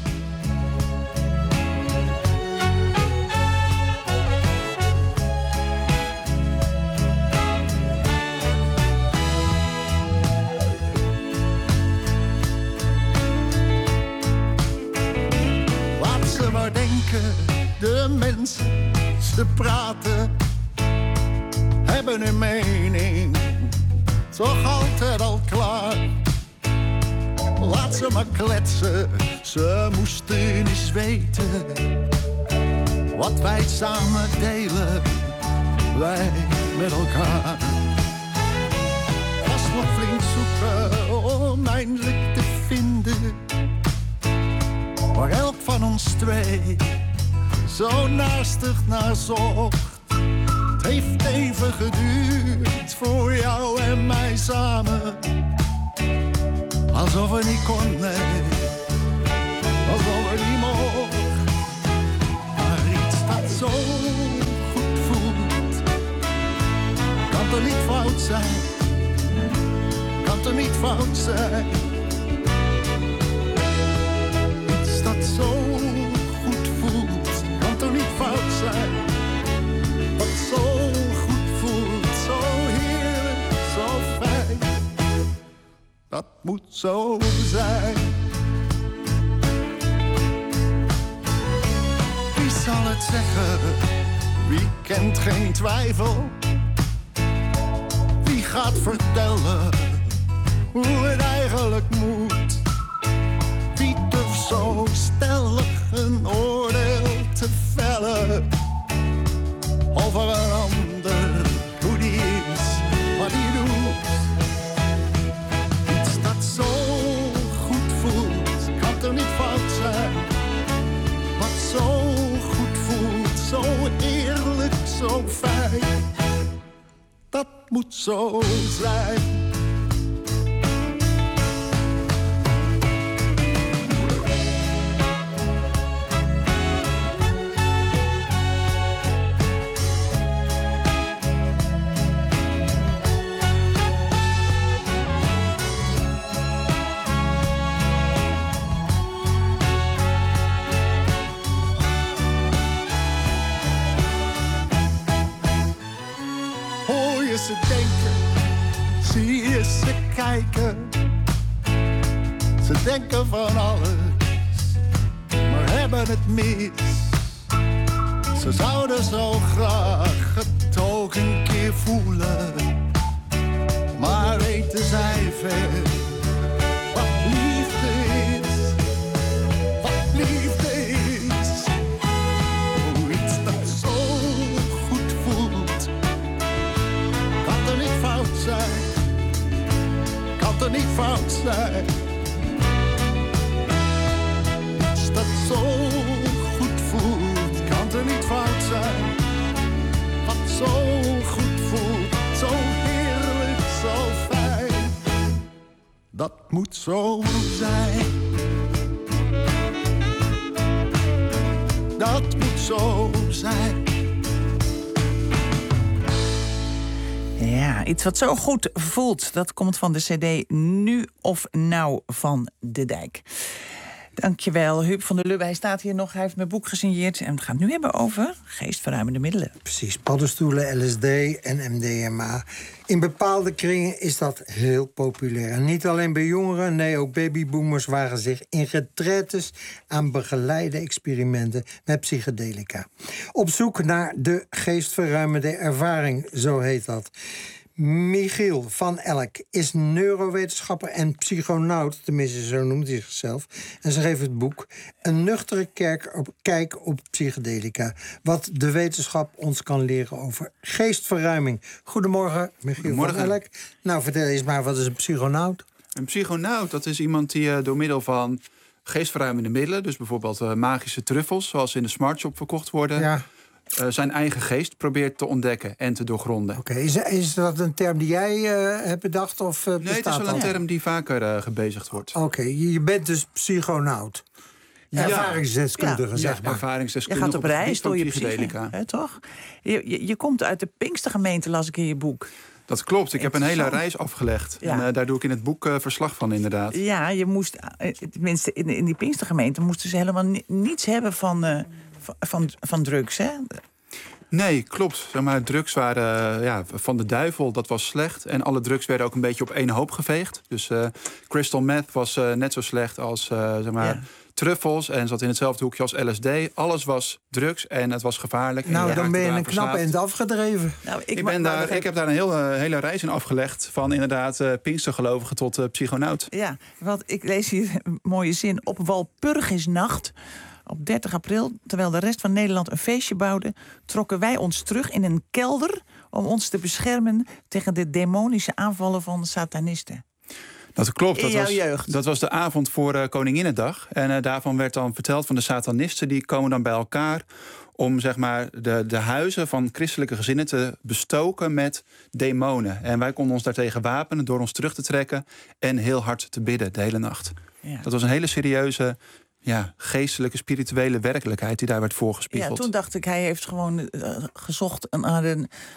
Laat ze maar denken, de mensen, ze praten, hebben een mening, toch altijd al klaar. Laat ze maar kletsen, ze moesten eens weten wat wij samen delen, wij met elkaar. Was nog flink zoeken om eindelijk te vinden waar elk van ons twee zo naastig naar zocht. Het heeft even geduurd voor jou en mij samen. Alsof we niet kon, nee. Alsof we niet mocht. Maar iets dat zo goed voelt. Kan toch niet fout zijn. Kan toch niet fout zijn. Iets dat zo goed voelt. Kan toch niet fout zijn. Wat zo goed voelt, zo heerlijk, zo fijn. Dat moet zo zijn. Wie zal het zeggen? Wie kent geen twijfel? Wie gaat vertellen hoe het eigenlijk moet? Wie durft zo stellig een oordeel te vellen over een ander, hoe die is, wat die doet. Iets dat zo goed voelt, kan toch niet fout zijn. Wat zo goed voelt, zo eerlijk, zo fijn. Dat moet zo zijn. Ze denken, zie je ze kijken. Ze denken van alles, maar hebben het mis. Ze zouden zo graag het ook een keer voelen, maar weten zij veel wat liefde is. Wat liefde is. Oh, iets dat zo goed voelt. Kan er niet fout zijn. Kan er niet fout zijn. Iets dat zo goed voelt. Kan er niet fout zijn. Wat zo goed voelt. Zo heerlijk, zo fijn. Dat moet zo zijn. Dat moet zo zijn.
Ja, iets wat zo goed voelt. Dat komt van de cd Nu of Nou van De Dijk. Dankjewel, Huub van der Lubbe. Hij staat hier nog, hij heeft mijn boek gesigneerd. En we gaan het nu hebben over geestverruimende middelen.
Precies, paddenstoelen, LSD en MDMA. In bepaalde kringen is dat heel populair. En niet alleen bij jongeren, nee, ook babyboomers wagen zich in retraites aan begeleide experimenten met psychedelica. Op zoek naar de geestverruimende ervaring, zo heet dat. Michiel van Elk is neurowetenschapper en psychonaut, tenminste zo noemt hij zichzelf. En ze geeft het boek Een nuchtere kijk op psychedelica. Wat de wetenschap ons kan leren over geestverruiming. Goedemorgen, Michiel van Elk. Nou, vertel eens maar, wat is een psychonaut?
Een psychonaut, dat is iemand die door middel van geestverruimende middelen, dus bijvoorbeeld magische truffels, zoals in de smartshop verkocht worden,
Ja.
Zijn eigen geest probeert te ontdekken en te doorgronden.
Oké, is dat een term die jij hebt bedacht? Of,
Nee, het is wel een term die vaker gebezigd wordt.
Oké, je bent dus psychonaut. Ervaringsdeskundige, zeg maar.
Ervaringsdeskundige.
Je gaat op reis door je
psychedelica.
psyche, toch? Je komt uit de Pinkstergemeente, las ik in je boek.
Dat klopt, ik heb een hele reis afgelegd.
Ja.
En daar doe ik in het boek verslag van, inderdaad.
Ja, je moest, tenminste in die Pinkstergemeente moesten ze helemaal niets hebben van drugs, hè?
Nee, klopt. Zeg maar, drugs waren van de duivel, dat was slecht. En alle drugs werden ook een beetje op één hoop geveegd. Dus crystal meth was net zo slecht als truffels. En zat in hetzelfde hoekje als LSD. Alles was drugs en het was gevaarlijk.
Nou, dan ben je een knap eind afgedreven.
Nou,
ik heb daar een hele reis in afgelegd. Van inderdaad Pinkstergelovige tot psychonaut.
Ja, want ik lees hier een mooie zin. Op Walpurgisnacht, op 30 april, terwijl de rest van Nederland een feestje bouwde, trokken wij ons terug in een kelder om ons te beschermen tegen de demonische aanvallen van de satanisten.
Dat klopt.
In jouw jeugd.
Dat was de avond voor Koninginnedag. En daarvan werd dan verteld van de satanisten, die komen dan bij elkaar om zeg maar de huizen van christelijke gezinnen te bestoken met demonen. En wij konden ons daartegen wapenen door ons terug te trekken en heel hard te bidden de hele nacht. Ja. Dat was een hele serieuze geestelijke, spirituele werkelijkheid die daar werd voorgespiegeld.
Ja, toen dacht ik, hij heeft gewoon gezocht naar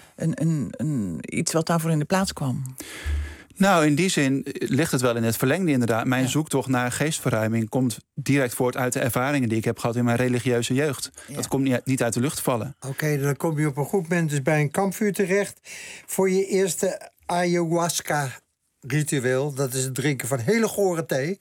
iets wat daarvoor in de plaats kwam.
Nou, in die zin ligt het wel in het verlengde inderdaad. Mijn zoektocht naar geestverruiming komt direct voort uit de ervaringen die ik heb gehad in mijn religieuze jeugd. Ja. Dat komt niet uit de lucht vallen.
Oké, dan kom je op een goed moment dus bij een kampvuur terecht voor je eerste ayahuasca-ritueel. Dat is het drinken van hele gore thee.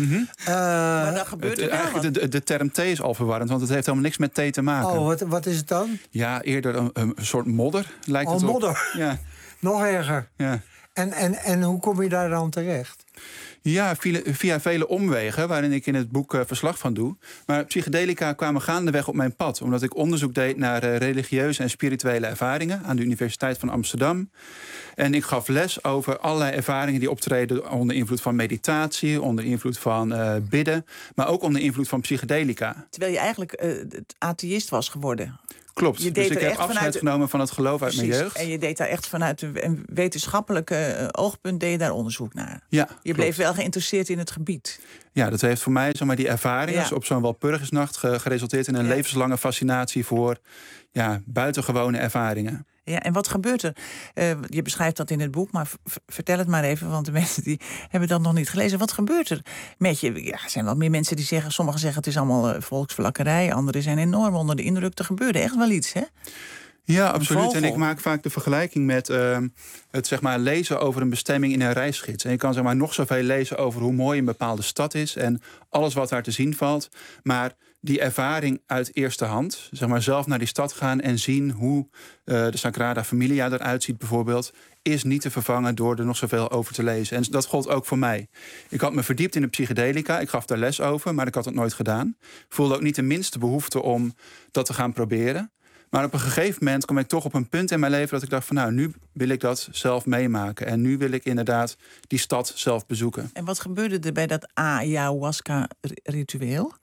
Maar dan gebeurt er
eigenlijk de term thee is al verwarrend, want het heeft helemaal niks met thee te maken.
Oh, wat is het dan?
Ja, eerder een soort modder lijkt het op.
Modder?
Ja.
Nog erger.
Ja.
En hoe kom je daar dan terecht?
Ja, via vele omwegen, waarin ik in het boek verslag van doe. Maar psychedelica kwamen gaandeweg op mijn pad, omdat ik onderzoek deed naar religieuze en spirituele ervaringen aan de Universiteit van Amsterdam. En ik gaf les over allerlei ervaringen die optreden onder invloed van meditatie, onder invloed van bidden, maar ook onder invloed van psychedelica.
Terwijl je eigenlijk atheïst was geworden.
Klopt, dus ik heb afscheid genomen van het geloof uit mijn jeugd.
En je deed daar echt vanuit een wetenschappelijke oogpunt deed je daar onderzoek naar.
Ja,
je bleef wel geïnteresseerd in het gebied.
Ja, dat heeft voor mij die ervaring op zo'n Walpurgisnacht geresulteerd in een levenslange fascinatie voor buitengewone ervaringen.
Ja, en wat gebeurt er? Je beschrijft dat in het boek, maar vertel het maar even, want de mensen die hebben dat nog niet gelezen. Wat gebeurt er met je? Ja, er zijn wel meer mensen die zeggen, sommigen zeggen het is allemaal volksvlakkerij, anderen zijn enorm onder de indruk. Er gebeurde echt wel iets, hè?
Ja, absoluut. En ik maak vaak de vergelijking met het lezen over een bestemming in een reisgids. En je kan nog zoveel lezen over hoe mooi een bepaalde stad is en alles wat daar te zien valt. Maar die ervaring uit eerste hand, zelf naar die stad gaan en zien hoe de Sagrada Familia eruit ziet bijvoorbeeld, is niet te vervangen door er nog zoveel over te lezen. En dat gold ook voor mij. Ik had me verdiept in de psychedelica, ik gaf daar les over, maar ik had het nooit gedaan. Ik voelde ook niet de minste behoefte om dat te gaan proberen. Maar op een gegeven moment kom ik toch op een punt in mijn leven dat ik dacht van nu wil ik dat zelf meemaken. En nu wil ik inderdaad die stad zelf bezoeken.
En wat gebeurde er bij dat ayahuasca-ritueel?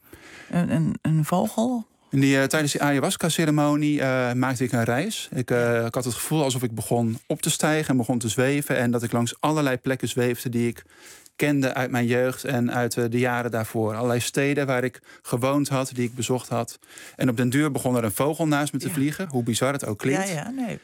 Een vogel?
Tijdens die ayahuasca-ceremonie maakte ik een reis. Ik had het gevoel alsof ik begon op te stijgen en begon te zweven. En dat ik langs allerlei plekken zweefde die ik kende uit mijn jeugd en uit de jaren daarvoor. Allerlei steden waar ik gewoond had, die ik bezocht had. En op den duur begon er een vogel naast me te vliegen, hoe bizar het ook klinkt.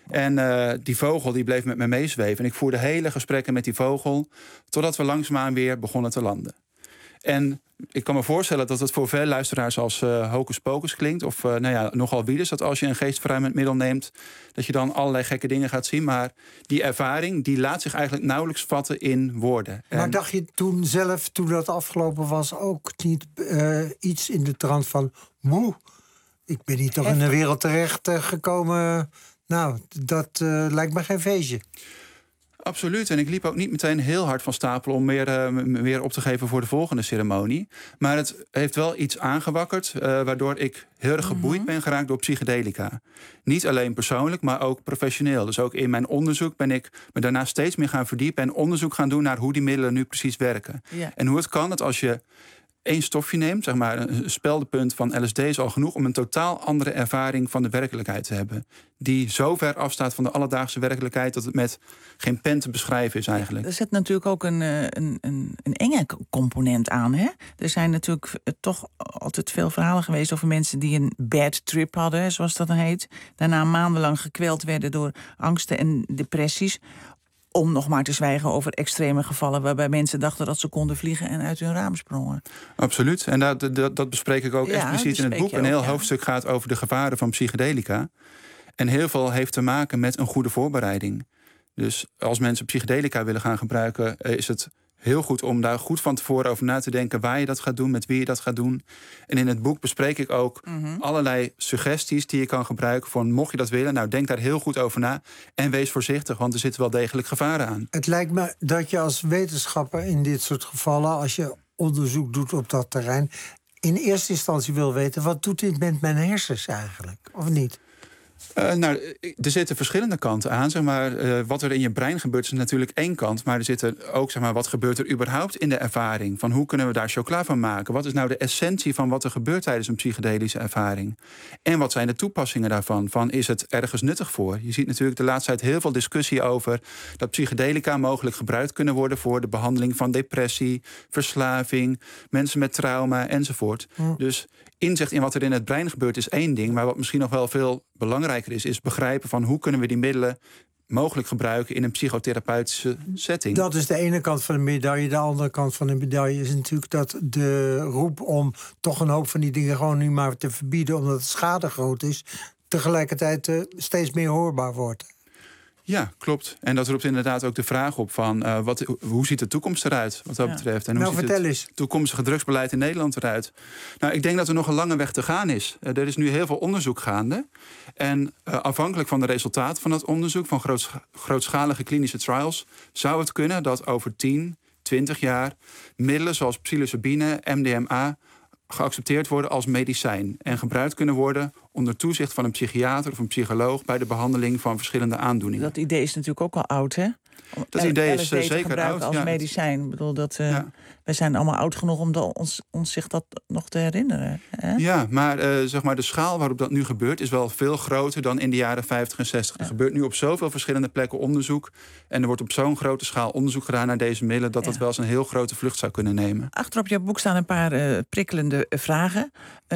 En die vogel die bleef met me meezweven. En ik voerde hele gesprekken met die vogel, totdat we langzaamaan weer begonnen te landen. En ik kan me voorstellen dat het voor veel luisteraars als hocus pocus klinkt. Of nogal wieders. Dat als je een geestverruimend middel neemt, dat je dan allerlei gekke dingen gaat zien. Maar die ervaring, die laat zich eigenlijk nauwelijks vatten in woorden.
Maar dacht je toen zelf, toen dat afgelopen was, ook niet iets in de trant van... moe, ik ben hier toch in een wereld terecht gekomen... Nou, dat lijkt me geen feestje.
Absoluut. En ik liep ook niet meteen heel hard van stapel om weer op te geven voor de volgende ceremonie. Maar het heeft wel iets aangewakkerd, waardoor ik heel erg geboeid ben geraakt door psychedelica. Niet alleen persoonlijk, maar ook professioneel. Dus ook in mijn onderzoek ben ik me daarna steeds meer gaan verdiepen en onderzoek gaan doen naar hoe die middelen nu precies werken. Ja. En hoe het kan dat als je 1 stofje neemt, zeg maar een speldenpunt van LSD is al genoeg om een totaal andere ervaring van de werkelijkheid te hebben. Die zo ver afstaat van de alledaagse werkelijkheid dat het met geen pen te beschrijven is eigenlijk.
Er zit natuurlijk ook een enge component aan. Hè? Er zijn natuurlijk toch altijd veel verhalen geweest over mensen die een bad trip hadden, zoals dat dan heet. Daarna maandenlang gekweld werden door angsten en depressies. Om nog maar te zwijgen over extreme gevallen waarbij mensen dachten dat ze konden vliegen en uit hun raam sprongen.
Absoluut. En dat bespreek ik ook expliciet in het boek. Een heel hoofdstuk gaat over de gevaren van psychedelica. En heel veel heeft te maken met een goede voorbereiding. Dus als mensen psychedelica willen gaan gebruiken, is het heel goed om daar goed van tevoren over na te denken waar je dat gaat doen, met wie je dat gaat doen. En in het boek bespreek ik ook allerlei suggesties die je kan gebruiken voor mocht je dat willen. Nou, denk daar heel goed over na en wees voorzichtig, want er zitten wel degelijk gevaren aan.
Het lijkt me dat je als wetenschapper in dit soort gevallen, als je onderzoek doet op dat terrein, in eerste instantie wil weten, wat doet dit met mijn hersens eigenlijk, of niet?
Er zitten verschillende kanten aan. Zeg maar, wat er in je brein gebeurt is natuurlijk 1 kant. Maar er zitten ook, zeg maar, wat gebeurt er überhaupt in de ervaring? Van hoe kunnen we daar chocola van maken? Wat is nou de essentie van wat er gebeurt tijdens een psychedelische ervaring? En wat zijn de toepassingen daarvan? Van, is het ergens nuttig voor? Je ziet natuurlijk de laatste tijd heel veel discussie over dat psychedelica mogelijk gebruikt kunnen worden voor de behandeling van depressie, verslaving, mensen met trauma enzovoort. Dus inzicht in wat er in het brein gebeurt is 1 ding, maar wat misschien nog wel veel belangrijker is begrijpen van hoe kunnen we die middelen mogelijk gebruiken in een psychotherapeutische setting.
Dat is de ene kant van de medaille. De andere kant van de medaille is natuurlijk dat de roep om toch een hoop van die dingen gewoon nu maar te verbieden, omdat de schade groot is, tegelijkertijd steeds meer hoorbaar wordt.
Ja, klopt. En dat roept inderdaad ook de vraag op van hoe ziet de toekomst eruit wat dat betreft? En hoe ziet het toekomstige drugsbeleid in Nederland eruit? Nou, ik denk dat er nog een lange weg te gaan is. Er is nu heel veel onderzoek gaande. En afhankelijk van de resultaten van dat onderzoek, van grootschalige klinische trials, zou het kunnen dat over 10, 20 jaar middelen zoals psilocybine, MDMA geaccepteerd worden als medicijn en gebruikt kunnen worden onder toezicht van een psychiater of een psycholoog bij de behandeling van verschillende aandoeningen.
Dat idee is natuurlijk ook al oud, hè?
Dat idee is zeker oud.
Als medicijn. Ik bedoel, wij zijn allemaal oud genoeg om ons zich dat nog te herinneren. Hè?
Ja, maar zeg maar de schaal waarop dat nu gebeurt is wel veel groter dan in de jaren 50 en 60. Er gebeurt nu op zoveel verschillende plekken onderzoek. En er wordt op zo'n grote schaal onderzoek gedaan naar deze middelen dat wel eens een heel grote vlucht zou kunnen nemen.
Achter op jouw boek staan een paar prikkelende vragen.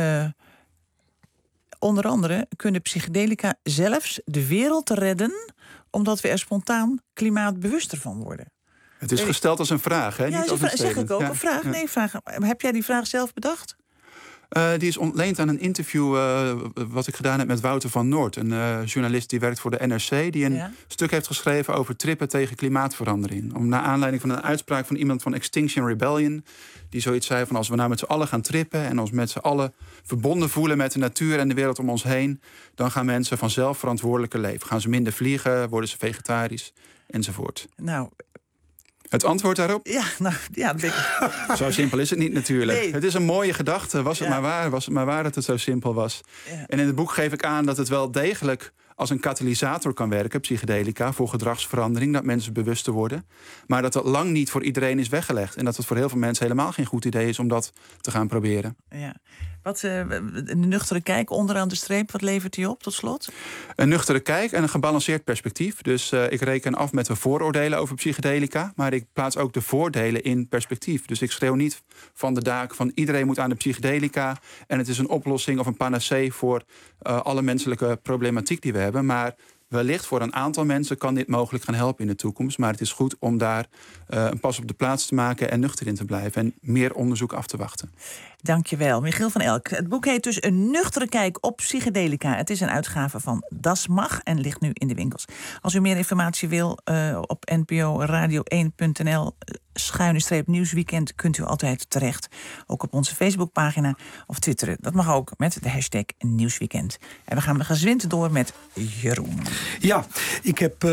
Onder andere kunnen psychedelica zelfs de wereld redden, omdat we er spontaan klimaatbewuster van worden.
Het is gesteld als een vraag, hè?
Ja,
niet als een
zeg ik ook.
Ja,
een vraag.
ja.
Nee, vraag. Heb jij die vraag zelf bedacht?
Die is ontleend aan een interview wat ik gedaan heb met Wouter van Noort. Een journalist die werkt voor de NRC. Die een stuk heeft geschreven over trippen tegen klimaatverandering. Naar aanleiding van een uitspraak van iemand van Extinction Rebellion. Die zoiets zei van als we nou met z'n allen gaan trippen en ons met z'n allen verbonden voelen met de natuur en de wereld om ons heen, dan gaan mensen vanzelf verantwoordelijker leven. Gaan ze minder vliegen, worden ze vegetarisch enzovoort.
Nou,
het antwoord daarop?
Ja,
zo simpel is het niet natuurlijk.
Nee.
Het is een mooie gedachte. Was het maar waar dat het zo simpel was. Ja. En in het boek geef ik aan dat het wel degelijk als een katalysator kan werken, psychedelica, voor gedragsverandering, dat mensen bewuster worden. Maar dat lang niet voor iedereen is weggelegd. En dat het voor heel veel mensen helemaal geen goed idee is om dat te gaan proberen.
Ja. Wat een nuchtere kijk onderaan de streep, wat levert die op tot slot?
Een nuchtere kijk en een gebalanceerd perspectief. Dus ik reken af met de vooroordelen over psychedelica, maar ik plaats ook de voordelen in perspectief. Dus ik schreeuw niet van de daken van iedereen moet aan de psychedelica en het is een oplossing of een panacee voor alle menselijke problematiek die we hebben. Maar wellicht voor een aantal mensen kan dit mogelijk gaan helpen in de toekomst. Maar het is goed om daar een pas op de plaats te maken en nuchter in te blijven en meer onderzoek af te wachten.
Dankjewel, Michiel van Elk. Het boek heet dus Een nuchtere kijk op psychedelica. Het is een uitgave van Das Mag en ligt nu in de winkels. Als u meer informatie wil, op nporadio1.nl/nieuwsweekend kunt u altijd terecht. Ook op onze Facebookpagina of twitteren. Dat mag ook met de hashtag Nieuwsweekend. En we gaan gezwind door met Jeroen.
Ja, ik heb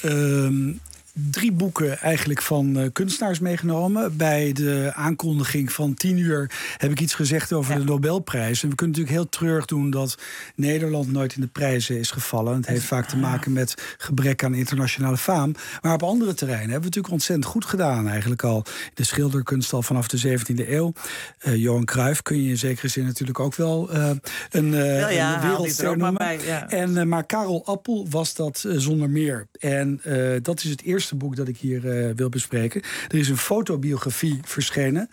3 boeken eigenlijk van kunstenaars meegenomen. Bij de aankondiging van 10 uur heb ik iets gezegd over de Nobelprijs. En we kunnen natuurlijk heel treurig doen dat Nederland nooit in de prijzen is gevallen. Het heeft vaak te maken met gebrek aan internationale faam. Maar op andere terreinen hebben we natuurlijk ontzettend goed gedaan. Eigenlijk al de schilderkunst al vanaf de 17e eeuw. Johan Cruijff kun je in zekere zin natuurlijk ook wel een wereldster noemen. Maar Karel Appel was dat zonder meer. En dat is het eerste boek dat ik hier wil bespreken. Er is een fotobiografie verschenen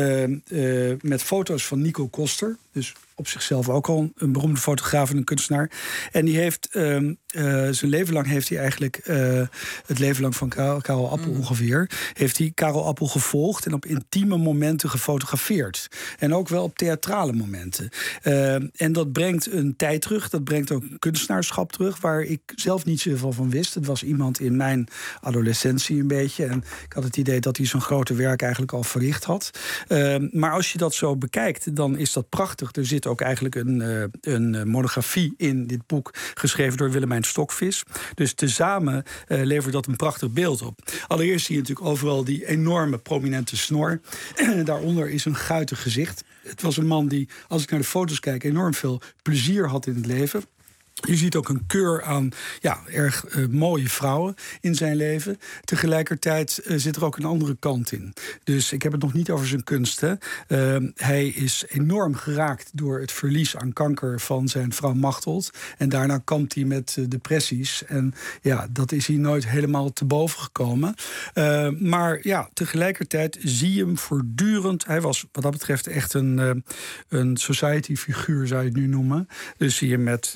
met foto's van Nico Koster. Dus op zichzelf ook al een beroemde fotograaf en een kunstenaar. En die heeft zijn leven lang heeft hij eigenlijk het leven lang van Karel Appel ongeveer heeft hij Karel Appel gevolgd en op intieme momenten gefotografeerd. En ook wel op theatrale momenten. En dat brengt een tijd terug. Dat brengt ook kunstenaarschap terug, waar ik zelf niet zoveel van wist. Het was iemand in mijn adolescentie een beetje. En ik had het idee dat hij zo'n grote werk eigenlijk al verricht had. Maar als je dat zo bekijkt, dan is dat prachtig. Er zit ook eigenlijk een monografie in dit boek, geschreven door Willemijn Stokvis. Dus tezamen levert dat een prachtig beeld op. Allereerst zie je natuurlijk overal die enorme prominente snor. Daaronder is een guitig gezicht. Het was een man die, als ik naar de foto's kijk, enorm veel plezier had in het leven. Je ziet ook een keur aan erg mooie vrouwen in zijn leven. Tegelijkertijd zit er ook een andere kant in. Dus ik heb het nog niet over zijn kunst. Hè. Hij is enorm geraakt door het verlies aan kanker van zijn vrouw Machteld. En daarna kampt hij met depressies. En dat is hij nooit helemaal te boven gekomen. Maar tegelijkertijd zie je hem voortdurend. Hij was wat dat betreft echt een society-figuur, zou je het nu noemen. Dus zie je met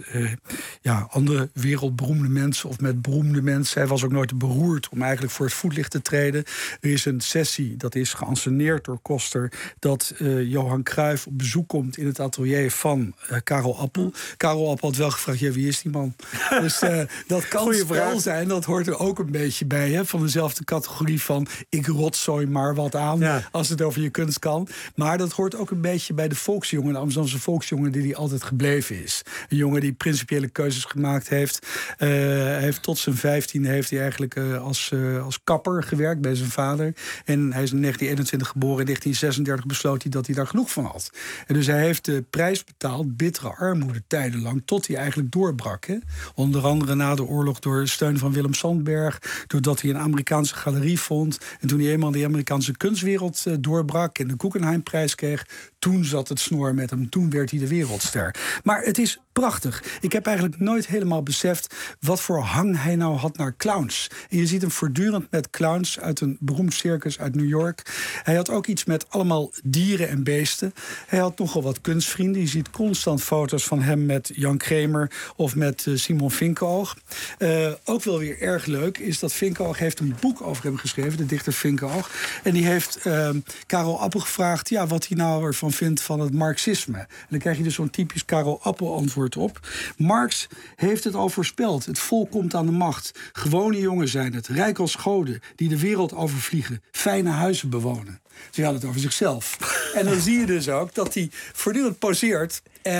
andere wereldberoemde mensen of met beroemde mensen. Hij was ook nooit beroerd om eigenlijk voor het voetlicht te treden. Er is een sessie, dat is geanceneerd door Koster, dat Johan Cruijff op bezoek komt in het atelier van Karel Appel. Karel Appel had wel gevraagd, wie is die man? Dus dat kan spel zijn, dat hoort er ook een beetje bij. Hè? Van dezelfde categorie van ik rotzooi maar wat aan als het over je kunst kan. Maar dat hoort ook een beetje bij de volksjongen, de Amsterdamse volksjongen die altijd gebleven is. Een jongen die principiële keuzes gemaakt heeft. Hij heeft tot zijn 15e heeft hij eigenlijk als kapper gewerkt bij zijn vader. En hij is in 1921 geboren. In 1936 besloot hij dat hij daar genoeg van had. En dus hij heeft de prijs betaald, bittere armoede tijdenlang, tot hij eigenlijk doorbrak. Hè? Onder andere na de oorlog door steun van Willem Sandberg, doordat hij een Amerikaanse galerie vond. En toen hij eenmaal de Amerikaanse kunstwereld doorbrak en de Guggenheimprijs kreeg, toen zat het snor met hem. Toen werd hij de wereldster. Maar het is prachtig. Ik heb eigenlijk nooit helemaal beseft wat voor hang hij nou had naar clowns. En je ziet hem voortdurend met clowns uit een beroemd circus uit New York. Hij had ook iets met allemaal dieren en beesten. Hij had nogal wat kunstvrienden. Je ziet constant foto's van hem met Jan Kramer of met Simon Vinkoog. Ook wel weer erg leuk is dat Vinkoog heeft een boek over hem geschreven, de dichter Vinkoog. En die heeft Karel Appel gevraagd wat hij nou ervan vindt van het marxisme. En dan krijg je dus zo'n typisch Karel Appel antwoord op. Marx heeft het al voorspeld. Het volk komt aan de macht. Gewone jongen zijn het, rijk als goden, die de wereld overvliegen, fijne huizen bewonen. Dus hij had het over zichzelf. En dan zie je dus ook dat hij voortdurend poseert.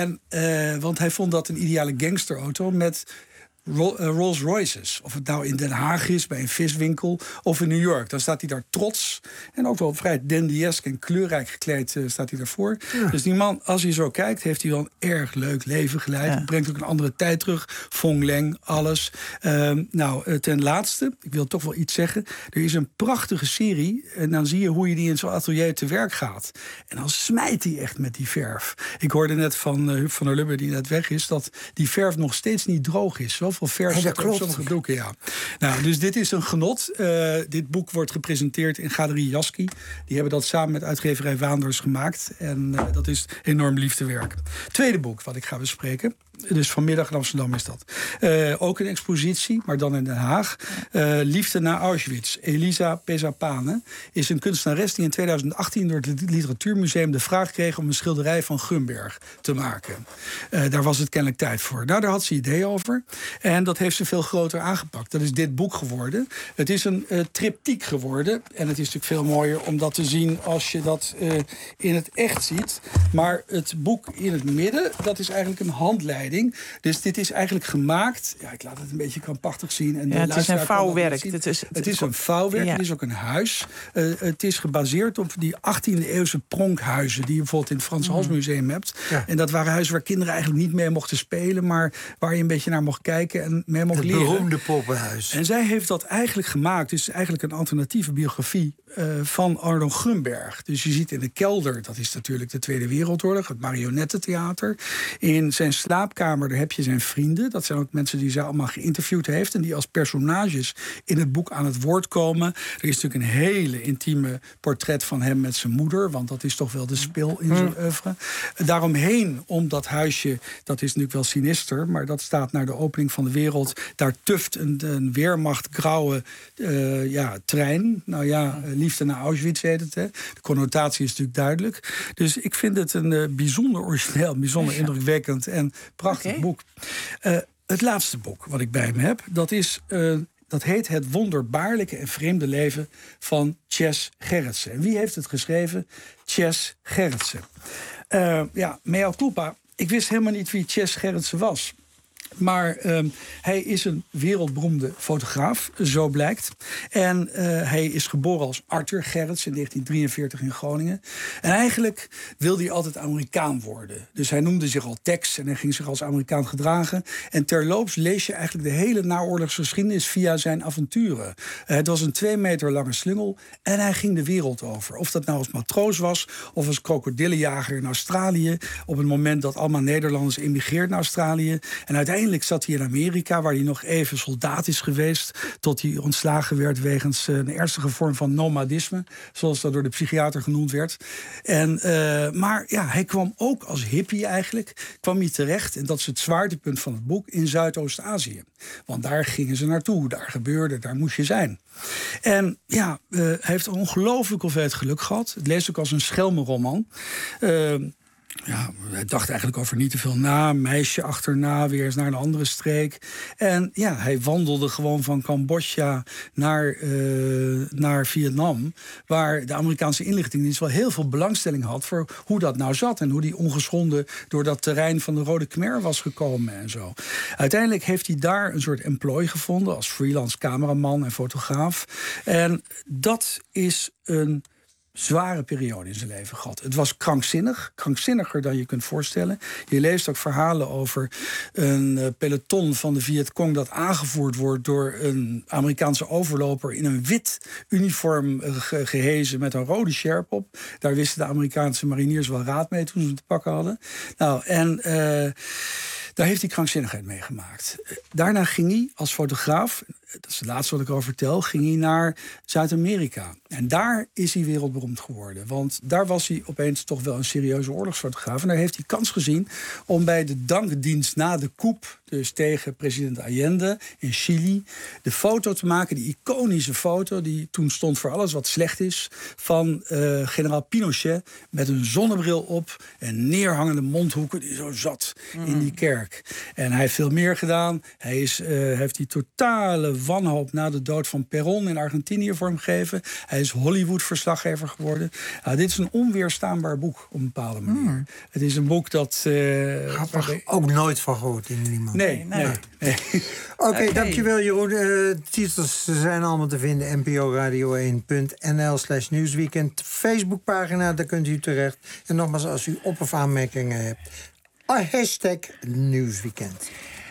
Want hij vond dat een ideale gangsterauto met Rolls Royces. Of het nou in Den Haag is, bij een viswinkel, of in New York. Dan staat hij daar trots en ook wel vrij dandyesk en kleurrijk gekleed staat hij daarvoor. Ja. Dus die man, als hij zo kijkt, heeft hij wel een erg leuk leven geleid. Het brengt ook een andere tijd terug. Fong Leng, alles. Ten laatste, ik wil toch wel iets zeggen. Er is een prachtige serie en dan zie je hoe je die in zo'n atelier te werk gaat. En dan smijt hij echt met die verf. Ik hoorde net van Huub van der Lubbe, die net weg is, dat die verf nog steeds niet droog is. Zoveel vers
dat klopt.
Sommige doeken, dus dit is een genot. Dit boek wordt gepresenteerd in Galerie Jaski. Die hebben dat samen met uitgeverij Waanders gemaakt. En dat is enorm liefdewerk. Tweede boek wat ik ga bespreken. Dus vanmiddag in Amsterdam is dat. Ook een expositie, maar dan in Den Haag. Liefde na Auschwitz. Elisa Pesapane is een kunstenares die in 2018 door het Literatuurmuseum de vraag kreeg om een schilderij van Grunberg te maken. Daar was het kennelijk tijd voor. Nou, daar had ze ideeën over. En dat heeft ze veel groter aangepakt. Dat is dit boek geworden. Het is een triptiek geworden. En het is natuurlijk veel mooier om dat te zien als je dat in het echt ziet. Maar het boek in het midden, dat is eigenlijk een handleiding. Dus dit is eigenlijk gemaakt. Ja, ik laat het een beetje krampachtig zien. En
het is een vouwwerk.
Het is een vouwwerk. Het is ook een huis. Het is gebaseerd op die 18e eeuwse pronkhuizen die je bijvoorbeeld in het Frans Hals Museum hebt. Ja. En dat waren huizen waar kinderen eigenlijk niet mee mochten spelen, maar waar je een beetje naar mocht kijken en mee mocht leren.
Het beroemde poppenhuis.
En zij heeft dat eigenlijk gemaakt. Dus eigenlijk een alternatieve biografie van Arno Grunberg. Dus je ziet in de kelder, dat is natuurlijk de Tweede Wereldoorlog, het marionettentheater. In zijn slaapkamer, daar heb je zijn vrienden. Dat zijn ook mensen die zij allemaal geïnterviewd heeft en die als personages in het boek aan het woord komen. Er is natuurlijk een hele intieme portret van hem met zijn moeder, want dat is toch wel de spil in zijn oeuvre. Daaromheen, om dat huisje, dat is natuurlijk wel sinister, maar dat staat naar de opening van de wereld. Daar tuft een Wehrmacht grauwe trein. Nou ja, liefde naar Auschwitz heet het. Hè. De connotatie is natuurlijk duidelijk. Dus ik vind het een bijzonder origineel, bijzonder indrukwekkend en prachtig boek. Het laatste boek wat ik bij me heb, dat heet Het wonderbaarlijke en vreemde leven van Tjess Gerritsen. En wie heeft het geschreven? Tjess Gerritsen. Mea culpa. Ik wist helemaal niet wie Tjess Gerritsen was. Maar hij is een wereldberoemde fotograaf, zo blijkt. En hij is geboren als Arthur Gerrits in 1943 in Groningen. En eigenlijk wilde hij altijd Amerikaan worden. Dus hij noemde zich al Tex en hij ging zich als Amerikaan gedragen. En terloops lees je eigenlijk de hele naoorlogsgeschiedenis via zijn avonturen. Het was een 2 meter lange slungel en hij ging de wereld over. Of dat nou als matroos was of als krokodillenjager in Australië. Op het moment dat allemaal Nederlanders emigreerden naar Australië. En uiteindelijk zat hij in Amerika, waar hij nog even soldaat is geweest, tot hij ontslagen werd wegens een ernstige vorm van nomadisme, zoals dat door de psychiater genoemd werd. Maar hij kwam ook als hippie eigenlijk, kwam hij terecht, en dat is het zwaartepunt van het boek, in Zuidoost-Azië. Want daar gingen ze naartoe, daar gebeurde, daar moest je zijn. En hij heeft een ongelooflijk hoeveelheid geluk gehad. Het leest ook als een schelmenroman. Hij dacht eigenlijk over niet te veel na. Meisje achterna, weer eens naar een andere streek. En hij wandelde gewoon van Cambodja naar Vietnam, waar de Amerikaanse inlichtingendienst wel heel veel belangstelling had voor hoe dat nou zat en hoe die ongeschonden door dat terrein van de Rode Khmer was gekomen en zo. Uiteindelijk heeft hij daar een soort employ gevonden als freelance cameraman en fotograaf. En dat is een zware periode in zijn leven gehad. Het was krankzinnig, krankzinniger dan je kunt voorstellen. Je leest ook verhalen over een peloton van de Vietcong dat aangevoerd wordt door een Amerikaanse overloper in een wit uniform gehezen met een rode sjerp op. Daar wisten de Amerikaanse mariniers wel raad mee toen ze hem te pakken hadden. Daar heeft hij krankzinnigheid mee gemaakt. Daarna ging hij als fotograaf, dat is het laatste wat ik over vertel, ging hij naar Zuid-Amerika. En daar is hij wereldberoemd geworden. Want daar was hij opeens toch wel een serieuze oorlogsfotograaf. En daar heeft hij kans gezien om bij de dankdienst na de coup, dus tegen president Allende in Chili, de foto te maken, die iconische foto die toen stond voor alles wat slecht is, van generaal Pinochet met een zonnebril op en neerhangende mondhoeken die zo zat in die kerk. En hij heeft veel meer gedaan. Hij heeft die totale wanhoop na de dood van Perón in Argentinië vormgegeven. Hij is Hollywood-verslaggever geworden. Dit is een onweerstaanbaar boek op een bepaalde manier. Het is een boek dat
ook nooit van gehoord in niemand.
Nee.
Oké, dankjewel Jeroen. Titels zijn allemaal te vinden. nporadio1.nl/nieuwsweekend. Facebookpagina, daar kunt u terecht. En nogmaals, als u op- of aanmerkingen hebt, #nieuwsweekend.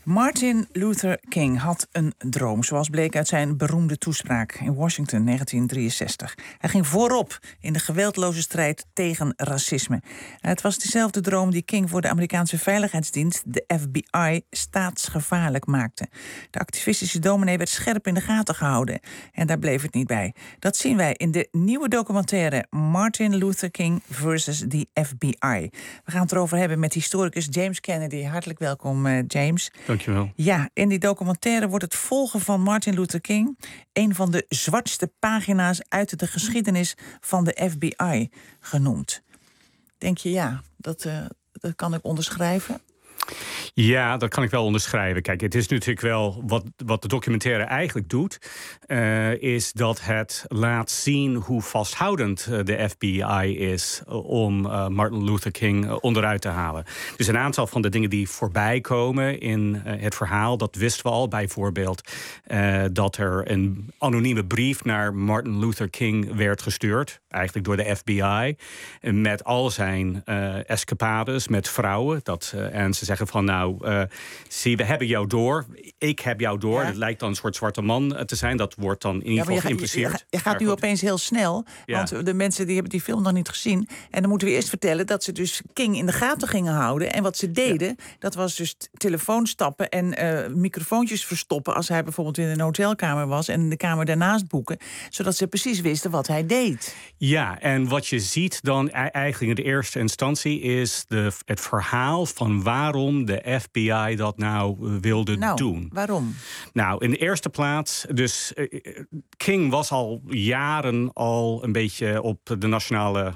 Martin Luther King had een droom, zoals bleek uit zijn beroemde toespraak in Washington 1963. Hij ging voorop in de geweldloze strijd tegen racisme. Het was dezelfde droom die King voor de Amerikaanse veiligheidsdienst, de FBI, staatsgevaarlijk maakte. De activistische dominee werd scherp in de gaten gehouden. En daar bleef het niet bij. Dat zien wij in de nieuwe documentaire Martin Luther King versus the FBI. We gaan het erover hebben met historicus James Kennedy. Hartelijk welkom, James.
Dankjewel.
Ja, in die documentaire wordt het volgen van Martin Luther King een van de zwartste pagina's uit de geschiedenis van de FBI genoemd. Denk je, ja, dat kan ik onderschrijven?
Ja, dat kan ik wel onderschrijven. Kijk, het is natuurlijk wel wat de documentaire eigenlijk doet, is dat het laat zien hoe vasthoudend de FBI is om Martin Luther King onderuit te halen. Dus een aantal van de dingen die voorbij komen in het verhaal, dat wisten we al. Bijvoorbeeld dat er een anonieme brief naar Martin Luther King werd gestuurd, eigenlijk door de FBI, met al zijn escapades met vrouwen. En ze zeggen van, zie, we hebben jou door. Ik heb jou door. Ja. Het lijkt dan een soort zwarte man te zijn. Dat wordt dan in ieder geval geïmpliceerd.
Je gaat nu opeens heel snel. Want de mensen die hebben die film nog niet gezien. En dan moeten we eerst vertellen dat ze dus King in de gaten gingen houden. En wat ze deden, dat was dus telefoonstappen en microfoontjes verstoppen als hij bijvoorbeeld in een hotelkamer was en de kamer daarnaast boeken. Zodat ze precies wisten wat hij deed.
Ja, en wat je ziet dan eigenlijk in de eerste instantie is het verhaal van waarom de FBI dat wilde doen.
Waarom?
Nou, in de eerste plaats, dus King was al jaren een beetje op de nationale,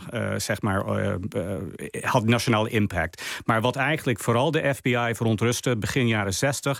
had nationale impact. Maar wat eigenlijk vooral de FBI verontrustte begin jaren 60,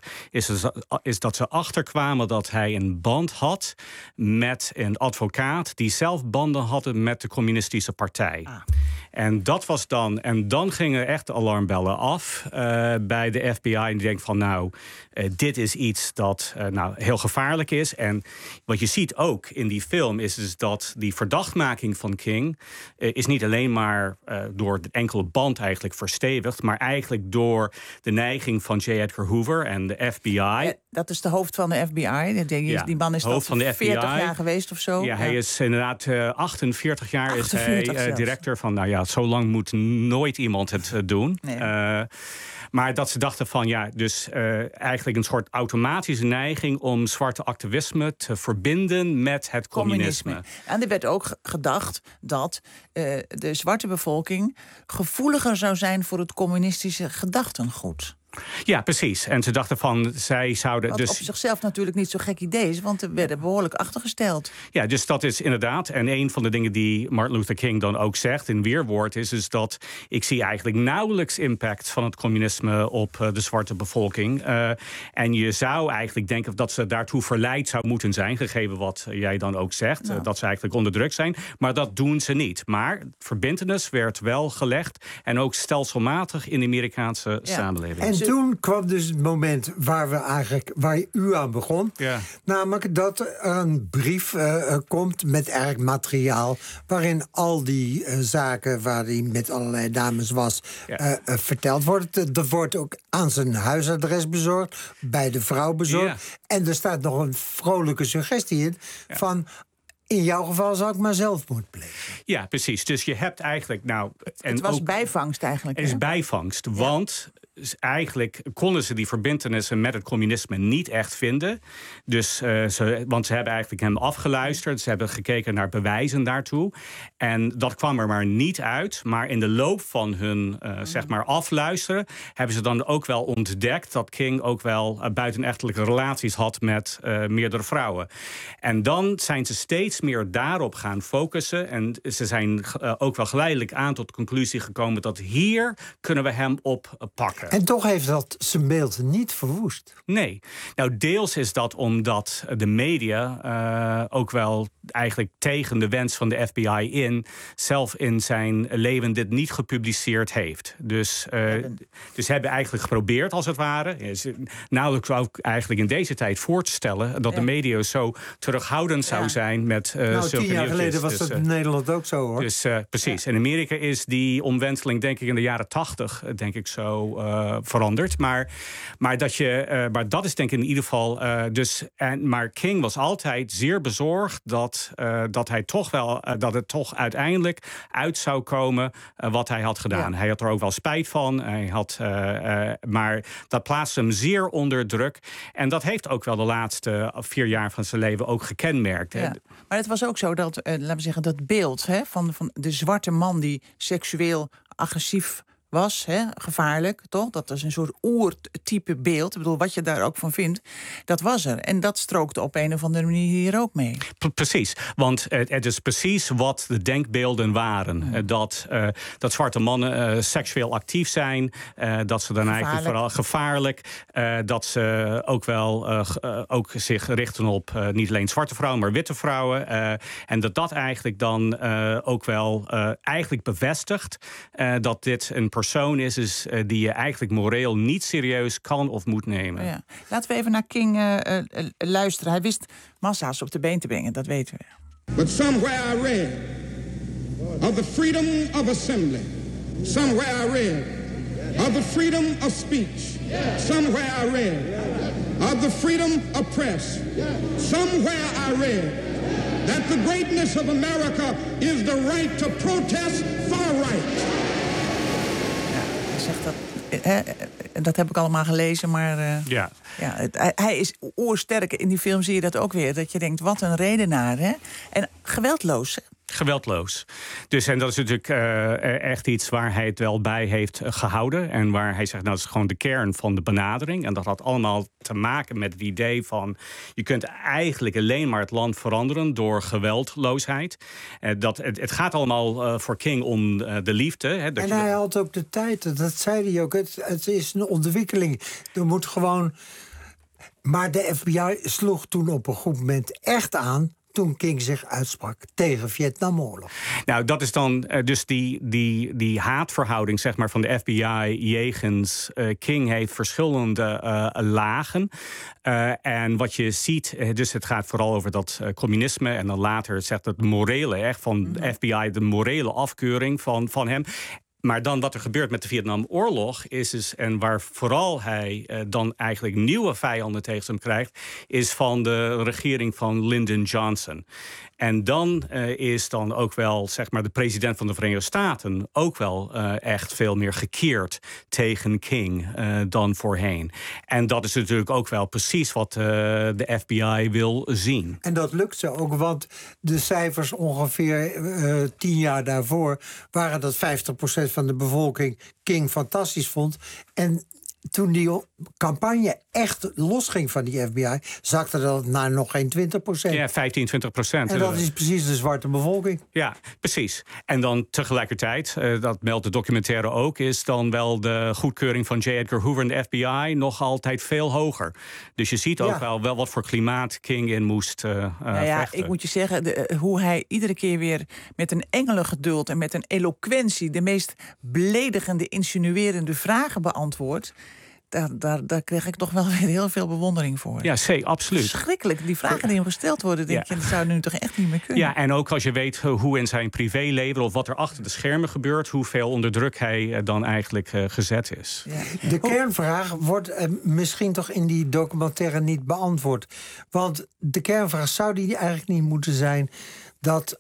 is dat ze achterkwamen dat hij een band had met een advocaat die zelf banden hadden met de communistische partij. Ah. En dat was dan, en dan gingen echt de alarmbellen af bij de FBI. En die denkt van, dit is iets dat heel gevaarlijk is. En wat je ziet ook in die film is dus dat die verdachtmaking van King is niet alleen maar door de enkele band eigenlijk verstevigd, maar eigenlijk door de neiging van J. Edgar Hoover en de FBI.
Ja, dat is de hoofd van de FBI. Die man is
hoofd van de
40
FBI.
jaar geweest of zo.
Ja, hij is inderdaad 48 jaar is hij directeur van, zo lang moet nooit iemand het doen. Nee. Maar dat ze dachten van, eigenlijk een soort automatische neiging om zwarte activisme te verbinden met het communisme.
En er werd ook gedacht dat de zwarte bevolking gevoeliger zou zijn voor het communistische gedachtengoed.
Ja, precies. En ze dachten van, zij zouden
wat op zichzelf natuurlijk niet zo'n gek idee is, want er werden behoorlijk achtergesteld.
Ja, dus dat is inderdaad. En een van de dingen die Martin Luther King dan ook zegt in weerwoord is dat ik zie eigenlijk nauwelijks impact van het communisme op de zwarte bevolking. En je zou eigenlijk denken dat ze daartoe verleid zou moeten zijn, gegeven wat jij dan ook zegt, dat ze eigenlijk onder druk zijn. Maar dat doen ze niet. Maar verbintenis werd wel gelegd en ook stelselmatig in de Amerikaanse samenleving.
En toen kwam dus het moment waar u aan begon. Ja. Namelijk dat er een brief komt met eigenlijk materiaal waarin al die zaken waar hij met allerlei dames was verteld wordt. Dat wordt ook aan zijn huisadres bezorgd, bij de vrouw bezorgd. Ja. En er staat nog een vrolijke suggestie in van, in jouw geval zou ik maar zelfmoord plegen.
Ja, precies. Dus je hebt eigenlijk
het was ook bijvangst eigenlijk.
Het is bijvangst, want eigenlijk konden ze die verbintenissen met het communisme niet echt vinden. Dus, want ze hebben eigenlijk hem afgeluisterd. Ze hebben gekeken naar bewijzen daartoe. En dat kwam er maar niet uit. Maar in de loop van hun afluisteren hebben ze dan ook wel ontdekt dat King ook wel buitenechtelijke relaties had met meerdere vrouwen. En dan zijn ze steeds meer daarop gaan focussen. En ze zijn ook wel geleidelijk aan tot de conclusie gekomen dat hier kunnen we hem op pakken.
En toch heeft dat zijn beeld niet verwoest.
Nee. Nou, deels is dat omdat de media ook wel eigenlijk tegen de wens van de FBI zelf in zijn leven dit niet gepubliceerd heeft. Dus ze hebben eigenlijk geprobeerd, als het ware, nauwelijks ook eigenlijk in deze tijd voor te stellen dat de media zo terughoudend zou zijn met zulke
10 jaar geleden was dat in Nederland ook zo, hoor.
Dus precies. In Amerika is die omwenteling, denk ik, in de jaren 80, denk ik zo veranderd. Maar dat is denk ik in ieder geval... maar King was altijd zeer bezorgd dat hij toch wel... dat het toch uiteindelijk uit zou komen wat hij had gedaan. Ja. Hij had er ook wel spijt van. Maar dat plaatste hem zeer onder druk. En dat heeft ook wel de laatste 4 jaar van zijn leven ook gekenmerkt.
Ja. Maar het was ook zo dat, laten we zeggen, dat beeld van de zwarte man die seksueel agressief was, gevaarlijk, toch? Dat is een soort oertype beeld. Ik bedoel, wat je daar ook van vindt, dat was er. En dat strookte op een of andere manier hier ook mee. Precies,
want het is precies wat de denkbeelden waren. Dat zwarte mannen seksueel actief zijn, dat ze dan eigenlijk vooral gevaarlijk, dat ze ook wel ook zich richten op niet alleen zwarte vrouwen, maar witte vrouwen. En dat eigenlijk dan ook wel eigenlijk bevestigt dat dit een persoon is die je eigenlijk moreel niet serieus kan of moet nemen.
Ja. Laten we even naar King luisteren. Hij wist massa's op de been te brengen, dat weten we.
But somewhere I read of the freedom of assembly. Somewhere I read of the freedom of speech. Somewhere I read of the freedom of press. Somewhere I read that the greatness of America is the right to protest far right.
Zegt dat heb ik allemaal gelezen, maar hij is oersterk. In die film zie je dat ook weer. Dat je denkt, wat een redenaar. Hè? En geweldloos.
Geweldloos. Dus en dat is natuurlijk echt iets waar hij het wel bij heeft gehouden. En waar hij zegt, dat is gewoon de kern van de benadering. En dat had allemaal te maken met het idee van... je kunt eigenlijk alleen maar het land veranderen door geweldloosheid. Het gaat allemaal voor King om de liefde.
En hij had ook de tijd, dat zei hij ook. Het is een ontwikkeling. Er moet gewoon... Maar de FBI sloeg toen op een goed moment echt aan... toen King zich uitsprak tegen Vietnamoorlog.
Nou, dat is dan dus die haatverhouding zeg maar, van de FBI jegens King heeft verschillende lagen. En wat je ziet, dus het gaat vooral over dat communisme... en dan later zegt het morele, echt van de FBI... de morele afkeuring van hem... Maar dan wat er gebeurt met de Vietnamoorlog is en waar vooral hij dan eigenlijk nieuwe vijanden tegen hem krijgt, is van de regering van Lyndon Johnson. En dan is dan ook wel, zeg maar, de president van de Verenigde Staten ook wel echt veel meer gekeerd tegen King dan voorheen. En dat is natuurlijk ook wel precies wat de FBI wil zien.
En dat lukt ze ook, want de cijfers ongeveer 10 jaar daarvoor waren dat 50% van de bevolking King fantastisch vond. En toen die campagne echt losging van die FBI... zakte dat naar nog geen 20%.
Ja, 15-20%.
En dat is precies de zwarte bevolking.
Ja, precies. En dan tegelijkertijd, dat meldt de documentaire ook... is dan wel de goedkeuring van J. Edgar Hoover en de FBI... nog altijd veel hoger. Dus je ziet ook wel wat voor klimaat King in moest vechten.
Ik moet je zeggen, hoe hij iedere keer weer... met een engelengeduld en met een eloquentie... de meest beledigende, insinuerende vragen beantwoordt... Daar kreeg ik toch wel weer heel veel bewondering voor.
Ja, absoluut.
Verschrikkelijk. Die vragen die hem gesteld worden, denk je, dat zou nu toch echt niet meer kunnen.
Ja, en ook als je weet hoe in zijn privéleven... of wat er achter de schermen gebeurt... hoeveel onder druk hij dan eigenlijk gezet is.
Ja. De kernvraag wordt misschien toch in die documentaire niet beantwoord. Want de kernvraag zou die eigenlijk niet moeten zijn... dat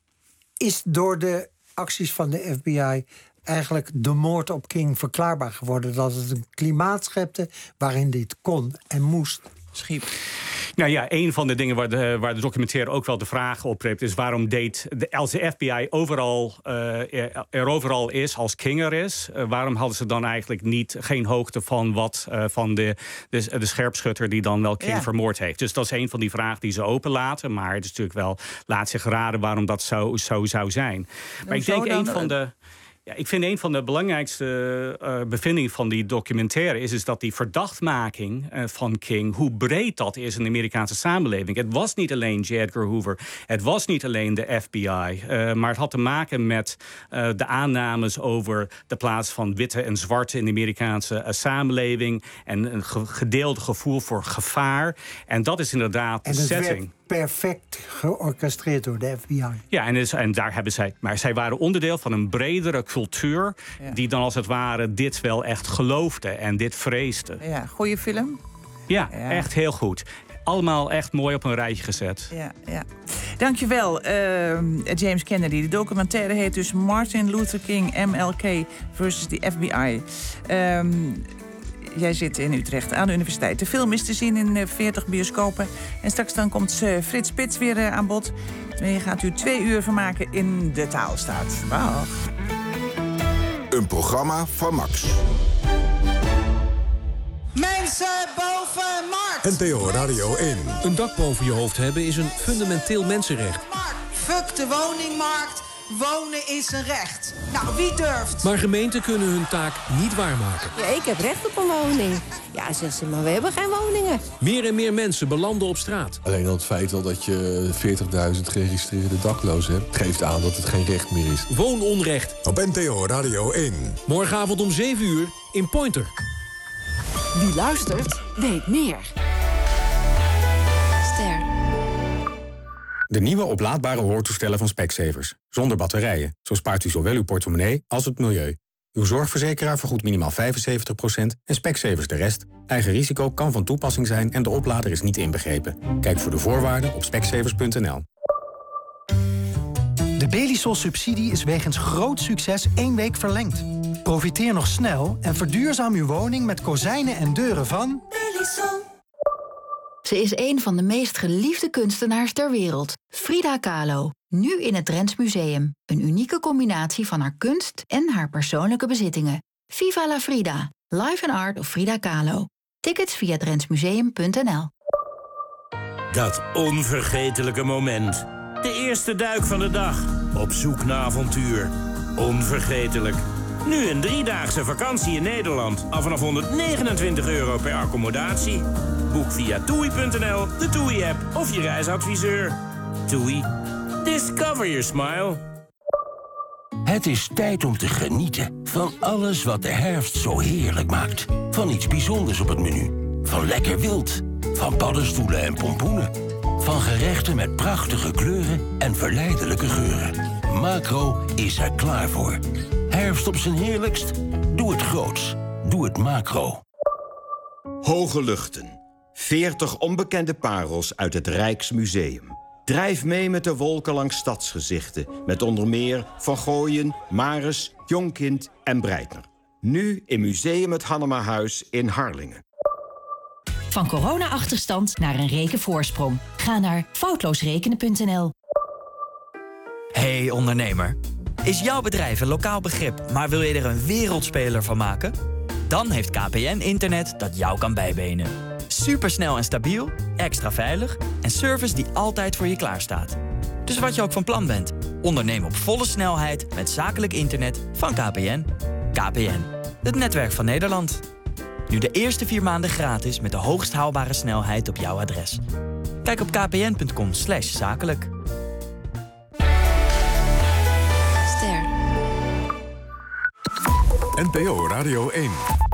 is door de acties van de FBI... eigenlijk de moord op King verklaarbaar geworden. Dat het een klimaat schepte waarin dit kon en moest.
Schiep.
Nou ja, een van de dingen waar de documentaire ook wel de vraag opreept... is waarom als de FBI overal is, als King er is... waarom hadden ze dan eigenlijk geen hoogte van van de scherpschutter... die dan wel King vermoord heeft. Dus dat is een van die vragen die ze openlaten. Maar het is natuurlijk wel, laat zich raden waarom dat zo zou zijn. Maar ik denk ik vind een van de belangrijkste bevindingen van die documentaire... is dat die verdachtmaking van King, hoe breed dat is in de Amerikaanse samenleving. Het was niet alleen J. Edgar Hoover, het was niet alleen de FBI... maar het had te maken met de aannames over de plaats van witte en zwarte... in de Amerikaanse samenleving en een gedeeld gevoel voor gevaar. En dat is inderdaad de setting.
perfect georchestreerd door de FBI.
Ja, en daar hebben zij... Maar zij waren onderdeel van een bredere cultuur... die dan als het ware dit wel echt geloofde en dit vreesde.
Ja, goeie film.
Ja, echt heel goed. Allemaal echt mooi op een rijtje gezet.
Ja. Dankjewel, James Kennedy. De documentaire heet dus Martin Luther King, MLK versus the FBI. Jij zit in Utrecht aan de universiteit. De film is te zien in 40 bioscopen. En straks dan komt Frits Spits weer aan bod. Je gaat u 2 uur vermaken in de Taalstaat. Dag.
Een programma van Max.
Mensen boven markt!
NPO Radio 1.
Een dak boven je hoofd hebben is een fundamenteel mensenrecht.
Fuck de woningmarkt. Wonen is een recht. Nou, wie durft?
Maar gemeenten kunnen hun taak niet waarmaken.
Ja, ik heb recht op een woning. Ja, zegt ze, maar we hebben geen woningen.
Meer en meer mensen belanden op straat.
Alleen al het feit al dat je 40.000 geregistreerde daklozen hebt... geeft aan dat het geen recht meer is.
Woononrecht.
Op NPO Radio 1.
Morgenavond om 7 uur in Pointer.
Wie luistert, weet meer.
Ster.
De nieuwe oplaadbare hoortoestellen van Specsavers. Zonder batterijen. Zo spaart u zowel uw portemonnee als het milieu. Uw zorgverzekeraar vergoedt minimaal 75% en Specsavers de rest. Eigen risico kan van toepassing zijn en de oplader is niet inbegrepen. Kijk voor de voorwaarden op specsavers.nl.
De Belisol-subsidie is wegens groot succes 1 week verlengd. Profiteer nog snel en verduurzaam uw woning met kozijnen en deuren van...
Belisol. Ze is een van de meest geliefde kunstenaars ter wereld. Frida Kahlo. Nu in het Drents Museum. Een unieke combinatie van haar kunst en haar persoonlijke bezittingen. Viva la Frida. Life and Art of Frida Kahlo. Tickets via drentsmuseum.nl.
Dat onvergetelijke moment. De eerste duik van de dag. Op zoek naar avontuur. Onvergetelijk. Nu een 3-daagse vakantie in Nederland. Al vanaf €129 per accommodatie. Boek via toei.nl, de TUI-app of je reisadviseur. TUI. Discover your smile.
Het is tijd om te genieten van alles wat de herfst zo heerlijk maakt. Van iets bijzonders op het menu. Van lekker wild. Van paddenstoelen en pompoenen. Van gerechten met prachtige kleuren en verleidelijke geuren. Macro is er klaar voor. Herfst op zijn heerlijkst? Doe het groots. Doe het Macro.
Hoge luchten. 40 onbekende parels uit het Rijksmuseum. Drijf mee met de wolken langs stadsgezichten. Met onder meer Van Gooien, Maris, Jonkind en Breitner. Nu in Museum het Hannemahuis in Harlingen.
Van corona-achterstand naar een rekenvoorsprong. Ga naar foutloosrekenen.nl.
Hey ondernemer. Is jouw bedrijf een lokaal begrip, maar wil je er een wereldspeler van maken? Dan heeft KPN internet dat jou kan bijbenen. Supersnel en stabiel, extra veilig en service die altijd voor je klaarstaat. Dus wat je ook van plan bent, onderneem op volle snelheid met zakelijk internet van KPN. KPN, het netwerk van Nederland. Nu de eerste 4 maanden gratis met de hoogst haalbare snelheid op jouw adres. Kijk op kpn.com/zakelijk.
Ster.
NPO Radio 1.